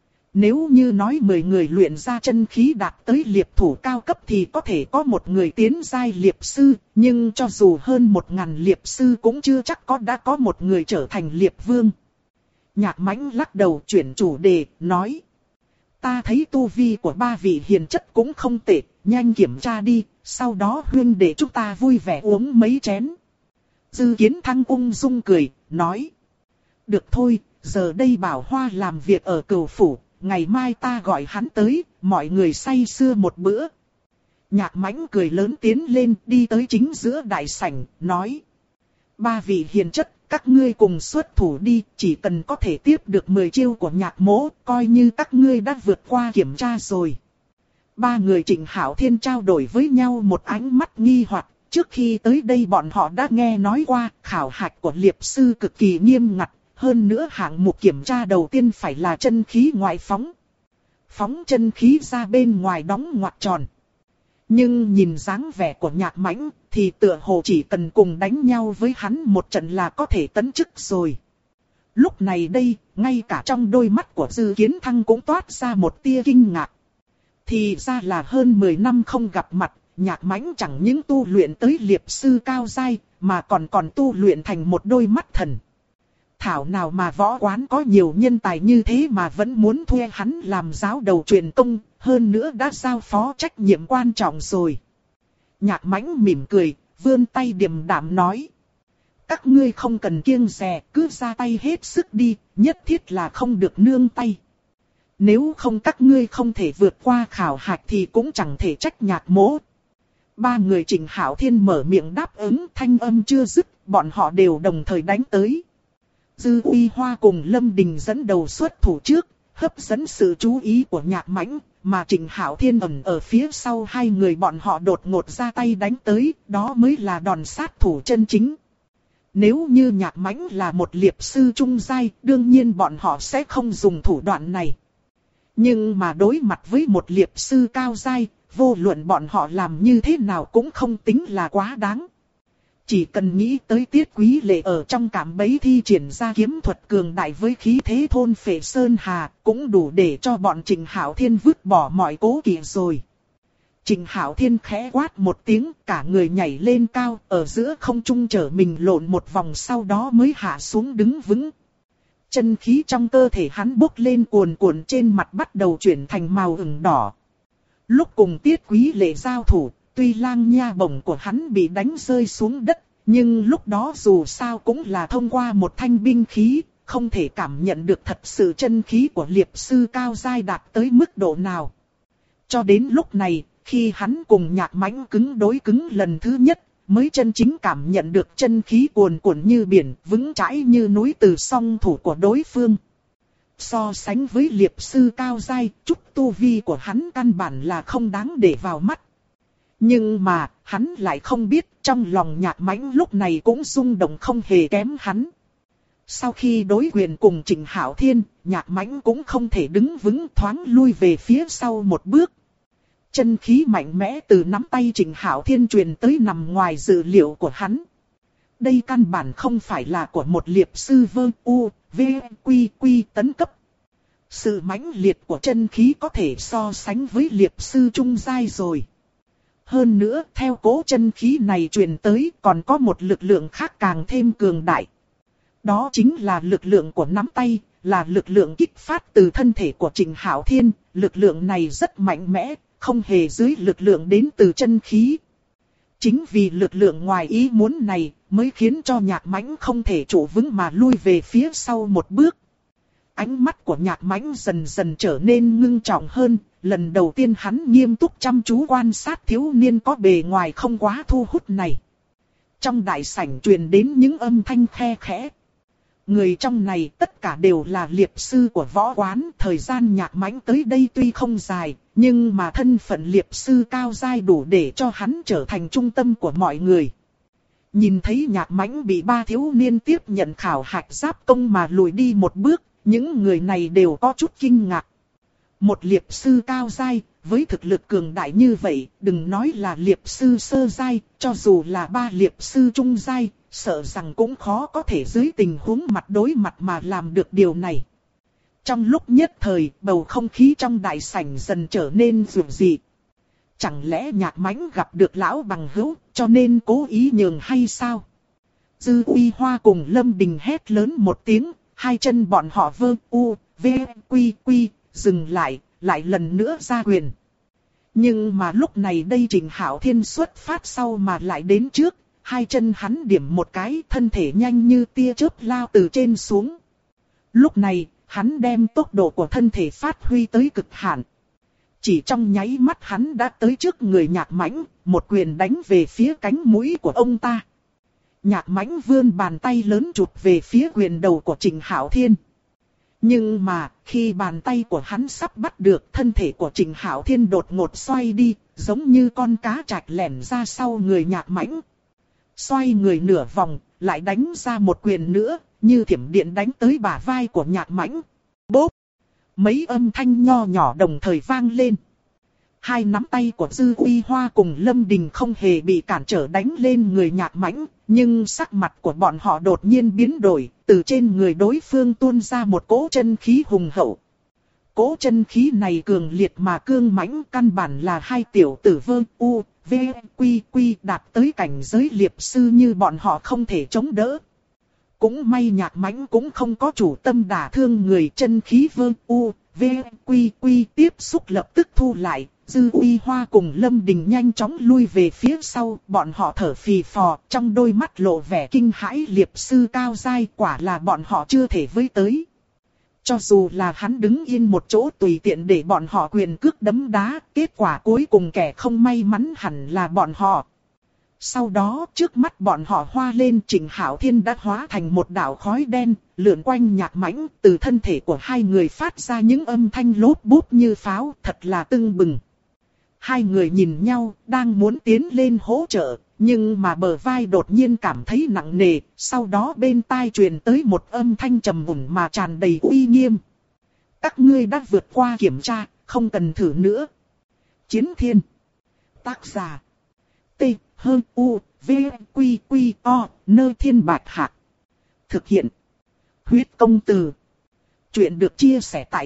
Nếu như nói 10 người luyện ra chân khí đạt tới liệp thủ cao cấp thì có thể có một người tiến giai liệp sư, nhưng cho dù hơn 1000 liệp sư cũng chưa chắc đã có một người trở thành liệp vương. Nhạc Mãnh lắc đầu chuyển chủ đề, nói. Ta thấy tu vi của ba vị hiền chất cũng không tệ, nhanh kiểm tra đi, sau đó huynh để chúng ta vui vẻ uống mấy chén. Dư Kiến Thăng ung dung cười, nói. Được thôi, giờ đây Bảo Hoa làm việc ở Cửu Phủ, ngày mai ta gọi hắn tới, mọi người say sưa một bữa. Nhạc Mãnh cười lớn tiến lên, đi tới chính giữa đại sảnh, nói. Ba vị hiền chất, các ngươi cùng xuất thủ đi, chỉ cần có thể tiếp được 10 chiêu của Nhạc mỗ, coi như các ngươi đã vượt qua kiểm tra rồi. Ba người Trịnh Hạo Thiên trao đổi với nhau một ánh mắt nghi hoặc. Trước khi tới đây bọn họ đã nghe nói qua, khảo hạch của liệp sư cực kỳ nghiêm ngặt, hơn nữa hạng mục kiểm tra đầu tiên phải là chân khí ngoại phóng. Phóng chân khí ra bên ngoài đóng ngoặc tròn. Nhưng nhìn dáng vẻ của Nhạc Mãnh thì tựa hồ chỉ cần cùng đánh nhau với hắn một trận là có thể tấn chức rồi. Lúc này đây, ngay cả trong đôi mắt của Dư Kiến Thăng cũng toát ra một tia kinh ngạc. Thì ra là hơn 10 năm không gặp mặt, Nhạc Mãnh chẳng những tu luyện tới liệp sư cao giai, mà còn tu luyện thành một đôi mắt thần. Thảo nào mà võ quán có nhiều nhân tài như thế mà vẫn muốn thuê hắn làm giáo đầu truyền tông, hơn nữa đã giao phó trách nhiệm quan trọng rồi. Nhạc Mãnh mỉm cười, vươn tay điềm đạm nói. Các ngươi không cần kiêng dè, cứ ra tay hết sức đi, nhất thiết là không được nương tay. Nếu không các ngươi không thể vượt qua khảo hạch thì cũng chẳng thể trách Nhạc mỗ. Ba người Trịnh Hạo Thiên mở miệng đáp ứng, thanh âm chưa dứt, bọn họ đều đồng thời đánh tới. Dư Uy Hoa cùng Lâm Đình dẫn đầu xuất thủ trước, hấp dẫn sự chú ý của Nhạc Mãnh, mà Trịnh Hạo Thiên ẩn ở phía sau hai người bọn họ đột ngột ra tay đánh tới, đó mới là đòn sát thủ chân chính. Nếu như Nhạc Mãnh là một liệp sư trung giai, đương nhiên bọn họ sẽ không dùng thủ đoạn này. Nhưng mà đối mặt với một liệp sư cao giai, vô luận bọn họ làm như thế nào cũng không tính là quá đáng. Chỉ cần nghĩ tới Tiết Quý Lệ ở trong cạm bẫy thi triển ra kiếm thuật cường đại với khí thế thôn phệ sơn hà, cũng đủ để cho bọn Trịnh Hạo Thiên vứt bỏ mọi cố kỵ rồi. Trịnh Hạo Thiên khẽ quát một tiếng, cả người nhảy lên cao, ở giữa không trung trở mình lộn một vòng, sau đó mới hạ xuống đứng vững. Chân khí trong cơ thể hắn bốc lên cuồn cuộn, trên mặt bắt đầu chuyển thành màu ửng đỏ. Lúc cùng Tiết Quý Lệ giao thủ, tuy lang nha bổng của hắn bị đánh rơi xuống đất, nhưng lúc đó dù sao cũng là thông qua một thanh binh khí, không thể cảm nhận được thật sự chân khí của liệp sư cao giai đạt tới mức độ nào. Cho đến lúc này, khi hắn cùng Nhạc Mãnh cứng đối cứng lần thứ nhất, mới chân chính cảm nhận được chân khí cuồn cuộn như biển, vững chãi như núi từ song thủ của đối phương. So sánh với liệp sư cao giai, chút tu vi của hắn căn bản là không đáng để vào mắt. Nhưng mà, hắn lại không biết, trong lòng Nhạc Mãnh lúc này cũng rung động không hề kém hắn. Sau khi đối quyền cùng Trịnh Hạo Thiên, Nhạc Mãnh cũng không thể đứng vững, thoáng lui về phía sau một bước. Chân khí mạnh mẽ từ nắm tay Trịnh Hạo Thiên truyền tới nằm ngoài dự liệu của hắn. Đây căn bản không phải là của một liệp sư vơ u, v, quy tấn cấp. Sự mãnh liệt của chân khí có thể so sánh với liệp sư trung giai rồi. Hơn nữa, theo cố chân khí này truyền tới, còn có một lực lượng khác càng thêm cường đại. Đó chính là lực lượng của nắm tay, là lực lượng kích phát từ thân thể của Trịnh Hạo Thiên. Lực lượng này rất mạnh mẽ, không hề dưới lực lượng đến từ chân khí. Chính vì lực lượng ngoài ý muốn này, mới khiến cho Nhạc Mãnh không thể trụ vững mà lui về phía sau một bước. Ánh mắt của Nhạc Mãnh dần dần trở nên ngưng trọng hơn. Lần đầu tiên hắn nghiêm túc chăm chú quan sát thiếu niên có bề ngoài không quá thu hút này. Trong đại sảnh truyền đến những âm thanh khe khẽ. Người trong này tất cả đều là liệp sư của võ quán. Thời gian Nhạc Mãnh tới đây tuy không dài, nhưng mà thân phận liệp sư cao giai đủ để cho hắn trở thành trung tâm của mọi người. Nhìn thấy Nhạc Mãnh bị ba thiếu niên tiếp nhận khảo hạch giáp công mà lùi đi một bước, những người này đều có chút kinh ngạc. Một liệp sư cao giai, với thực lực cường đại như vậy, đừng nói là liệp sư sơ giai, cho dù là ba liệp sư trung giai, sợ rằng cũng khó có thể dưới tình huống mặt đối mặt mà làm được điều này. Trong lúc nhất thời, bầu không khí trong đại sảnh dần trở nên rùng rợn. Chẳng lẽ Nhạc Mãnh gặp được lão bằng hữu, cho nên cố ý nhường hay sao? Dư Uy Hoa cùng Lâm Đình hét lớn một tiếng, hai chân bọn họ vơ u, v, quy, dừng lại, lại lần nữa ra quyền. Nhưng mà lúc này đây Trịnh Hạo Thiên xuất phát sau mà lại đến trước, hai chân hắn điểm một cái, thân thể nhanh như tia chớp lao từ trên xuống. Lúc này, hắn đem tốc độ của thân thể phát huy tới cực hạn. Chỉ trong nháy mắt hắn đã tới trước người Nhạc Mãnh, một quyền đánh về phía cánh mũi của ông ta. Nhạc Mãnh vươn bàn tay lớn chụp về phía quyền đầu của Trịnh Hạo Thiên. Nhưng mà, khi bàn tay của hắn sắp bắt được, thân thể của Trịnh Hạo Thiên đột ngột xoay đi, giống như con cá trạch lẻn ra sau người Nhạc Mãnh. Xoay người nửa vòng, lại đánh ra một quyền nữa, như thiểm điện đánh tới bả vai của Nhạc Mãnh. Bốp! Mấy âm thanh nho nhỏ đồng thời vang lên. Hai nắm tay của Dư Uy Hoa cùng Lâm Đình không hề bị cản trở đánh lên người Nhạc Mãnh, nhưng sắc mặt của bọn họ đột nhiên biến đổi, từ trên người đối phương tuôn ra một cỗ chân khí hùng hậu. Cỗ chân khí này cường liệt mà cương mãnh, căn bản là hai tiểu tử Vương U, V, Quy Quy đạt tới cảnh giới liệp sư như bọn họ không thể chống đỡ. Cũng may Nhạc Mãnh cũng không có chủ tâm đả thương người, chân khí Vương U, V, Quy Quy tiếp xúc lập tức thu lại. Dư Uy Hoa cùng Lâm Đình nhanh chóng lui về phía sau, bọn họ thở phì phò, trong đôi mắt lộ vẻ kinh hãi, liệp sư cao giai quả là bọn họ chưa thể với tới. Cho dù là hắn đứng yên một chỗ tùy tiện để bọn họ quyền cước đấm đá, kết quả cuối cùng kẻ không may mắn hẳn là bọn họ. Sau đó trước mắt bọn họ hoa lên, Trịnh Hạo Thiên đã hóa thành một đạo khói đen, lượn quanh Nhạc Mãnh, từ thân thể của hai người phát ra những âm thanh lốp bốp như pháo, thật là tưng bừng. Hai người nhìn nhau, đang muốn tiến lên hỗ trợ, nhưng mà bờ vai đột nhiên cảm thấy nặng nề, sau đó bên tai truyền tới một âm thanh trầm mùng mà tràn đầy uy nghiêm. Các ngươi đã vượt qua kiểm tra, không cần thử nữa. Chiến Thiên. Tác giả. T, H, U, V, Quy, Quy, O, Nơ Thiên Bạch Hạc. Thực hiện. Huyết Công Từ. Chuyện được chia sẻ tại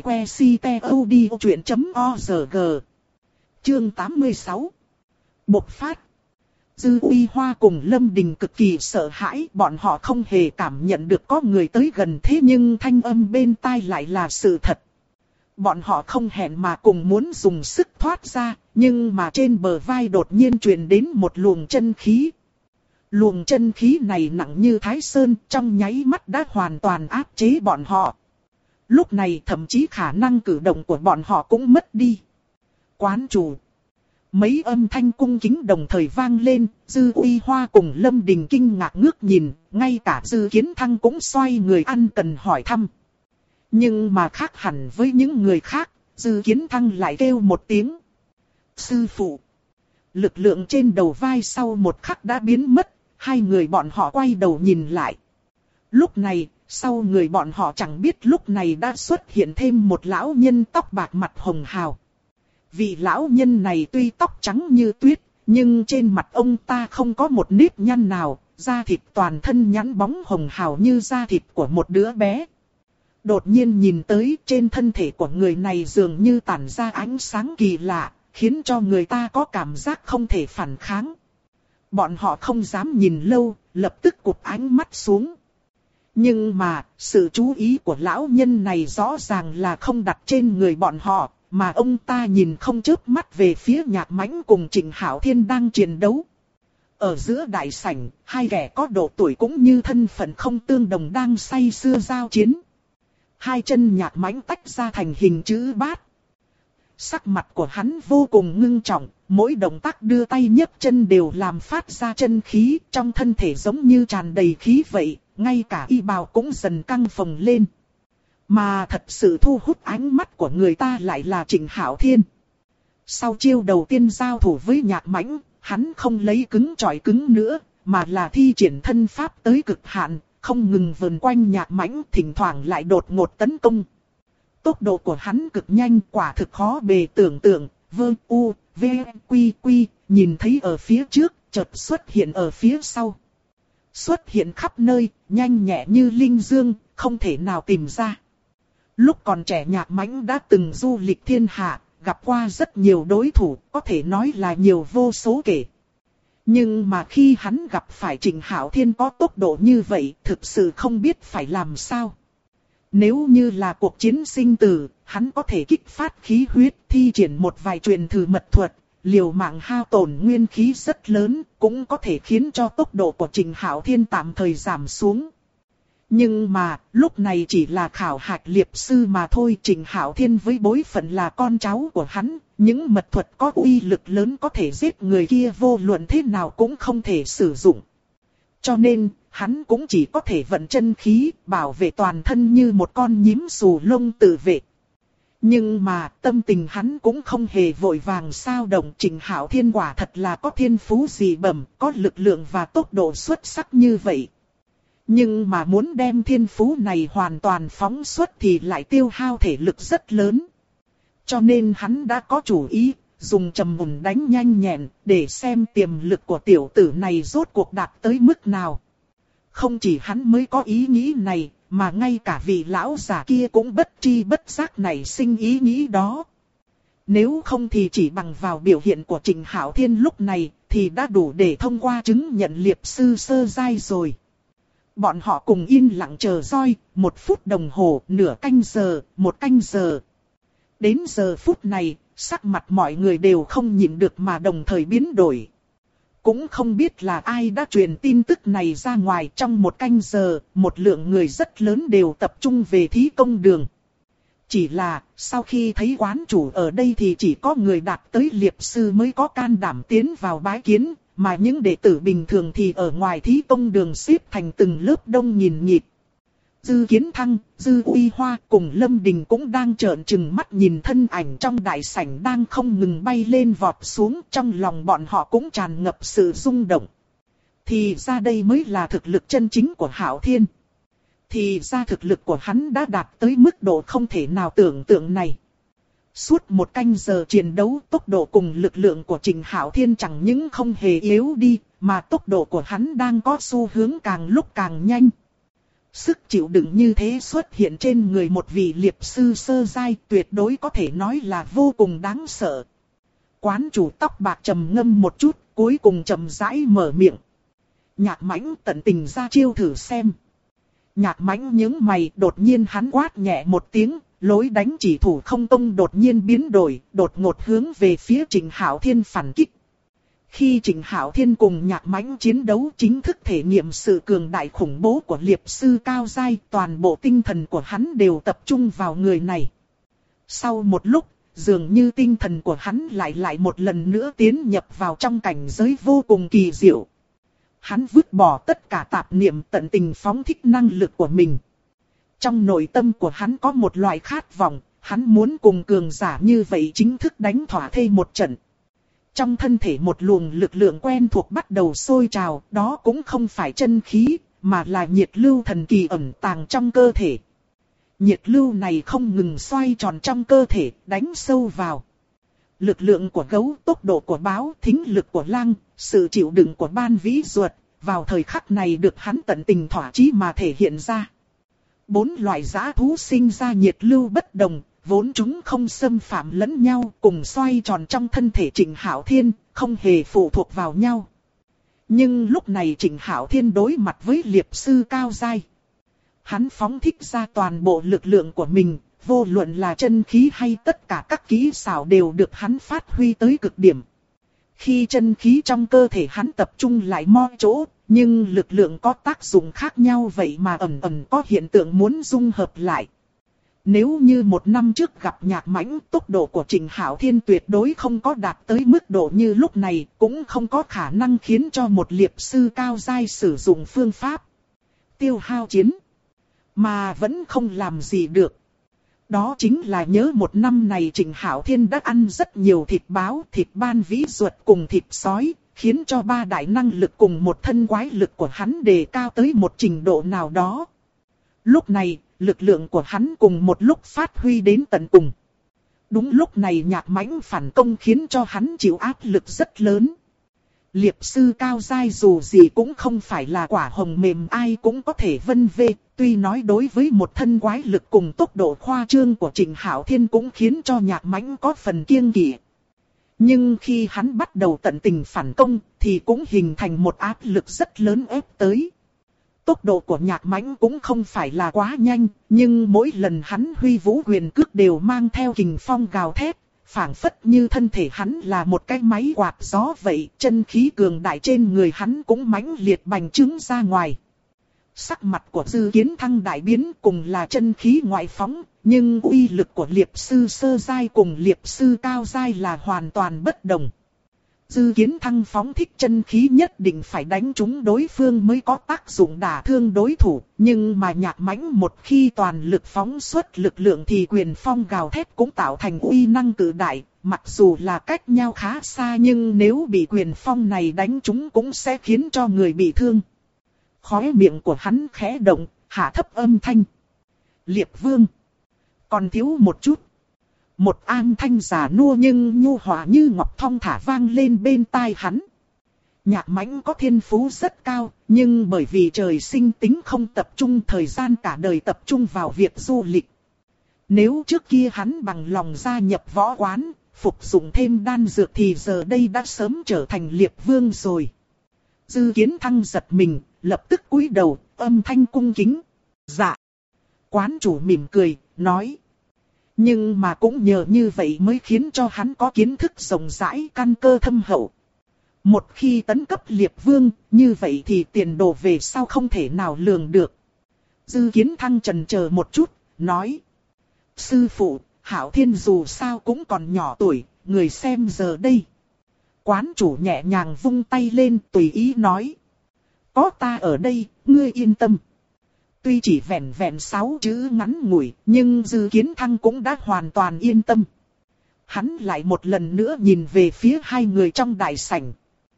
website.odchuyện.org. Chương 86. Bộc phát. Dư Uy Hoa cùng Lâm Đình cực kỳ sợ hãi, bọn họ không hề cảm nhận được có người tới gần, thế nhưng thanh âm bên tai lại là sự thật. Bọn họ không hẹn mà cùng muốn dùng sức thoát ra, nhưng mà trên bờ vai đột nhiên truyền đến một luồng chân khí. Luồng chân khí này nặng như Thái Sơn, trong nháy mắt đã hoàn toàn áp chế bọn họ. Lúc này thậm chí khả năng cử động của bọn họ cũng mất đi. Quán chủ. Mấy âm thanh cung kính đồng thời vang lên, Dư Uy Hoa cùng Lâm Đình kinh ngạc ngước nhìn, ngay cả Dư Kiến Thăng cũng xoay người ăn cần hỏi thăm. Nhưng mà khác hẳn với những người khác, Dư Kiến Thăng lại kêu một tiếng. Sư phụ. Lực lượng trên đầu vai sau một khắc đã biến mất, hai người bọn họ quay đầu nhìn lại. Lúc này, sau người bọn họ chẳng biết lúc này đã xuất hiện thêm một lão nhân tóc bạc mặt hồng hào. Vị lão nhân này tuy tóc trắng như tuyết, nhưng trên mặt ông ta không có một nếp nhăn nào, da thịt toàn thân nhẵn bóng hồng hào như da thịt của một đứa bé. Đột nhiên nhìn tới, trên thân thể của người này dường như tản ra ánh sáng kỳ lạ, khiến cho người ta có cảm giác không thể phản kháng. Bọn họ không dám nhìn lâu, lập tức cụp ánh mắt xuống. Nhưng mà, sự chú ý của lão nhân này rõ ràng là không đặt trên người bọn họ, mà ông ta nhìn không chớp mắt về phía Nhạc Mãnh cùng Trịnh Hạo Thiên đang chiến đấu. Ở giữa đại sảnh, hai kẻ có độ tuổi cũng như thân phận không tương đồng đang say sưa giao chiến. Hai chân Nhạc Mãnh tách ra thành hình chữ bát. Sắc mặt của hắn vô cùng ngưng trọng, mỗi động tác đưa tay nhấc chân đều làm phát ra chân khí, trong thân thể giống như tràn đầy khí vậy, ngay cả y bào cũng dần căng phồng lên. Mà thật sự thu hút ánh mắt của người ta lại là Trịnh Hạo Thiên. Sau chiêu đầu tiên giao thủ với Nhạc Mãnh, hắn không lấy cứng chọi cứng nữa, mà là thi triển thân pháp tới cực hạn, không ngừng vần quanh Nhạc Mãnh, thỉnh thoảng lại đột ngột tấn công. Tốc độ của hắn cực nhanh, quả thực khó bề tưởng tượng. Vương U, V, Quy Quy, nhìn thấy ở phía trước, chợt xuất hiện ở phía sau. Xuất hiện khắp nơi, nhanh nhẹ như linh dương, không thể nào tìm ra. Lúc còn trẻ Nhạc Mãnh đã từng du lịch thiên hạ, gặp qua rất nhiều đối thủ, có thể nói là nhiều vô số kể. Nhưng mà khi hắn gặp phải Trịnh Hạo Thiên có tốc độ như vậy, thực sự không biết phải làm sao. Nếu như là cuộc chiến sinh tử, hắn có thể kích phát khí huyết, thi triển một vài truyền thử mật thuật, liều mạng hao tổn nguyên khí rất lớn, cũng có thể khiến cho tốc độ của Trịnh Hạo Thiên tạm thời giảm xuống. Nhưng mà, lúc này chỉ là khảo hạch liệp sư mà thôi. Trịnh Hạo Thiên với bối phận là con cháu của hắn, những mật thuật có uy lực lớn có thể giết người kia vô luận thế nào cũng không thể sử dụng. Cho nên, hắn cũng chỉ có thể vận chân khí, bảo vệ toàn thân như một con nhím xù lông tự vệ. Nhưng mà, tâm tình hắn cũng không hề vội vàng sao động. Trịnh Hạo Thiên quả thật là có thiên phú dị bẩm, có lực lượng và tốc độ xuất sắc như vậy. Nhưng mà muốn đem thiên phú này hoàn toàn phóng xuất thì lại tiêu hao thể lực rất lớn. Cho nên hắn đã có chủ ý, dùng trầm ổn đánh nhanh nhẹn, để xem tiềm lực của tiểu tử này rốt cuộc đạt tới mức nào. Không chỉ hắn mới có ý nghĩ này, mà ngay cả vị lão già kia cũng bất tri bất giác nảy sinh ý nghĩ đó. Nếu không thì chỉ bằng vào biểu hiện của Trịnh Hạo Thiên lúc này, thì đã đủ để thông qua chứng nhận liệp sư sơ giai rồi. Bọn họ cùng yên lặng chờ roi, 1 phút đồng hồ, nửa canh giờ, 1 canh giờ. Đến giờ phút này, sắc mặt mọi người đều không nhịn được mà đồng thời biến đổi. Cũng không biết là ai đã truyền tin tức này ra ngoài. Trong 1 canh giờ, một lượng người rất lớn đều tập trung về thí công đường. Chỉ là, sau khi thấy quán chủ ở đây thì chỉ có người đạt tới liệp sư mới có can đảm tiến vào bái kiến, mà những đệ tử bình thường thì ở ngoài thí công đường xếp thành từng lớp đông nghìn nghịt. Dư Kiến Thăng, Dư Uy Hoa cùng Lâm Đình cũng đang trợn trừng mắt nhìn thân ảnh trong đại sảnh đang không ngừng bay lên vọt xuống, trong lòng bọn họ cũng tràn ngập sự rung động. Thì ra đây mới là thực lực chân chính của Hạo Thiên. Thì ra thực lực của hắn đã đạt tới mức độ không thể nào tưởng tượng này. Suốt 1 canh giờ chiến đấu, tốc độ cùng lực lượng của Trịnh Hạo Thiên chẳng những không hề yếu đi, mà tốc độ của hắn đang có xu hướng càng lúc càng nhanh. Sức chịu đựng như thế xuất hiện trên người một vị liệp sư sơ giai, tuyệt đối có thể nói là vô cùng đáng sợ. Quán chủ tóc bạc trầm ngâm một chút, cuối cùng chậm rãi mở miệng. Nhạc Mãnh tận tình ra chiêu thử xem. Nhạc Mãnh nhướng mày, đột nhiên hắn quát nhẹ một tiếng, lối đánh chỉ thủ không tông đột nhiên biến đổi, đột ngột hướng về phía Trịnh Hạo Thiên phản kích. Khi Trịnh Hạo Thiên cùng Nhạc Mãnh chiến đấu, chính thức thể nghiệm sự cường đại khủng bố của liệp sư cao giai, toàn bộ tinh thần của hắn đều tập trung vào người này. Sau một lúc, dường như tinh thần của hắn lại một lần nữa tiến nhập vào trong cảnh giới vô cùng kỳ diệu. Hắn vứt bỏ tất cả tạp niệm, tận tình phóng thích năng lực của mình. Trong nội tâm của hắn có một loại khát vọng, hắn muốn cùng cường giả như vậy chính thức đánh thỏa thê một trận. Trong thân thể một luồng lực lượng quen thuộc bắt đầu sôi trào, đó cũng không phải chân khí, mà là nhiệt lưu thần kỳ ẩn tàng trong cơ thể. Nhiệt lưu này không ngừng xoay tròn trong cơ thể, đánh sâu vào. Lực lượng của gấu, tốc độ của báo, thính lực của lang, sự chịu đựng của ban vĩ ruột, vào thời khắc này được hắn tận tình thỏa chí mà thể hiện ra. 4 loại dã thú sinh ra nhiệt lưu bất đồng, vốn chúng không xâm phạm lẫn nhau, cùng xoay tròn trong thân thể Trịnh Hạo Thiên, không hề phụ thuộc vào nhau. Nhưng lúc này Trịnh Hạo Thiên đối mặt với liệp sư cao giai. Hắn phóng thích ra toàn bộ lực lượng của mình, vô luận là chân khí hay tất cả các kỹ xảo đều được hắn phát huy tới cực điểm. Khi chân khí trong cơ thể hắn tập trung lại mo chỗ, nhưng lực lượng có tác dụng khác nhau vậy mà ẩn ẩn có hiện tượng muốn dung hợp lại. Nếu như 1 năm trước gặp Nhạc Mãnh, tốc độ của Trịnh Hạo Thiên tuyệt đối không có đạt tới mức độ như lúc này, cũng không có khả năng khiến cho một liệp sư cao giai sử dụng phương pháp tiêu hao chiến, mà vẫn không làm gì được. Đó chính là nhớ 1 năm này Trịnh Hạo Thiên đã ăn rất nhiều thịt báo, thịt ban vĩ ruột cùng thịt sói, khiến cho 3 đại năng lực cùng một thân quái lực của hắn đề cao tới một trình độ nào đó. Lúc này, lực lượng của hắn cùng một lúc phát huy đến tận cùng. Đúng lúc này Nhạc Mãnh phản công khiến cho hắn chịu áp lực rất lớn. Liệp sư cao giai dù gì cũng không phải là quả hồng mềm ai cũng có thể vân vê, tuy nói đối với một thân quái lực cùng tốc độ khoa trương của Trịnh Hạo Thiên cũng khiến cho Nhạc Mãnh có phần kiêng kỵ. Nhưng khi hắn bắt đầu tận tình phản công thì cũng hình thành một áp lực rất lớn ép tới. Tốc độ của Nhạc Mãnh cũng không phải là quá nhanh, nhưng mỗi lần hắn huy vũ quyền cước đều mang theo kình phong gào thét, phảng phất như thân thể hắn là một cái máy quạt gió vậy, chân khí cường đại trên người hắn cũng mãnh liệt bành trướng ra ngoài. Sắc mặt của Dư Kiến Thăng đại biến, cùng là chân khí ngoại phóng, nhưng uy lực của liệp sư sơ giai cùng liệp sư cao giai là hoàn toàn bất đồng. Dư Kiến Thăng phóng thích chân khí nhất định phải đánh trúng đối phương mới có tác dụng đả thương đối thủ, nhưng mà Nhạc Mãnh một khi toàn lực phóng xuất lực lượng thì quyền phong gào thét cũng tạo thành uy năng cự đại, mặc dù là cách nhau khá xa nhưng nếu bị quyền phong này đánh trúng cũng sẽ khiến cho người bị thương. Khóe miệng của hắn khẽ động, hạ thấp âm thanh. Liệp Vương, còn thiếu một chút. Một âm thanh già nua nhưng nhu hòa như ngọc thong thả vang lên bên tai hắn. Nhạc Mãnh có thiên phú rất cao, nhưng bởi vì trời sinh tính không tập trung, thời gian cả đời tập trung vào việc du lịch. Nếu trước kia hắn bằng lòng gia nhập võ quán, phục dụng thêm đan dược thì giờ đây đã sớm trở thành Liệp Vương rồi. Dư Kiến Thăng giật mình, lập tức cúi đầu, âm thanh cung kính. Dạ. Quán chủ mỉm cười, nói. Nhưng mà cũng nhờ như vậy mới khiến cho hắn có kiến thức rộng rãi, căn cơ thâm hậu. Một khi tấn cấp Liệp Vương, như vậy thì tiền đồ về sau không thể nào lường được. Dư Kiến Thăng chần chờ một chút, nói. Sư phụ, Hạo Thiên dù sao cũng còn nhỏ tuổi, người xem giờ đây. Quán chủ nhẹ nhàng vung tay lên, tùy ý nói. Có ta ở đây, ngươi yên tâm. Tuy chỉ vẹn vẹn 6 chữ ngắn ngủi, nhưng Dư Kiến Thăng cũng đã hoàn toàn yên tâm. Hắn lại một lần nữa nhìn về phía hai người trong đại sảnh.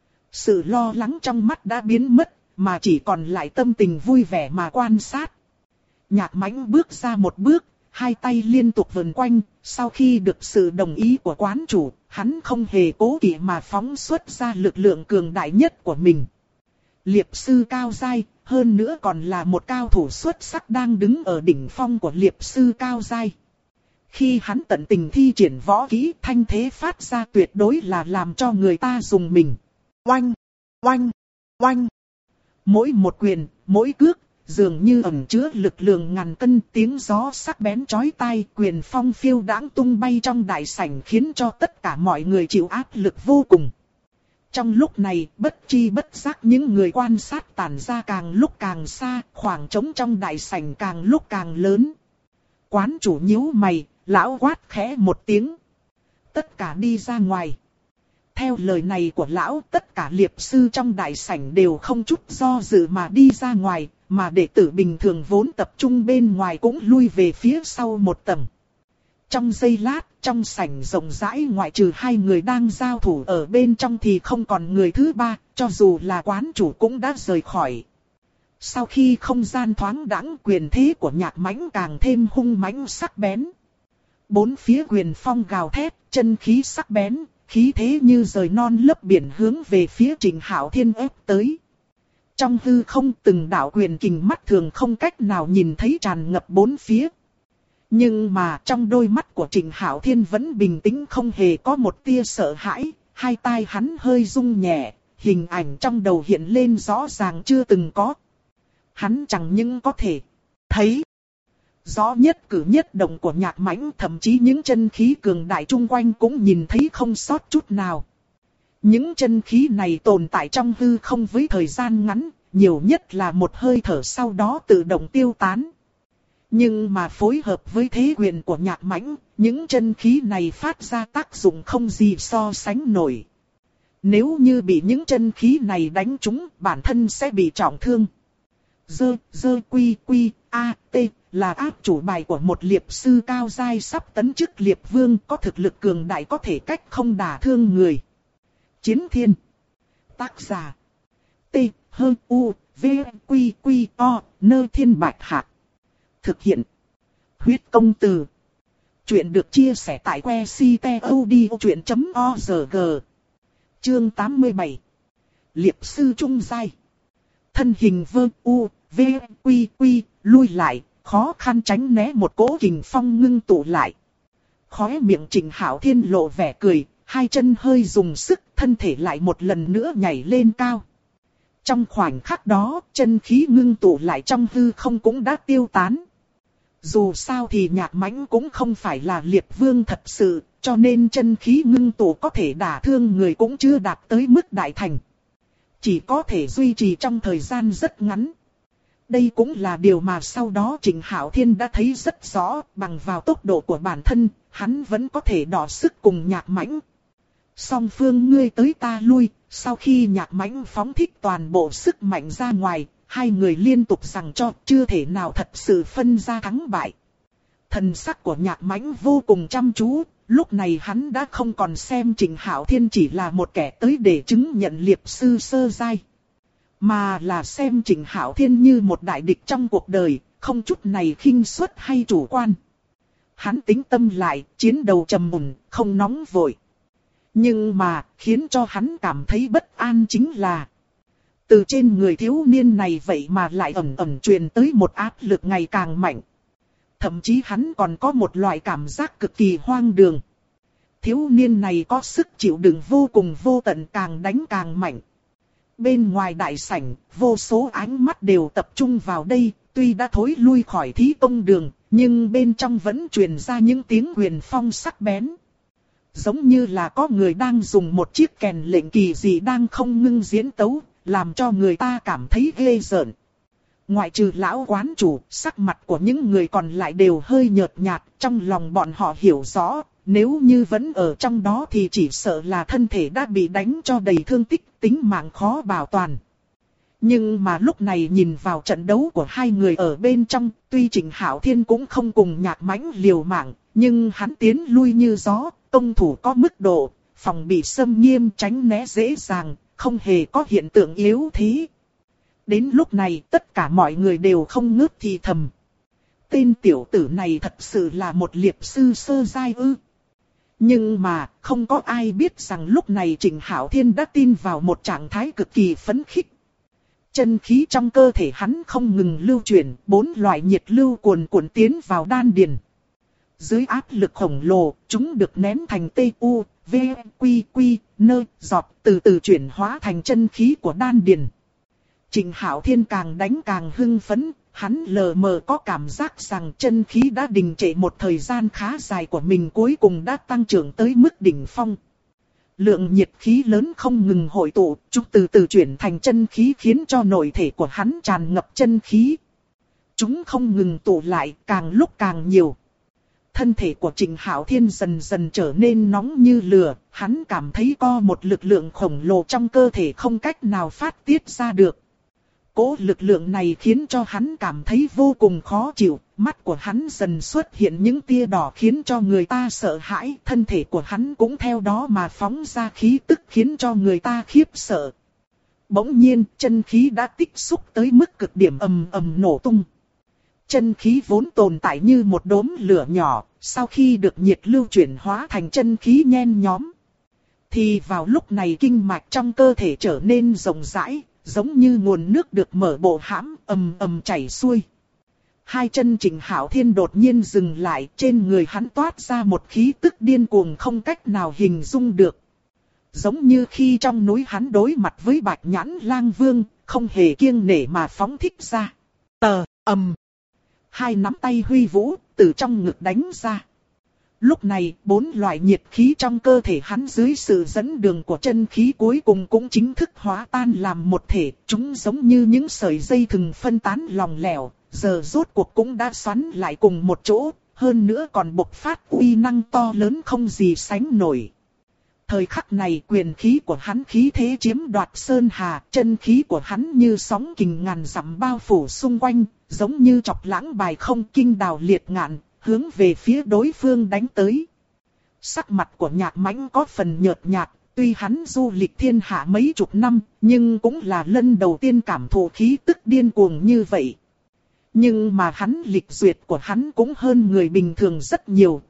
Sự lo lắng trong mắt đã biến mất, mà chỉ còn lại tâm tình vui vẻ mà quan sát. Nhạc Mãnh bước ra một bước, hai tay liên tục vần quanh, sau khi được sự đồng ý của quán chủ, hắn không hề cố kỵ mà phóng xuất ra lực lượng cường đại nhất của mình. Liệp sư cao giai, hơn nữa còn là một cao thủ xuất sắc đang đứng ở đỉnh phong của liệp sư cao giai. Khi hắn tận tình thi triển võ kỹ, thanh thế phát ra tuyệt đối là làm cho người ta dùng mình. Oanh, oanh, oanh. Mỗi một quyền, mỗi cước, dường như ẩn chứa lực lượng ngàn cân, tiếng gió sắc bén chói tai, quyền phong phiêu đãng tung bay trong đại sảnh khiến cho tất cả mọi người chịu áp lực vô cùng. Trong lúc này, bất chi bất giác những người quan sát tản ra càng lúc càng xa, khoảng trống trong đại sảnh càng lúc càng lớn. Quán chủ nhíu mày, lão quát khẽ một tiếng. Tất cả đi ra ngoài. Theo lời này của lão, tất cả liệp sư trong đại sảnh đều không chút do dự mà đi ra ngoài, mà đệ tử bình thường vốn tập trung bên ngoài cũng lui về phía sau một tầng. Trong giây lát, trong sảnh rộng rãi ngoại trừ hai người đang giao thủ ở bên trong thì không còn người thứ ba, cho dù là quán chủ cũng đã rời khỏi. Sau khi không gian thoáng đãng, quyền thế của Nhạc Mãnh càng thêm hung mãnh sắc bén. Bốn phía quyền phong gào thét, chân khí sắc bén, khí thế như rời non lấp biển hướng về phía Trình Hạo Thiên ép tới. Trong hư không từng đạo quyền kình mắt thường không cách nào nhìn thấy tràn ngập bốn phía. Nhưng mà trong đôi mắt của Trình Hạo Thiên vẫn bình tĩnh, không hề có một tia sợ hãi, hai tai hắn hơi rung nhẹ, hình ảnh trong đầu hiện lên rõ ràng chưa từng có. Hắn chẳng những có thể thấy rõ nhất cử nhất động của Nhạc Mãnh, thậm chí những chân khí cường đại chung quanh cũng nhìn thấy không sót chút nào. Những chân khí này tồn tại trong hư không với thời gian ngắn, nhiều nhất là một hơi thở sau đó tự động tiêu tán. Nhưng mà phối hợp với thế quyền của Nhạc Mãnh, những chân khí này phát ra tác dụng không gì so sánh nổi. Nếu như bị những chân khí này đánh trúng, bản thân sẽ bị trọng thương. T là áp chủ bài của một liệp sư cao giai sắp tấn chức liệp vương, có thực lực cường đại có thể cách không đả thương người. Chiến Thiên. Tác giả. Nơi Thiên Bạch Hạc. Thực hiện. Huyết Công Từ. Chuyện được chia sẻ tại website.odchuyện.org. Chương 87. Liệp sư trung giai. Thân hình lui lại, khó khăn tránh né một cỗ kình phong ngưng tụ lại. Khóe miệng Trình Hạo Thiên lộ vẻ cười, hai chân hơi dùng sức, thân thể lại một lần nữa nhảy lên cao. Trong khoảnh khắc đó, chân khí ngưng tụ lại trong hư không cũng đã tiêu tán. Dù sao thì Nhạc Mãnh cũng không phải là liệp vương thật sự, cho nên chân khí ngưng tụ có thể đả thương người cũng chưa đạt tới mức đại thành. Chỉ có thể duy trì trong thời gian rất ngắn. Đây cũng là điều mà sau đó Trình Hạo Thiên đã thấy rất rõ, bằng vào tốc độ của bản thân, hắn vẫn có thể đọ sức cùng Nhạc Mãnh. Song phương ngươi tới ta lui, sau khi Nhạc Mãnh phóng thích toàn bộ sức mạnh ra ngoài, hai người liên tục giằng co, chưa thể nào thật sự phân ra thắng bại. Thần sắc của Nhạc Mãnh vô cùng chăm chú, lúc này hắn đã không còn xem Trình Hạo Thiên chỉ là một kẻ tới để chứng nhận liệp sư sơ giai, mà là xem Trình Hạo Thiên như một đại địch trong cuộc đời, không chút này khinh suất hay chủ quan. hắn tĩnh tâm lại, chiến đầu trầm mùn, không nóng vội. Nhưng mà, khiến cho hắn cảm thấy bất an chính là từ trên người thiếu niên này vậy mà lại ẩn ẩn truyền tới một áp lực ngày càng mạnh. Thậm chí hắn còn có một loại cảm giác cực kỳ hoang đường. Thiếu niên này có sức chịu đựng vô cùng vô tận, càng đánh càng mạnh. Bên ngoài đại sảnh, vô số ánh mắt đều tập trung vào đây, tuy đã thối lui khỏi thí công đường, nhưng bên trong vẫn truyền ra những tiếng huyền phong sắc bén. Giống như là có người đang dùng một chiếc kèn lệnh kỳ dị đang không ngưng diễn tấu, làm cho người ta cảm thấy ghê rợn. Ngoại trừ lão quán chủ, sắc mặt của những người còn lại đều hơi nhợt nhạt, trong lòng bọn họ hiểu rõ, nếu như vẫn ở trong đó thì chỉ sợ là thân thể đã bị đánh cho đầy thương tích, tính mạng khó bảo toàn. Nhưng mà lúc này nhìn vào trận đấu của hai người ở bên trong, tuy Trịnh Hạo Thiên cũng không cùng Nhạc Mãnh liều mạng, nhưng hắn tiến lui như gió, công thủ có mức độ, phòng bị xâm nghiêm, tránh né dễ dàng, không hề có hiện tượng yếu thế. Đến lúc này tất cả mọi người đều không ngớt thì thầm. Tên tiểu tử này thật sự là một liệp sư sơ giai ư. Nhưng mà không có ai biết rằng lúc này Trịnh Hạo Thiên đã tin vào một trạng thái cực kỳ phấn khích. Chân khí trong cơ thể hắn không ngừng lưu chuyển, 4 loại nhiệt lưu cuồn cuộn tiến vào đan điền. Dưới áp lực khổng lồ, chúng được nén thành T.U, V, Quy, Quy, Nơ, giọt, từ từ chuyển hóa thành chân khí của đan điền. Trịnh Hạo Thiên càng đánh càng hưng phấn, hắn lờ mờ có cảm giác rằng chân khí đã đình trệ một thời gian khá dài của mình cuối cùng đã tăng trưởng tới mức đỉnh phong. Lượng nhiệt khí lớn không ngừng hội tụ, chúng từ từ chuyển thành chân khí khiến cho nội thể của hắn tràn ngập chân khí. Chúng không ngừng tụ lại, càng lúc càng nhiều. Thân thể của Trịnh Hạo Thiên dần dần trở nên nóng như lửa, hắn cảm thấy có một lực lượng khổng lồ trong cơ thể không cách nào phát tiết ra được. Cố lực lượng này khiến cho hắn cảm thấy vô cùng khó chịu, mắt của hắn dần xuất hiện những tia đỏ khiến cho người ta sợ hãi, thân thể của hắn cũng theo đó mà phóng ra khí tức khiến cho người ta khiếp sợ. Bỗng nhiên, chân khí đã tích xúc tới mức cực điểm ầm ầm nổ tung. Chân khí vốn tồn tại như một đốm lửa nhỏ, sau khi được nhiệt lưu chuyển hóa thành chân khí nhen nhóm. Thì vào lúc này kinh mạch trong cơ thể trở nên rộng rãi, giống như nguồn nước được mở bộ hãm, ầm ầm chảy xuôi. Hai chân Trịnh Hạo Thiên đột nhiên dừng lại, trên người hắn toát ra một khí tức điên cuồng không cách nào hình dung được. Giống như khi trong núi hắn đối mặt với Bạch Nhãn Lang Vương, không hề kiêng nể mà phóng thích ra. Hai nắm tay huy vũ, từ trong ngực đánh ra. Lúc này, 4 loại nhiệt khí trong cơ thể hắn dưới sự dẫn đường của chân khí cuối cùng cũng chính thức hóa tan làm một thể. Chúng giống như những sợi dây thừng phân tán lỏng lẻo, giờ rốt cuộc cũng đã xoắn lại cùng một chỗ, hơn nữa còn bộc phát uy năng to lớn không gì sánh nổi. Thời khắc này quyền khí của hắn khí thế chiếm đoạt sơn hà, chân khí của hắn như sóng kình ngàn dặm bao phủ xung quanh, giống như chọc lãng bài không kinh đào liệt ngạn, hướng về phía đối phương đánh tới. Sắc mặt của Nhạc Mãnh có phần nhợt nhạt, tuy hắn du lịch thiên hạ mấy chục năm, nhưng cũng là lần đầu tiên cảm thụ khí tức điên cuồng như vậy. Nhưng mà hắn lịch duyệt của hắn cũng hơn người bình thường rất nhiều,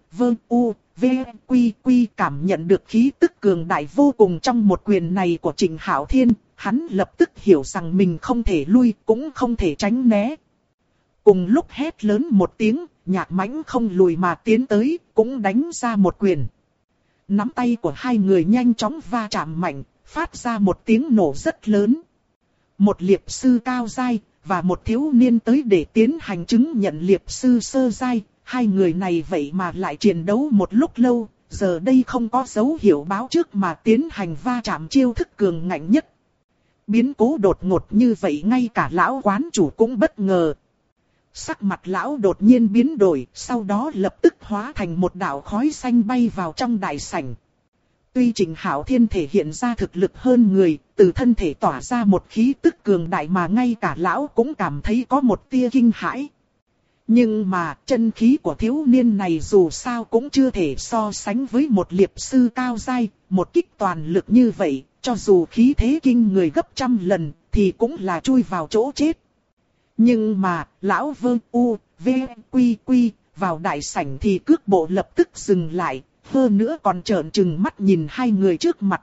Quy cảm nhận được khí tức cường đại vô cùng trong một quyền này của Trịnh Hạo Thiên, hắn lập tức hiểu rằng mình không thể lui, cũng không thể tránh né. Cùng lúc hét lớn một tiếng, Nhạc Mãnh không lùi mà tiến tới, cũng đánh ra một quyền. Nắm tay của hai người nhanh chóng va chạm mạnh, phát ra một tiếng nổ rất lớn. Một liệp sư cao giai, và một thiếu niên tới để tiến hành chứng nhận liệp sư sơ giai. Hai người này vậy mà lại chiến đấu một lúc lâu, giờ đây không có dấu hiệu báo trước mà tiến hành va chạm chiêu thức cường ngạnh nhất. Biến cố đột ngột như vậy ngay cả lão quán chủ cũng bất ngờ. Sắc mặt lão đột nhiên biến đổi, sau đó lập tức hóa thành một đạo khói xanh bay vào trong đại sảnh. Tuy Trịnh Hạo Thiên thể hiện ra thực lực hơn người, từ thân thể tỏa ra một khí tức cường đại mà ngay cả lão cũng cảm thấy có một tia kinh hãi. Nhưng mà chân khí của thiếu niên này dù sao cũng chưa thể so sánh với một liệp sư cao giai, một kích toàn lực như vậy, cho dù khí thế kinh người gấp trăm lần, thì cũng là chui vào chỗ chết. Nhưng mà, lão Quy, vào đại sảnh thì cước bộ lập tức dừng lại, hơn nữa còn trợn trừng mắt nhìn hai người trước mặt.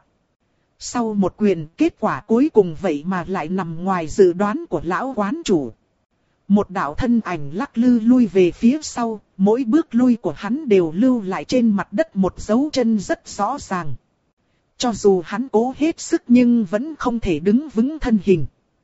Sau một quyền, kết quả cuối cùng vậy mà lại nằm ngoài dự đoán của lão quán chủ. Một đạo thân ảnh lắc lư lui về phía sau, mỗi bước lui của hắn đều lưu lại trên mặt đất một dấu chân rất rõ ràng. Cho dù hắn cố hết sức nhưng vẫn không thể đứng vững thân hình.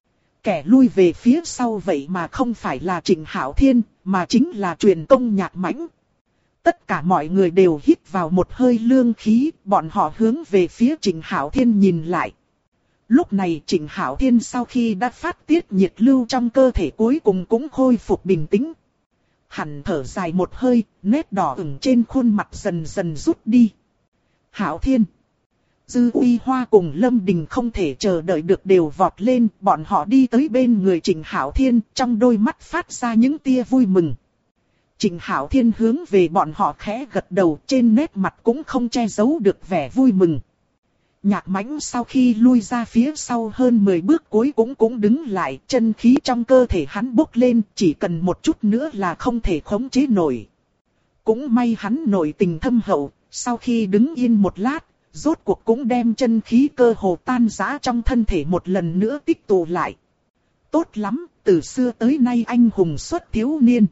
Kẻ lui về phía sau vậy mà không phải là Trịnh Hạo Thiên, mà chính là Truyền Tông Nhạc Mãnh. Tất cả mọi người đều hít vào một hơi lương khí, bọn họ hướng về phía Trịnh Hạo Thiên nhìn lại. Lúc này Trịnh Hạo Thiên sau khi đã phát tiết nhiệt lưu trong cơ thể cuối cùng cũng khôi phục bình tĩnh. Hắn thở dài một hơi, nét đỏ ửng trên khuôn mặt dần dần rút đi. Hạo Thiên. Dư Uy Hoa cùng Lâm Đình không thể chờ đợi được đều vọt lên, bọn họ đi tới bên người Trịnh Hạo Thiên, trong đôi mắt phát ra những tia vui mừng. Trịnh Hạo Thiên hướng về bọn họ khẽ gật đầu, trên nét mặt cũng không che giấu được vẻ vui mừng. Nhạc Mãnh sau khi lui ra phía sau hơn 10 bước cuối cũng đứng lại, chân khí trong cơ thể hắn bốc lên, chỉ cần một chút nữa là không thể khống chế nổi. Cũng may hắn nội tình thâm hậu, sau khi đứng yên một lát, rốt cuộc cũng đem chân khí cơ hồ tan rã trong thân thể một lần nữa tích tụ lại. Tốt lắm, từ xưa tới nay anh hùng xuất thiếu niên.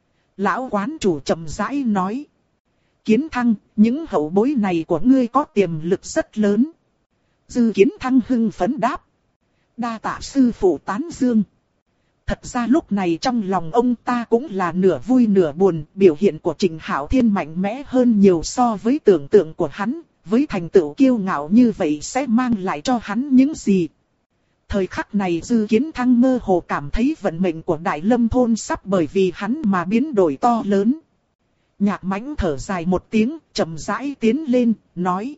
Lão quán chủ chậm rãi nói. Kiến Thăng, những hậu bối này của ngươi có tiềm lực rất lớn. Dư Kiến Thăng hưng phấn đáp. Đa tạ sư phụ tán dương. Thật ra lúc này trong lòng ông ta cũng là nửa vui nửa buồn, biểu hiện của Trịnh Hạo Thiên mạnh mẽ hơn nhiều so với tưởng tượng của hắn, với thành tựu kiêu ngạo như vậy sẽ mang lại cho hắn những gì. Thời khắc này Dư Kiến Thăng mơ hồ cảm thấy vận mệnh của Đại Lâm thôn sắp bởi vì hắn mà biến đổi to lớn. Nhạc Mãnh thở dài một tiếng, chậm rãi tiến lên, nói.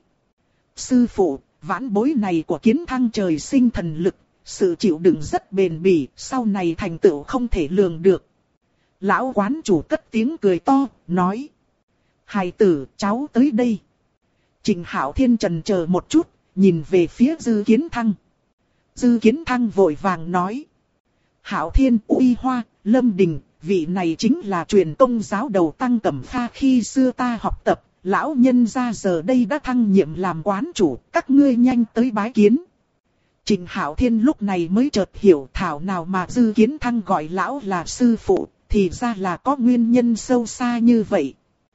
Sư phụ, vãn bối này của Kiến Thăng trời sinh thần lực, sự chịu đựng rất bền bỉ, sau này thành tựu không thể lường được. Lão quán chủ cất tiếng cười to, nói. Hài tử, cháu tới đây. Trịnh Hạo Thiên chần chờ một chút, nhìn về phía Dư Kiến Thăng. Dư Kiến Thăng vội vàng nói. Hạo Thiên, Uy Hoa, Lâm Đình, vị này chính là truyền tông giáo đầu Tăng Cẩm Pha khi xưa ta học tập. Lão nhân gia giờ đây đã thăng nhiệm làm quán chủ, các ngươi nhanh tới bái kiến. Trịnh Hạo Thiên lúc này mới chợt hiểu thảo nào mà Dư Kiến Thăng gọi lão là sư phụ, thì ra là có nguyên nhân sâu xa như vậy.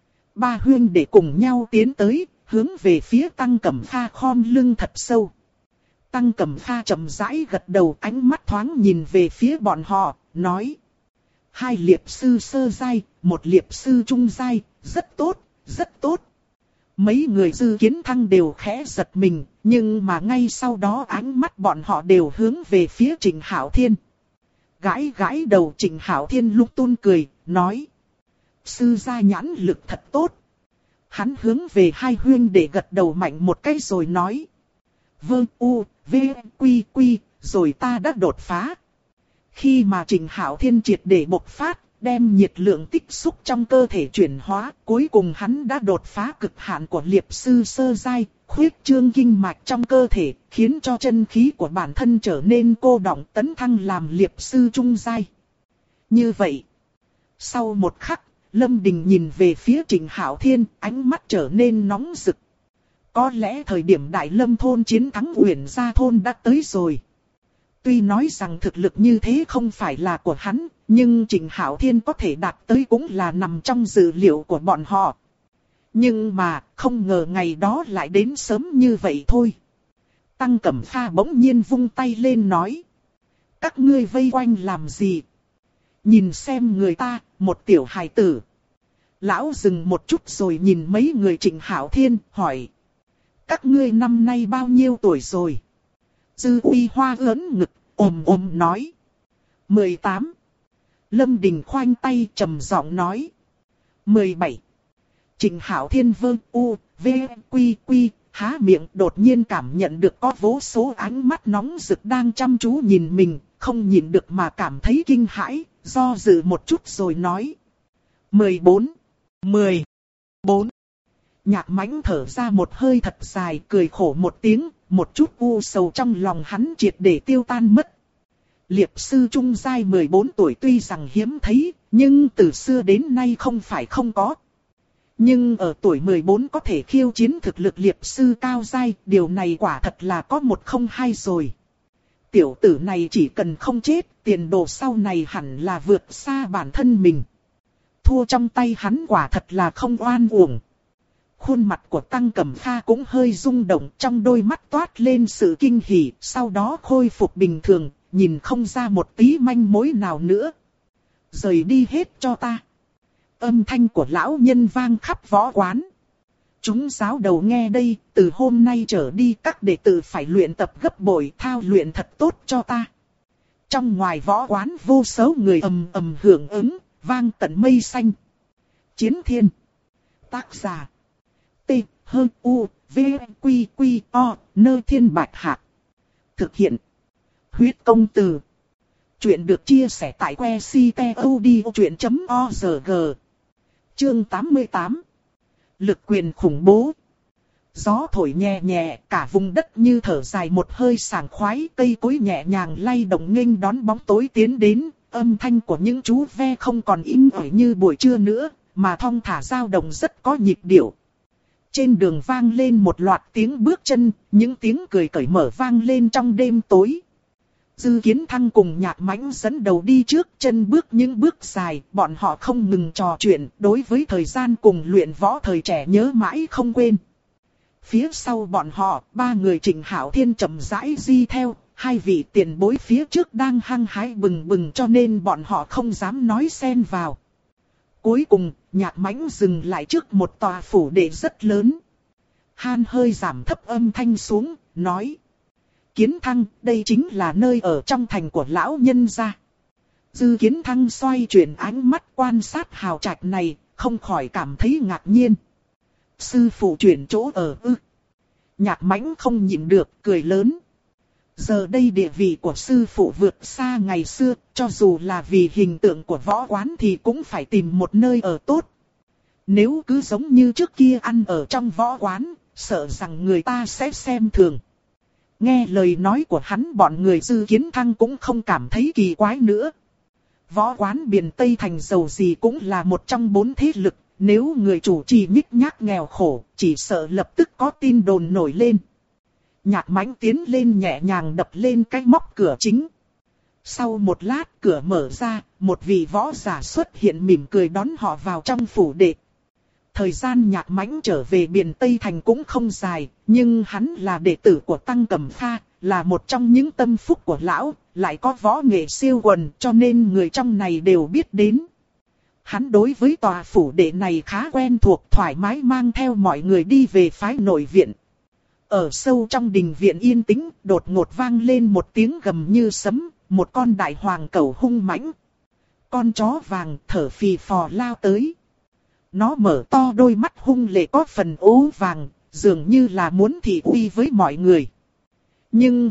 Ba huynh để cùng nhau tiến tới, hướng về phía Tăng Cẩm Pha khom lưng thật sâu. Tăng Cẩm Pha chậm rãi gật đầu, ánh mắt thoáng nhìn về phía bọn họ, nói. Hai liệp sư sơ giai, một liệp sư trung giai, rất tốt, rất tốt. Mấy người Dư Kiến Thăng đều khẽ giật mình, nhưng mà ngay sau đó ánh mắt bọn họ đều hướng về phía Trịnh Hạo Thiên. Gãi gãi đầu Trịnh Hạo Thiên lúc tuôn cười, nói. Sư gia nhãn lực thật tốt. Hắn hướng về hai huynh để gật đầu mạnh một cái rồi nói. Vâng u, v, quy quy, rồi ta đã đột phá. Khi mà Trịnh Hạo Thiên triệt để bộc phát, đem nhiệt lượng tích xúc trong cơ thể chuyển hóa, cuối cùng hắn đã đột phá cực hạn của liệp sư sơ giai, khuyết trương kinh mạch trong cơ thể, khiến cho chân khí của bản thân trở nên cô đọng tấn thăng làm liệp sư trung giai. Như vậy, sau một khắc, Lâm Đình nhìn về phía Trịnh Hạo Thiên, ánh mắt trở nên nóng rực. Có lẽ thời điểm Đại Lâm thôn chiến thắng Uyển Gia thôn đã tới rồi. Tuy nói rằng thực lực như thế không phải là của hắn, nhưng Trịnh Hạo Thiên có thể đạt tới cũng là nằm trong dự liệu của bọn họ. Nhưng mà, không ngờ ngày đó lại đến sớm như vậy thôi. Tăng Cẩm Pha bỗng nhiên vung tay lên nói. Các ngươi vây quanh làm gì? Nhìn xem người ta, một tiểu hài tử. Lão dừng một chút rồi nhìn mấy người Trịnh Hạo Thiên, hỏi. Các ngươi năm nay bao nhiêu tuổi rồi? Dư Uy Hoa ớn ngực, ồm nói. 18. Lâm Đình khoanh tay trầm giọng nói. 17. Trịnh Hạo Thiên vơ u, v, quy quy, há miệng đột nhiên cảm nhận được có vô số ánh mắt nóng rực đang chăm chú nhìn mình, không nhìn được mà cảm thấy kinh hãi, do dự một chút rồi nói. 14. 14. Nhạc Mãnh thở ra một hơi thật dài, cười khổ một tiếng, một chút u sầu trong lòng hắn triệt để tiêu tan mất. Liệp sư trung giai 14 tuổi tuy rằng hiếm thấy, nhưng từ xưa đến nay không phải không có. Nhưng ở tuổi 14 có thể khiêu chiến thực lực liệp sư cao giai, điều này quả thật là có một không hai rồi. Tiểu tử này chỉ cần không chết, tiền đồ sau này hẳn là vượt xa bản thân mình. Thua trong tay hắn quả thật là không oan uổng. Khuôn mặt của Tăng Cẩm Kha cũng hơi rung động, trong đôi mắt toát lên sự kinh hỉ, sau đó khôi phục bình thường, nhìn không ra một tí manh mối nào nữa. Rời đi hết cho ta. Âm thanh của lão nhân vang khắp võ quán. Chúng giáo đầu nghe đây, từ hôm nay trở đi các đệ tử phải luyện tập gấp bội, thao luyện thật tốt cho ta. Trong ngoài võ quán vô số người ầm ầm hưởng ứng, vang tận mây xanh. Chiến Thiên. Tác giả. T, H, U, V, Quy, Quy, O, Nơ Thiên Bạch Hạc. Thực hiện. Huyết Công Từ. Chuyện được chia sẻ tại que ctod.org. Chương 88. Lực quyền khủng bố. Gió thổi nhẹ nhẹ, cả vùng đất như thở dài một hơi sảng khoái, cây cối nhẹ nhàng lay động nghênh đón bóng tối tiến đến, âm thanh của những chú ve không còn im ỏi như buổi trưa nữa, mà thong thả dao động rất có nhịp điệu. Trên đường vang lên một loạt tiếng bước chân, những tiếng cười cởi mở vang lên trong đêm tối. Dư Kiến Thăng cùng Nhạc Mãnh dẫn đầu đi trước, chân bước những bước dài, bọn họ không ngừng trò chuyện, đối với thời gian cùng luyện võ thời trẻ nhớ mãi không quên. Phía sau bọn họ, ba người Trịnh Hạo Thiên chậm rãi đi theo, hai vị tiền bối phía trước đang hăng hái bừng bừng cho nên bọn họ không dám nói xen vào. Cuối cùng, Nhạc Mãnh dừng lại trước một tòa phủ đệ rất lớn. Han hơi giảm thấp âm thanh xuống, nói: Kiến Thăng, đây chính là nơi ở trong thành của lão nhân gia. Dư Kiến Thăng xoay chuyển ánh mắt quan sát hào trạch này, không khỏi cảm thấy ngạc nhiên. Sư phụ chuyển chỗ ở ư? Nhạc Mãnh không nhịn được, cười lớn. Giờ đây địa vị của sư phụ vượt xa ngày xưa, cho dù là vì hình tượng của võ quán thì cũng phải tìm một nơi ở tốt. Nếu cứ giống như trước kia ăn ở trong võ quán, sợ rằng người ta sẽ xem thường. Nghe lời nói của hắn, bọn người Dư Kiến Thăng cũng không cảm thấy kỳ quái nữa. Võ quán Biền Tây Thành dầu gì cũng là một trong 4 thế lực, nếu người chủ trì nhích nhác nghèo khổ, chỉ sợ lập tức có tin đồn nổi lên. Nhạc Mãnh tiến lên nhẹ nhàng đập lên cái móc cửa chính. Sau một lát cửa mở ra, một vị võ giả xuất hiện mỉm cười đón họ vào trong phủ đệ. Thời gian Nhạc Mãnh trở về Biền Tây Thành cũng không dài, nhưng hắn là đệ tử của Tăng Cẩm Kha, là một trong những tâm phúc của lão, lại có võ nghệ siêu quần cho nên người trong này đều biết đến. Hắn đối với tòa phủ đệ này khá quen thuộc, thoải mái mang theo mọi người đi về phái nội viện. Ở sâu trong đình viện yên tĩnh, đột ngột vang lên một tiếng gầm như sấm, một con đại hoàng cẩu hung mãnh. Con chó vàng thở phì phò lao tới. Nó mở to đôi mắt hung lệ có phần ố vàng, dường như là muốn thị uy với mọi người. Nhưng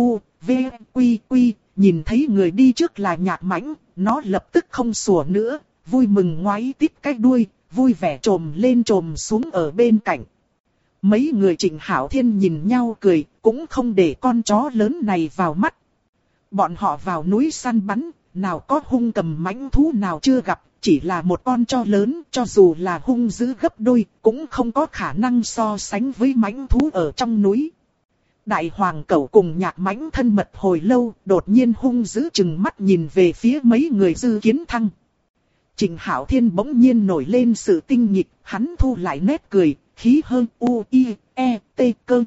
nhìn thấy người đi trước là Nhạc Mãnh, nó lập tức không sủa nữa, vui mừng ngoáy tít cái đuôi, vui vẻ trồm lên trồm xuống ở bên cạnh. Mấy người Trịnh Hạo Thiên nhìn nhau cười, cũng không để con chó lớn này vào mắt. Bọn họ vào núi săn bắn, nào có hung cầm mãnh thú nào chưa gặp, chỉ là một con chó lớn, cho dù là hung dữ gấp đôi, cũng không có khả năng so sánh với mãnh thú ở trong núi. Đại hoàng cẩu cùng Nhạc Mãnh thân mật hồi lâu, đột nhiên hung dữ chừng mắt nhìn về phía mấy người Dư Kiến Thăng. Trịnh Hạo Thiên bỗng nhiên nổi lên sự tinh nghịch, hắn thu lại nét cười, khí hơn cơ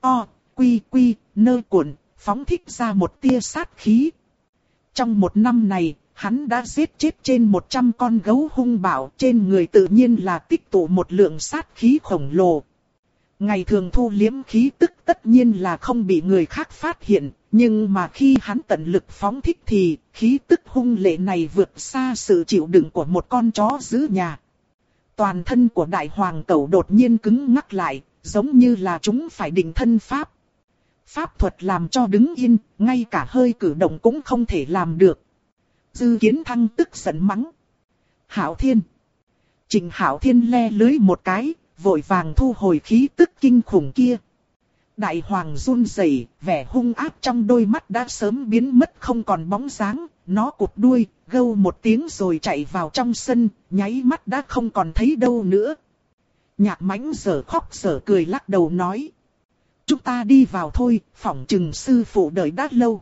nơ cuộn, phóng thích ra một tia sát khí. Trong một năm này, hắn đã giết chết trên 100 con gấu hung bạo, trên người tự nhiên là tích tụ một lượng sát khí khổng lồ. Ngày thường thu liếm khí tức tất nhiên là không bị người khác phát hiện, nhưng mà khi hắn tận lực phóng thích thì khí tức hung lệ này vượt xa sự chịu đựng của một con chó giữ nhà. Toàn thân của đại hoàng cẩu đột nhiên cứng ngắc lại, giống như là chúng phải định thân pháp. Pháp thuật làm cho đứng yên, ngay cả hơi cử động cũng không thể làm được. Dư Kiến Thăng tức giận mắng. Hạo Thiên. Trịnh Hạo Thiên le lưới một cái, vội vàng thu hồi khí tức kinh khủng kia. Đại hoàng run rẩy, vẻ hung ác trong đôi mắt đã sớm biến mất không còn bóng dáng, nó cụp đuôi, gâu một tiếng rồi chạy vào trong sân, nháy mắt đã không còn thấy đâu nữa. Nhạc Mãnh dở khóc dở cười lắc đầu nói. Chúng ta đi vào thôi, phỏng chừng sư phụ đợi đã lâu.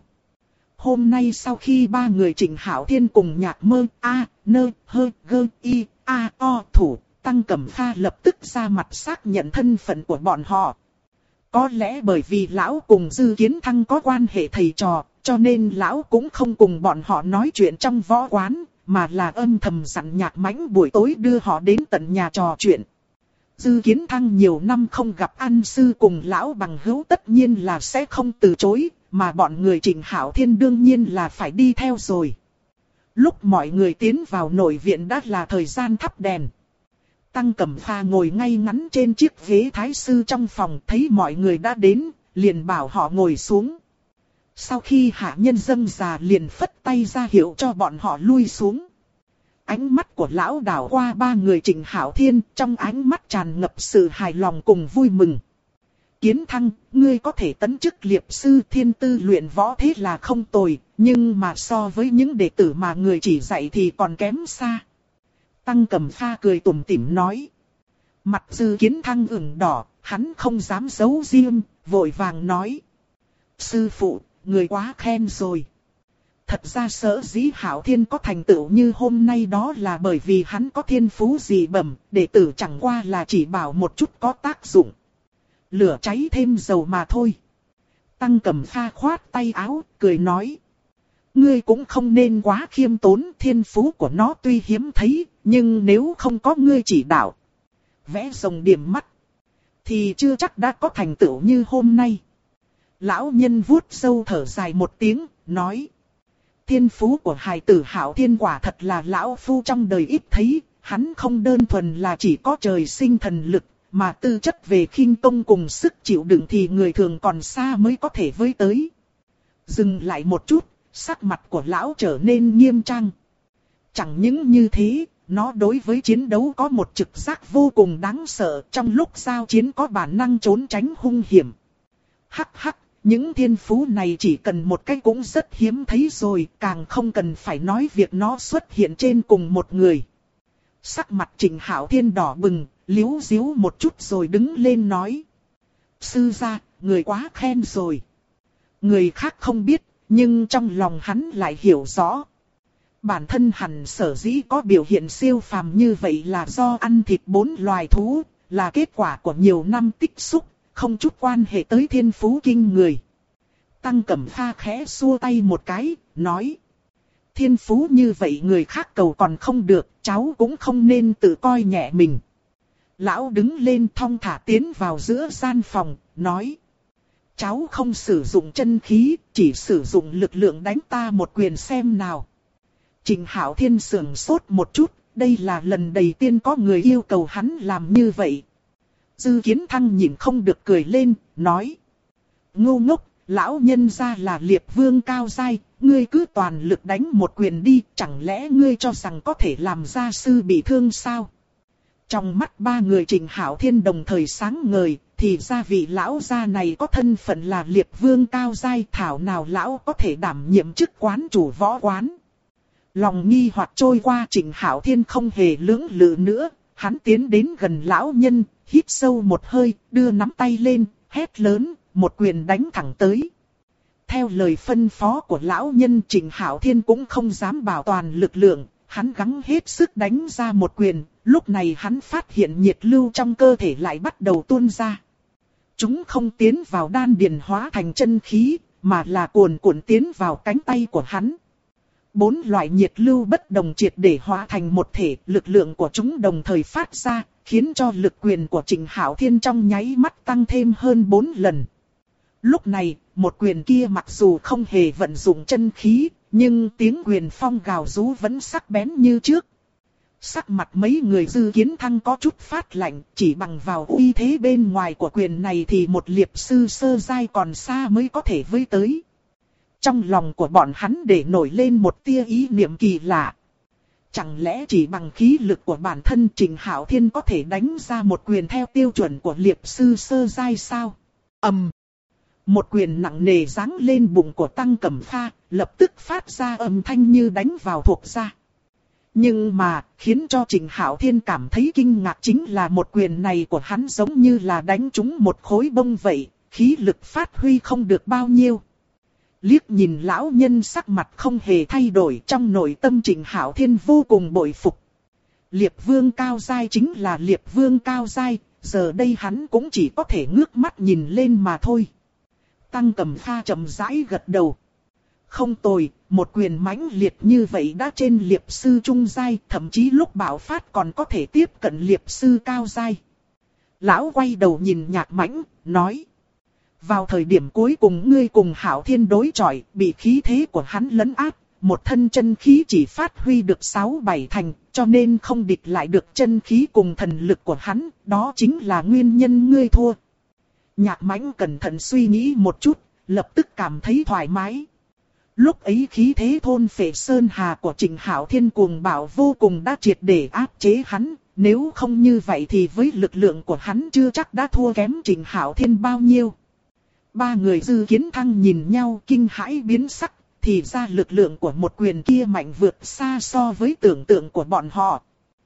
Hôm nay sau khi ba người Trịnh Hạo Thiên cùng Nhạc Mơ, A, Nơ, Hơ, Gơ, Y, A, O thủ, Tăng Cẩm Pha lập tức ra mặt xác nhận thân phận của bọn họ. Có lẽ bởi vì lão cùng Dư Kiến Thăng có quan hệ thầy trò, cho nên lão cũng không cùng bọn họ nói chuyện trong võ quán, mà là âm thầm dặn Nhạc Mãnh buổi tối đưa họ đến tận nhà trò chuyện. Dư Kiến Thăng nhiều năm không gặp ăn sư cùng lão bằng hữu tất nhiên là sẽ không từ chối, mà bọn người Trịnh Hạo Thiên đương nhiên là phải đi theo rồi. Lúc mọi người tiến vào nội viện đã là thời gian thắp đèn. Tăng Cẩm Pha ngồi ngay ngắn trên chiếc ghế thái sư trong phòng, thấy mọi người đã đến, liền bảo họ ngồi xuống. Sau khi hạ nhân dâng trà liền phất tay ra hiệu cho bọn họ lui xuống. Ánh mắt của lão đảo qua ba người Trịnh Hạo Thiên, trong ánh mắt tràn ngập sự hài lòng cùng vui mừng. Kiến Thăng, ngươi có thể tấn chức liệp sư, thiên tư luyện võ thế là không tồi, nhưng mà so với những đệ tử mà người chỉ dạy thì còn kém xa. Tăng Cẩm Pha cười tủm tỉm nói. Mặt Dư Kiến Thăng ửng đỏ, hắn không dám giấu riêng, vội vàng nói. Sư phụ, người quá khen rồi. Thật ra sở dĩ Hạo Thiên có thành tựu như hôm nay đó là bởi vì hắn có thiên phú dị bẩm, đệ tử chẳng qua là chỉ bảo một chút có tác dụng. Lửa cháy thêm dầu mà thôi. Tăng Cẩm Pha khoát tay áo, cười nói. Ngươi cũng không nên quá khiêm tốn, thiên phú của nó tuy hiếm thấy, nhưng nếu không có ngươi chỉ đạo, vẽ rồng điểm mắt, thì chưa chắc đã có thành tựu như hôm nay. Lão nhân vuốt râu thở dài một tiếng, nói. Thiên phú của hài tử Hạo Thiên quả thật là lão phu trong đời ít thấy, hắn không đơn thuần là chỉ có trời sinh thần lực, mà tư chất về khinh công cùng sức chịu đựng thì người thường còn xa mới có thể với tới. Dừng lại một chút, sắc mặt của lão trở nên nghiêm trang. Chẳng những như thế, nó đối với chiến đấu có một trực giác vô cùng đáng sợ, trong lúc giao chiến có bản năng trốn tránh hung hiểm. Hắc hắc, những thiên phú này chỉ cần một cái cũng rất hiếm thấy rồi, càng không cần phải nói việc nó xuất hiện trên cùng một người. Sắc mặt Trịnh Hạo Thiên đỏ bừng, liếu díu một chút rồi đứng lên nói. Sư gia, người quá khen rồi. Người khác không biết, nhưng trong lòng hắn lại hiểu rõ. Bản thân hẳn sở dĩ có biểu hiện siêu phàm như vậy là do ăn thịt 4 loài thú, là kết quả của nhiều năm tích xúc, không chút quan hệ tới thiên phú kinh người. Tăng Cẩm Pha khẽ xua tay một cái, nói. Thiên phú như vậy người khác cầu còn không được, cháu cũng không nên tự coi nhẹ mình. Lão đứng lên thong thả tiến vào giữa gian phòng, nói. Cháu không sử dụng chân khí, chỉ sử dụng lực lượng đánh ta một quyền xem nào. Trịnh Hạo Thiên sững sốt một chút, đây là lần đầu tiên có người yêu cầu hắn làm như vậy. Dư Kiến Thăng nhìn không được cười lên, nói. Ngu ngốc, lão nhân gia là liệp vương cao giai, ngươi cứ toàn lực đánh một quyền đi, chẳng lẽ ngươi cho rằng có thể làm gia sư bị thương sao? Trong mắt ba người Trịnh Hạo Thiên đồng thời sáng ngời, thì ra vị lão gia này có thân phận là liệp vương cao giai, thảo nào lão có thể đảm nhiệm chức quán chủ võ quán. Lòng nghi hoặc trôi qua, Trịnh Hạo Thiên không hề lưỡng lự nữa, hắn tiến đến gần lão nhân, hít sâu một hơi, đưa nắm tay lên, hét lớn, một quyền đánh thẳng tới. Theo lời phân phó của lão nhân, Trịnh Hạo Thiên cũng không dám bảo toàn lực lượng, hắn gắng hết sức đánh ra một quyền, lúc này hắn phát hiện nhiệt lưu trong cơ thể lại bắt đầu tuôn ra. Chúng không tiến vào đan điền hóa thành chân khí, mà là cuồn cuộn tiến vào cánh tay của hắn. 4 loại nhiệt lưu bất đồng triệt để hóa thành một thể, lực lượng của chúng đồng thời phát ra, khiến cho lực quyền của Trịnh Hạo Thiên trong nháy mắt tăng thêm hơn 4 lần. Lúc này, một quyền kia mặc dù không hề vận dụng chân khí, nhưng tiếng quyền phong gào rú vẫn sắc bén như trước. Sắc mặt mấy người Dư Kiến Thăng có chút phát lạnh, chỉ bằng vào uy thế bên ngoài của quyền này thì một liệp sư sơ giai còn xa mới có thể với tới. Trong lòng của bọn hắn để nổi lên một tia ý niệm kỳ lạ. Chẳng lẽ chỉ bằng khí lực của bản thân Trịnh Hạo Thiên có thể đánh ra một quyền theo tiêu chuẩn của liệp sư sơ giai sao? Một quyền nặng nề giáng lên bụng của Tăng Cẩm Pha, lập tức phát ra âm thanh như đánh vào thuộc da. Nhưng mà, khiến cho Trịnh Hạo Thiên cảm thấy kinh ngạc chính là một quyền này của hắn giống như là đánh trúng một khối bông vậy, khí lực phát huy không được bao nhiêu. Liếc nhìn lão nhân sắc mặt không hề thay đổi, trong nội tâm Trịnh Hạo Thiên vô cùng bội phục. Liệp Vương cao giai chính là Liệp Vương cao giai, giờ đây hắn cũng chỉ có thể ngước mắt nhìn lên mà thôi. Tăng Cẩm Pha chậm rãi gật đầu. Không tồi, một quyền mãnh liệt như vậy đã trên liệp sư trung giai, thậm chí lúc bạo phát còn có thể tiếp cận liệp sư cao giai. Lão quay đầu nhìn Nhạc Mãnh, nói. Vào thời điểm cuối cùng ngươi cùng Hạo Thiên đối chọi, bị khí thế của hắn lấn áp, một thân chân khí chỉ phát huy được 6-7 thành, cho nên không địch lại được chân khí cùng thần lực của hắn, đó chính là nguyên nhân ngươi thua. Nhạc Mãnh cẩn thận suy nghĩ một chút, lập tức cảm thấy thoải mái. Lúc ấy khí thế thôn phệ sơn hà của Trịnh Hạo Thiên cuồng bạo vô cùng đã triệt để áp chế hắn, nếu không như vậy thì với lực lượng của hắn chưa chắc đã thua kém Trịnh Hạo Thiên bao nhiêu. Ba người Dư Kiến Thăng nhìn nhau kinh hãi biến sắc, thì ra lực lượng của một quyền kia mạnh vượt xa so với tưởng tượng của bọn họ.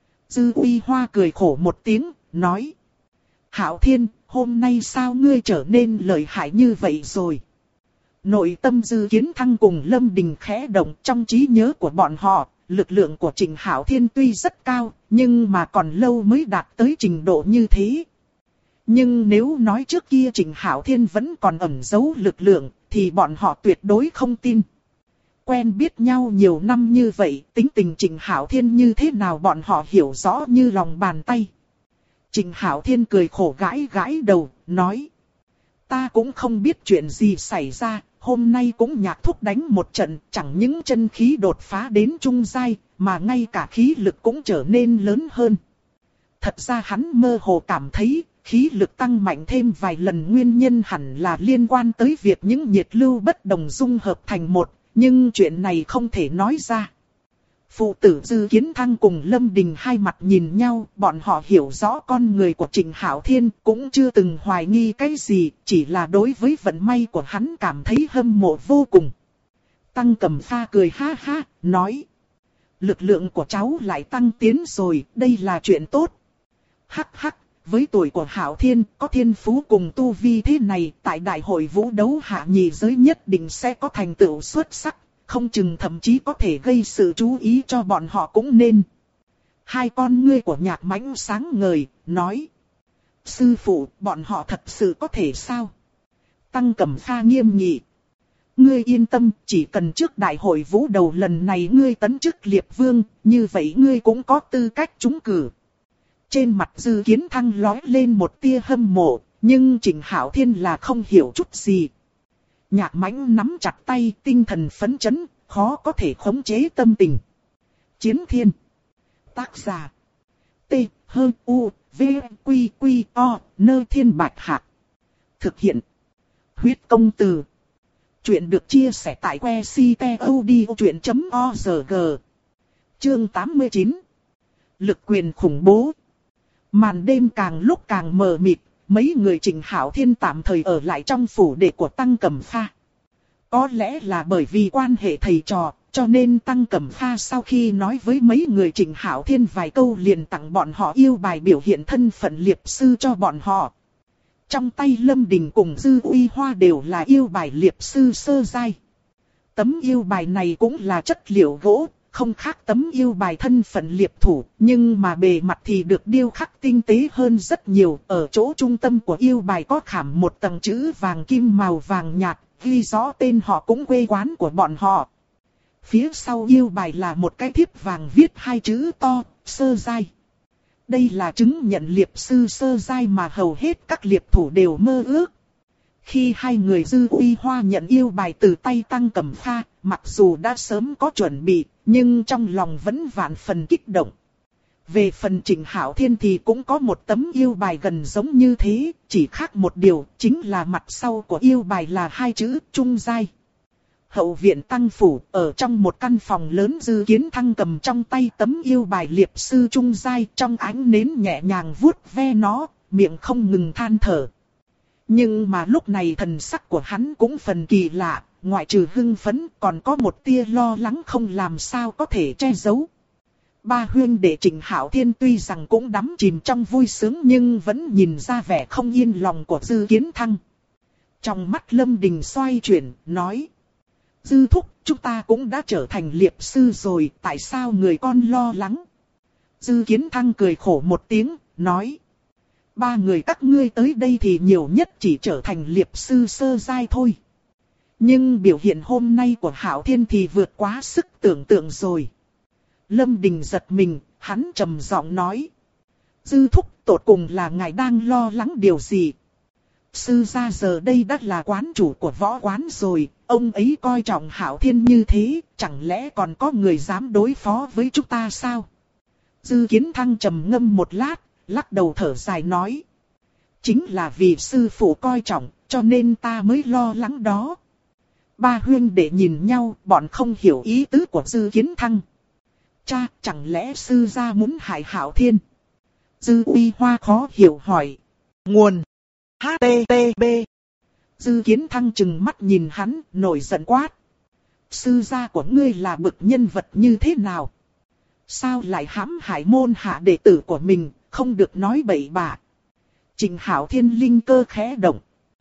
Dư Uy Hoa cười khổ một tiếng, nói. Hạo Thiên, hôm nay sao ngươi trở nên lợi hại như vậy rồi? Nội tâm Dư Kiến Thăng cùng Lâm Đình khẽ động, trong trí nhớ của bọn họ, lực lượng của Trịnh Hạo Thiên tuy rất cao, nhưng mà còn lâu mới đạt tới trình độ như thế. Nhưng nếu nói trước kia Trịnh Hạo Thiên vẫn còn ẩn giấu lực lượng, thì bọn họ tuyệt đối không tin. Quen biết nhau nhiều năm như vậy, tính tình Trịnh Hạo Thiên như thế nào bọn họ hiểu rõ như lòng bàn tay. Trịnh Hạo Thiên cười khổ gãi gãi đầu, nói. Ta cũng không biết chuyện gì xảy ra, hôm nay cũng Nhạc thúc đánh một trận, chẳng những chân khí đột phá đến trung giai, mà ngay cả khí lực cũng trở nên lớn hơn. Thật ra hắn mơ hồ cảm thấy, khí lực tăng mạnh thêm vài lần nguyên nhân hẳn là liên quan tới việc những nhiệt lưu bất đồng dung hợp thành một, nhưng chuyện này không thể nói ra. Phụ tử Dư Kiến Thăng cùng Lâm Đình hai mặt nhìn nhau, bọn họ hiểu rõ con người của Trịnh Hạo Thiên, cũng chưa từng hoài nghi cái gì, chỉ là đối với vận may của hắn cảm thấy hâm mộ vô cùng. Tăng Cẩm Pha cười ha ha, nói. Lực lượng của cháu lại tăng tiến rồi, đây là chuyện tốt. Hắc hắc, với tuổi của Hạo Thiên, có thiên phú cùng tu vi thế này, tại đại hội vũ đấu hạ nhì giới nhất định sẽ có thành tựu xuất sắc. Không chừng thậm chí có thể gây sự chú ý cho bọn họ cũng nên. Hai con ngươi của Nhạc Mãnh sáng ngời, nói. Sư phụ, bọn họ thật sự có thể sao? Tăng Cẩm Pha nghiêm nghị. Ngươi yên tâm, chỉ cần trước đại hội vũ đầu lần này ngươi tấn chức Liệp Vương, như vậy ngươi cũng có tư cách trúng cử. Trên mặt Dư Kiến Thăng lóe lên một tia hâm mộ, nhưng Trịnh Hạo Thiên là không hiểu chút gì. Nhạc Mãnh nắm chặt tay, tinh thần phấn chấn, khó có thể khống chế tâm tình. Chiến Thiên. Tác giả. T, H, U, V, Quy, Quy, O, Nơ Thiên Bạch Hạc. Thực hiện. Huyết Công Từ. Chuyện được chia sẻ tại que ctod.org. Chương 89. Lực quyền khủng bố. Màn đêm càng lúc càng mờ mịt. Mấy người Trịnh Hạo Thiên tạm thời ở lại trong phủ đệ của Tăng Cẩm Pha. Có lẽ là bởi vì quan hệ thầy trò, cho nên Tăng Cẩm Pha sau khi nói với mấy người Trịnh Hạo Thiên vài câu liền tặng bọn họ yêu bài biểu hiện thân phận liệp sư cho bọn họ. Trong tay Lâm Đình cùng Dư Uy Hoa đều là yêu bài liệp sư sơ giai. Tấm yêu bài này cũng là chất liệu gỗ. Không khác tấm yêu bài thân phận liệp thủ, nhưng mà bề mặt thì được điêu khắc tinh tế hơn rất nhiều. Ở chỗ trung tâm của yêu bài có khảm một tầng chữ vàng kim màu vàng nhạt, ghi rõ tên họ cũng quê quán của bọn họ. Phía sau yêu bài là một cái thiếp vàng viết hai chữ to, sơ giai. Đây là chứng nhận liệp sư sơ giai mà hầu hết các liệp thủ đều mơ ước. Khi hai người Dư Uy Hoa nhận yêu bài từ tay Tăng Cẩm Pha, mặc dù đã sớm có chuẩn bị, nhưng trong lòng vẫn vạn phần kích động. Về phần Trịnh Hạo Thiên thì cũng có một tấm yêu bài gần giống như thế, chỉ khác một điều, chính là mặt sau của yêu bài là hai chữ trung giai. Hậu viện Tăng phủ, ở trong một căn phòng lớn Dư Kiến Thăng cầm trong tay tấm yêu bài liệp sư trung giai, trong ánh nến nhẹ nhàng vuốt ve nó, miệng không ngừng than thở. Nhưng mà lúc này thần sắc của hắn cũng phần kỳ lạ, ngoại trừ hưng phấn còn có một tia lo lắng không làm sao có thể che giấu. Ba huynh đệ Trịnh Hạo Thiên tuy rằng cũng đắm chìm trong vui sướng nhưng vẫn nhìn ra vẻ không yên lòng của Dư Kiến Thăng. Trong mắt Lâm Đình xoay chuyển, nói: Dư thúc, chúng ta cũng đã trở thành liệp sư rồi, tại sao người con lo lắng? Dư Kiến Thăng cười khổ một tiếng, nói: ba người các ngươi tới đây thì nhiều nhất chỉ trở thành liệp sư sơ giai thôi. Nhưng biểu hiện hôm nay của Hạo Thiên thì vượt quá sức tưởng tượng rồi. Lâm Đình giật mình, hắn trầm giọng nói: Dư thúc, tột cùng là ngài đang lo lắng điều gì? Sư gia giờ đây đã là quán chủ của võ quán rồi, ông ấy coi trọng Hạo Thiên như thế, chẳng lẽ còn có người dám đối phó với chúng ta sao? Dư Kiến Thăng trầm ngâm một lát, lắc đầu thở dài nói: chính là vì sư phụ coi trọng, cho nên ta mới lo lắng đó. Ba huynh đệ nhìn nhau, bọn không hiểu ý tứ của Dư Kiến Thăng. Cha, chẳng lẽ sư gia muốn hại Hạo Thiên? Dư Uy Hoa khó hiểu hỏi. Nguồn HTTP. Dư Kiến Thăng trừng mắt nhìn hắn, nổi giận quát: sư gia của ngươi là bậc nhân vật như thế nào? Sao lại hãm hại môn hạ đệ tử của mình, không được nói bậy bạ. Trịnh Hạo Thiên linh cơ khẽ động.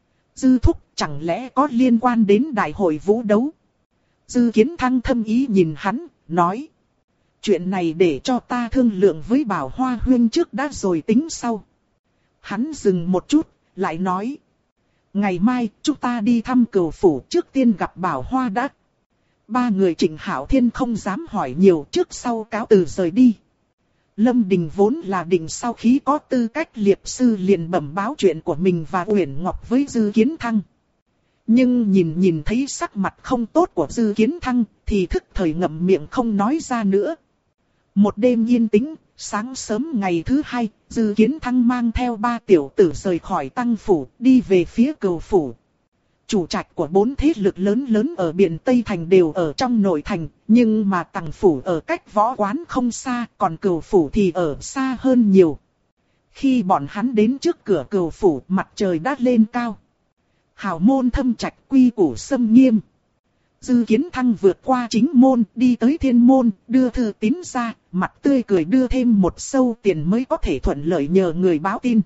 Dư thúc, chẳng lẽ có liên quan đến đại hội vũ đấu? Dư Kiến Thăng thâm ý nhìn hắn, nói: chuyện này để cho ta thương lượng với Bảo Hoa huynh trước đã rồi tính sau. Hắn dừng một chút, lại nói: ngày mai chúng ta đi thăm Cửu phủ, trước tiên gặp Bảo Hoa đã. Ba người Trịnh Hạo Thiên không dám hỏi nhiều, trước sau cáo từ rời đi. Lâm Đình vốn là định sau khi có tư cách liệp sư liền bẩm báo chuyện của mình và Uyển Ngọc với Dư Kiến Thăng. Nhưng nhìn thấy sắc mặt không tốt của Dư Kiến Thăng thì thức thời ngậm miệng không nói ra nữa. Một đêm yên tĩnh, sáng sớm ngày thứ hai, Dư Kiến Thăng mang theo ba tiểu tử rời khỏi Tăng phủ, đi về phía Cửu phủ. Chủ trạch của bốn thế lực lớn ở biển Tây Thành đều ở trong nội thành, nhưng mà Tăng phủ ở cách võ quán không xa, còn Cửu phủ thì ở xa hơn nhiều. Khi bọn hắn đến trước cửa Cửu phủ, mặt trời đã lên cao. Hào môn thâm trạch, quy củ xâm nghiêm. Dư Kiến Thăng vượt qua chính môn, đi tới thiên môn, đưa thư tín ra, mặt tươi cười đưa thêm một xâu tiền mới có thể thuận lợi nhờ người báo tin.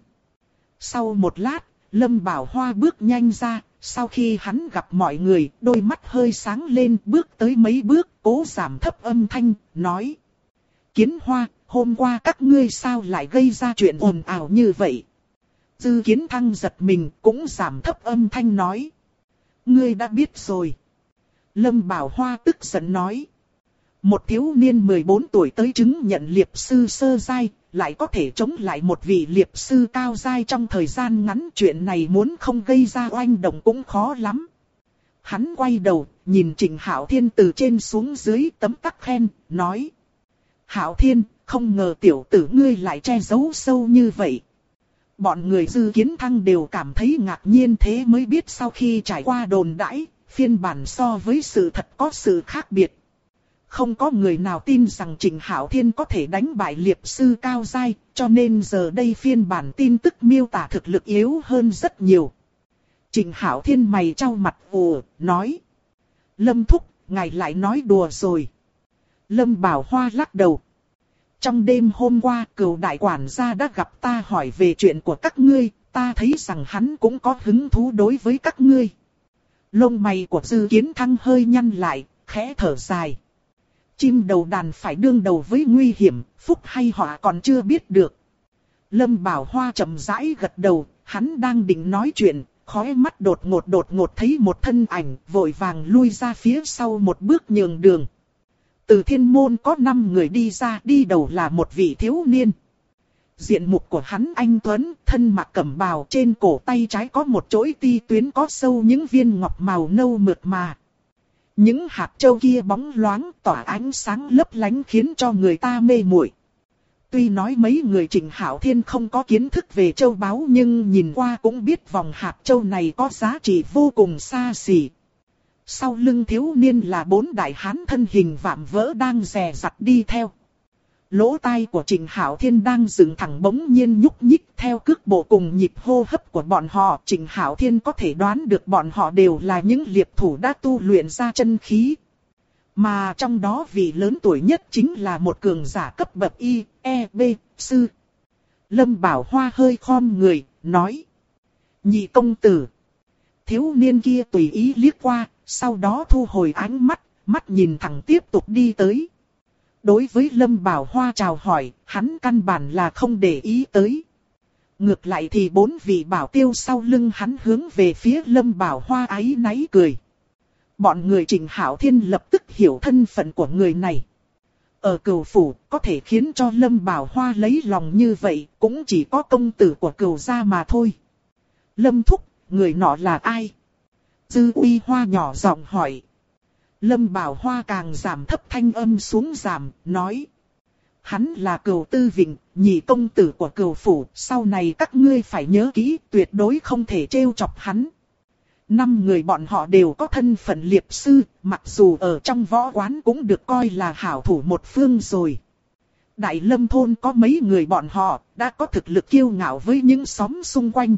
Sau một lát, Lâm Bảo Hoa bước nhanh ra, sau khi hắn gặp mọi người, đôi mắt hơi sáng lên, bước tới mấy bước, cố giảm thấp âm thanh, nói: Kiến Hoa, hôm qua các ngươi sao lại gây ra chuyện ồn ào như vậy? Dư Kiến Thăng giật mình, cũng giảm thấp âm thanh nói: ngươi đã biết rồi. Lâm Bảo Hoa tức giận nói: một thiếu niên 14 tuổi tới chứng nhận liệp sư sơ giai, lại có thể chống lại một vị liệp sư cao giai trong thời gian ngắn, chuyện này muốn không gây ra oanh động cũng khó lắm. Hắn quay đầu, nhìn Trịnh Hạo Thiên từ trên xuống dưới, tấm tắc khen, nói: Hạo Thiên, không ngờ tiểu tử ngươi lại che giấu sâu như vậy. Bọn người Dư Kiến Thăng đều cảm thấy ngạc nhiên, thế mới biết sau khi trải qua đồn đãi, phiên bản so với sự thật có sự khác biệt. Không có người nào tin rằng Trịnh Hạo Thiên có thể đánh bại liệp sư cao giai, cho nên giờ đây phiên bản tin tức miêu tả thực lực yếu hơn rất nhiều. Trịnh Hạo Thiên mày chau mặt nói: Lâm thúc, ngài lại nói đùa rồi. Lâm Bảo Hoa lắc đầu: trong đêm hôm qua, Cửu đại quản gia đã gặp ta hỏi về chuyện của các ngươi, ta thấy rằng hắn cũng có hứng thú đối với các ngươi. Lông mày của Dư Kiến Thăng hơi nhăn lại, khẽ thở dài. Chim đầu đàn phải đương đầu với nguy hiểm, phúc hay họa còn chưa biết được. Lâm Bảo Hoa chậm rãi gật đầu, hắn đang định nói chuyện, khóe mắt đột ngột thấy một thân ảnh, vội vàng lui ra phía sau một bước nhường đường. Từ thiên môn có 5 người đi ra, đi đầu là một vị thiếu niên. Diện mục của hắn anh tuấn, thân mặc cẩm bào, trên cổ tay trái có một chuỗi ti tuyến có sâu những viên ngọc màu nâu mượt mà. Những hạt châu kia bóng loáng, tỏa ánh sáng lấp lánh khiến cho người ta mê muội. Tuy nói mấy người Trịnh Hạo Thiên không có kiến thức về châu báu, nhưng nhìn qua cũng biết vòng hạt châu này có giá trị vô cùng xa xỉ. Sau lưng thiếu niên là 4 đại hán thân hình vạm vỡ đang dè dặt đi theo. lỗ tai của Trịnh Hạo Thiên đang dựng thẳng bỗng nhiên nhúc nhích theo cước bộ cùng nhịp hô hấp của bọn họ. Trịnh Hạo Thiên có thể đoán được bọn họ đều là những liệp thủ đã tu luyện ra chân khí. Mà trong đó vị lớn tuổi nhất chính là một cường giả cấp bậc Y, E, B, sư. Lâm Bảo Hoa hơi khom người, nói. Nhị công tử. Thiếu niên kia tùy ý liếc qua, sau đó thu hồi ánh mắt, mắt nhìn thẳng tiếp tục đi tới. Đối với Lâm Bảo Hoa chào hỏi, hắn căn bản là không để ý tới. Ngược lại thì 4 vị bảo tiêu sau lưng hắn hướng về phía Lâm Bảo Hoa áy náy cười. Bọn người Trịnh Hạo Thiên lập tức hiểu thân phận của người này. Ở Cửu Phủ có thể khiến cho Lâm Bảo Hoa lấy lòng như vậy cũng chỉ có công tử của Cửu gia mà thôi. Lâm thúc, người nọ là ai? Dư Uy Hoa nhỏ giọng hỏi. Lâm Bảo Hoa càng giảm thấp thanh âm xuống giảm, nói. Hắn là Cửu Tư Vịnh, nhị công tử của Cửu Phủ, sau này các ngươi phải nhớ kỹ, tuyệt đối không thể trêu chọc hắn. 5 người bọn họ đều có thân phận liệp sư, mặc dù ở trong võ quán cũng được coi là hảo thủ một phương rồi. Đại Lâm thôn có mấy người bọn họ, đã có thực lực kiêu ngạo với những xóm xung quanh.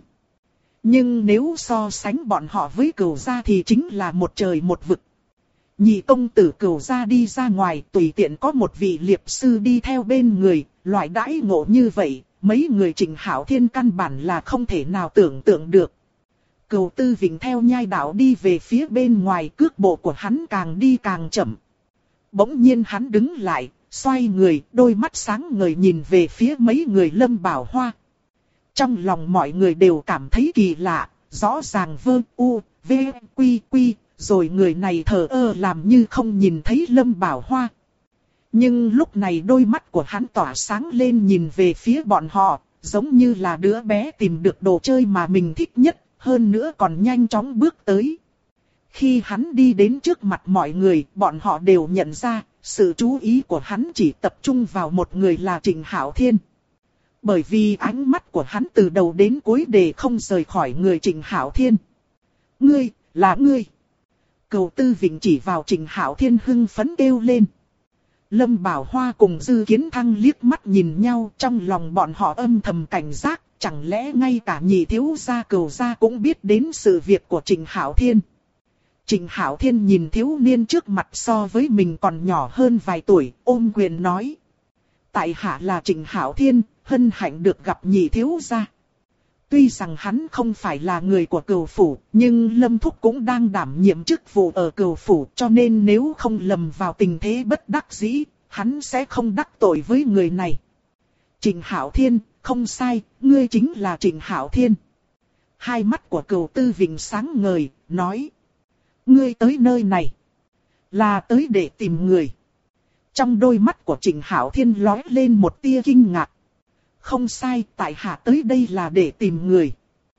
Nhưng nếu so sánh bọn họ với Cửu gia thì chính là một trời một vực. Nhị công tử Cửu gia đi ra ngoài, tùy tiện có một vị liệp sư đi theo bên người, loại đãi ngộ như vậy, mấy người Trịnh Hạo Thiên căn bản là không thể nào tưởng tượng được. Cửu Tư Vịnh theo nhai đạo đi về phía bên ngoài, cước bộ của hắn càng đi càng chậm. Bỗng nhiên hắn đứng lại, xoay người, đôi mắt sáng ngời nhìn về phía mấy người Lâm Bảo Hoa. Trong lòng mọi người đều cảm thấy kỳ lạ, rõ ràng vơ u, v, quy quy, rồi người này thờ ơ làm như không nhìn thấy Lâm Bảo Hoa. Nhưng lúc này đôi mắt của hắn tỏa sáng lên nhìn về phía bọn họ, giống như là đứa bé tìm được đồ chơi mà mình thích nhất, hơn nữa còn nhanh chóng bước tới. Khi hắn đi đến trước mặt mọi người, bọn họ đều nhận ra, sự chú ý của hắn chỉ tập trung vào một người là Trịnh Hạo Thiên. Bởi vì ánh mắt của hắn từ đầu đến cuối đều không rời khỏi người Trịnh Hạo Thiên. Ngươi, là ngươi. Cửu Tư Vịnh chỉ vào Trịnh Hạo Thiên hưng phấn kêu lên. Lâm Bảo Hoa cùng Dư Kiến Thăng liếc mắt nhìn nhau, trong lòng bọn họ âm thầm cảnh giác, chẳng lẽ ngay cả nhị thiếu gia Cửu gia cũng biết đến sự việc của Trịnh Hạo Thiên. Trịnh Hạo Thiên nhìn thiếu niên trước mặt so với mình còn nhỏ hơn vài tuổi, ôm quyền nói. Tại hạ là Trịnh Hạo Thiên, hân hạnh được gặp nhị thiếu gia. Tuy rằng hắn không phải là người của Cửu Phủ, nhưng Lâm Thúc cũng đang đảm nhiệm chức vụ ở Cửu Phủ, cho nên nếu không lầm vào tình thế bất đắc dĩ, hắn sẽ không đắc tội với người này. Trịnh Hạo Thiên, không sai, ngươi chính là Trịnh Hạo Thiên. Hai mắt của Cửu Tư Vịnh sáng ngời, nói. Ngươi tới nơi này, là tới để tìm người. Trong đôi mắt của Trịnh Hạo Thiên lóe lên một tia kinh ngạc. Không sai, tại hạ tới đây là để tìm người.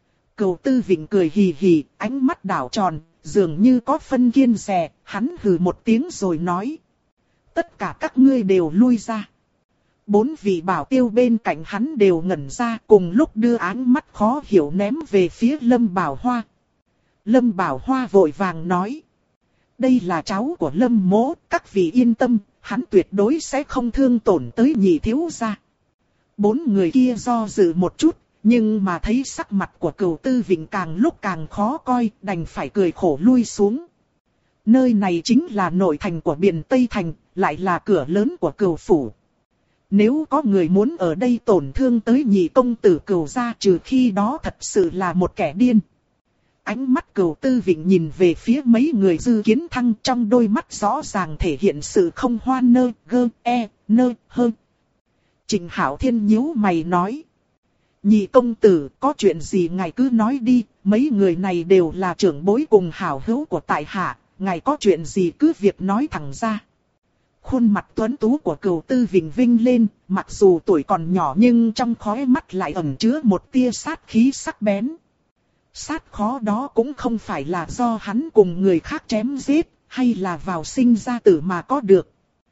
Cửu Tư Vịnh cười hì hì, ánh mắt đảo tròn, dường như có phân kiên dè, hắn hừ một tiếng rồi nói. Tất cả các ngươi đều lui ra. 4 vị bảo tiêu bên cạnh hắn đều ngẩn ra, cùng lúc đưa ánh mắt khó hiểu ném về phía Lâm Bảo Hoa. Lâm Bảo Hoa vội vàng nói. Đây là cháu của Lâm Mỗ, các vị yên tâm, hắn tuyệt đối sẽ không thương tổn tới nhị thiếu gia. 4 người kia do dự một chút, nhưng mà thấy sắc mặt của Cửu Tư Vịnh càng lúc càng khó coi, đành phải cười khổ lui xuống. Nơi này chính là nội thành của Biện Tây Thành, lại là cửa lớn của Cửu Phủ. Nếu có người muốn ở đây tổn thương tới nhị công tử Cửu gia, trừ khi đó thật sự là một kẻ điên. Ánh mắt Cửu Tư Vịnh nhìn về phía mấy người Dư Kiến Thăng, trong đôi mắt rõ ràng thể hiện sự không hoan nơ, gơ, e, nơ, hơ. Trịnh Hạo Thiên nhíu mày nói. Nhị công tử, có chuyện gì ngài cứ nói đi, mấy người này đều là trưởng bối cùng hảo hữu của tại hạ, ngài có chuyện gì cứ việc nói thẳng ra. Khuôn mặt tuấn tú của Cửu Tư Vịnh vinh lên, mặc dù tuổi còn nhỏ nhưng trong khóe mắt lại ẩn chứa một tia sát khí sắc bén. Sát khó đó cũng không phải là do hắn cùng người khác chém giết, hay là vào sinh ra tử mà có được.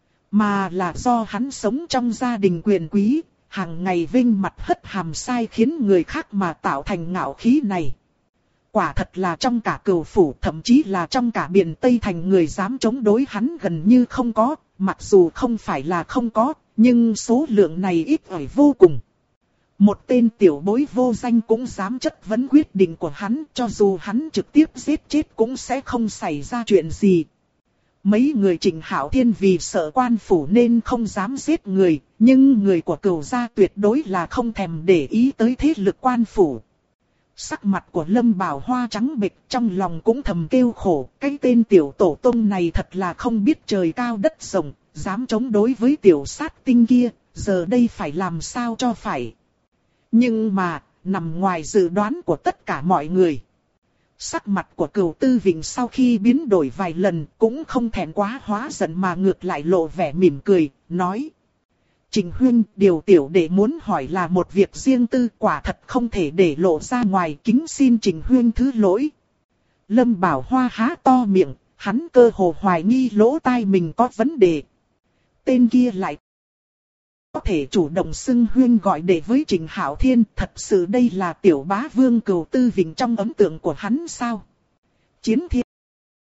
Mà là do hắn sống trong gia đình quyền quý, hàng ngày vinh mặt hất hàm sai khiến người khác mà tạo thành ngạo khí này. Quả thật là trong cả Cửu Phủ, thậm chí là trong cả Biện Tây Thành người dám chống đối hắn gần như không có, mặc dù không phải là không có, Nhưng số lượng này ít ỏi vô cùng. Một tên tiểu bối vô danh cũng dám chất vấn quyết định của hắn, cho dù hắn trực tiếp giết chết cũng sẽ không xảy ra chuyện gì. Mấy người Trịnh Hạo Thiên vì sợ quan phủ nên không dám giết người, nhưng người của Cửu gia tuyệt đối là không thèm để ý tới thế lực quan phủ. Sắc mặt của Lâm Bảo Hoa trắng bệch, trong lòng cũng thầm kêu khổ, cái tên tiểu tổ tông này thật là không biết trời cao đất rộng, dám chống đối với tiểu sát tinh kia, giờ đây phải làm sao cho phải. Nhưng mà, nằm ngoài dự đoán của tất cả mọi người. Sắc mặt của Cửu Tư Vịnh sau khi biến đổi vài lần cũng không thẹn quá hóa giận mà ngược lại lộ vẻ mỉm cười, nói. Trình huynh, điều tiểu đệ muốn hỏi là một việc riêng tư, quả thật không thể để lộ ra ngoài, kính xin Trình huynh thứ lỗi. Lâm Bảo Hoa há to miệng, hắn cơ hồ hoài nghi lỗ tai mình có vấn đề. Tên kia lại có thể chủ động xưng huynh gọi đệ với Trịnh Hạo Thiên, thật sự đây là tiểu bá vương Cửu Tư Vịnh trong ấn tượng của hắn sao? Chiến thiên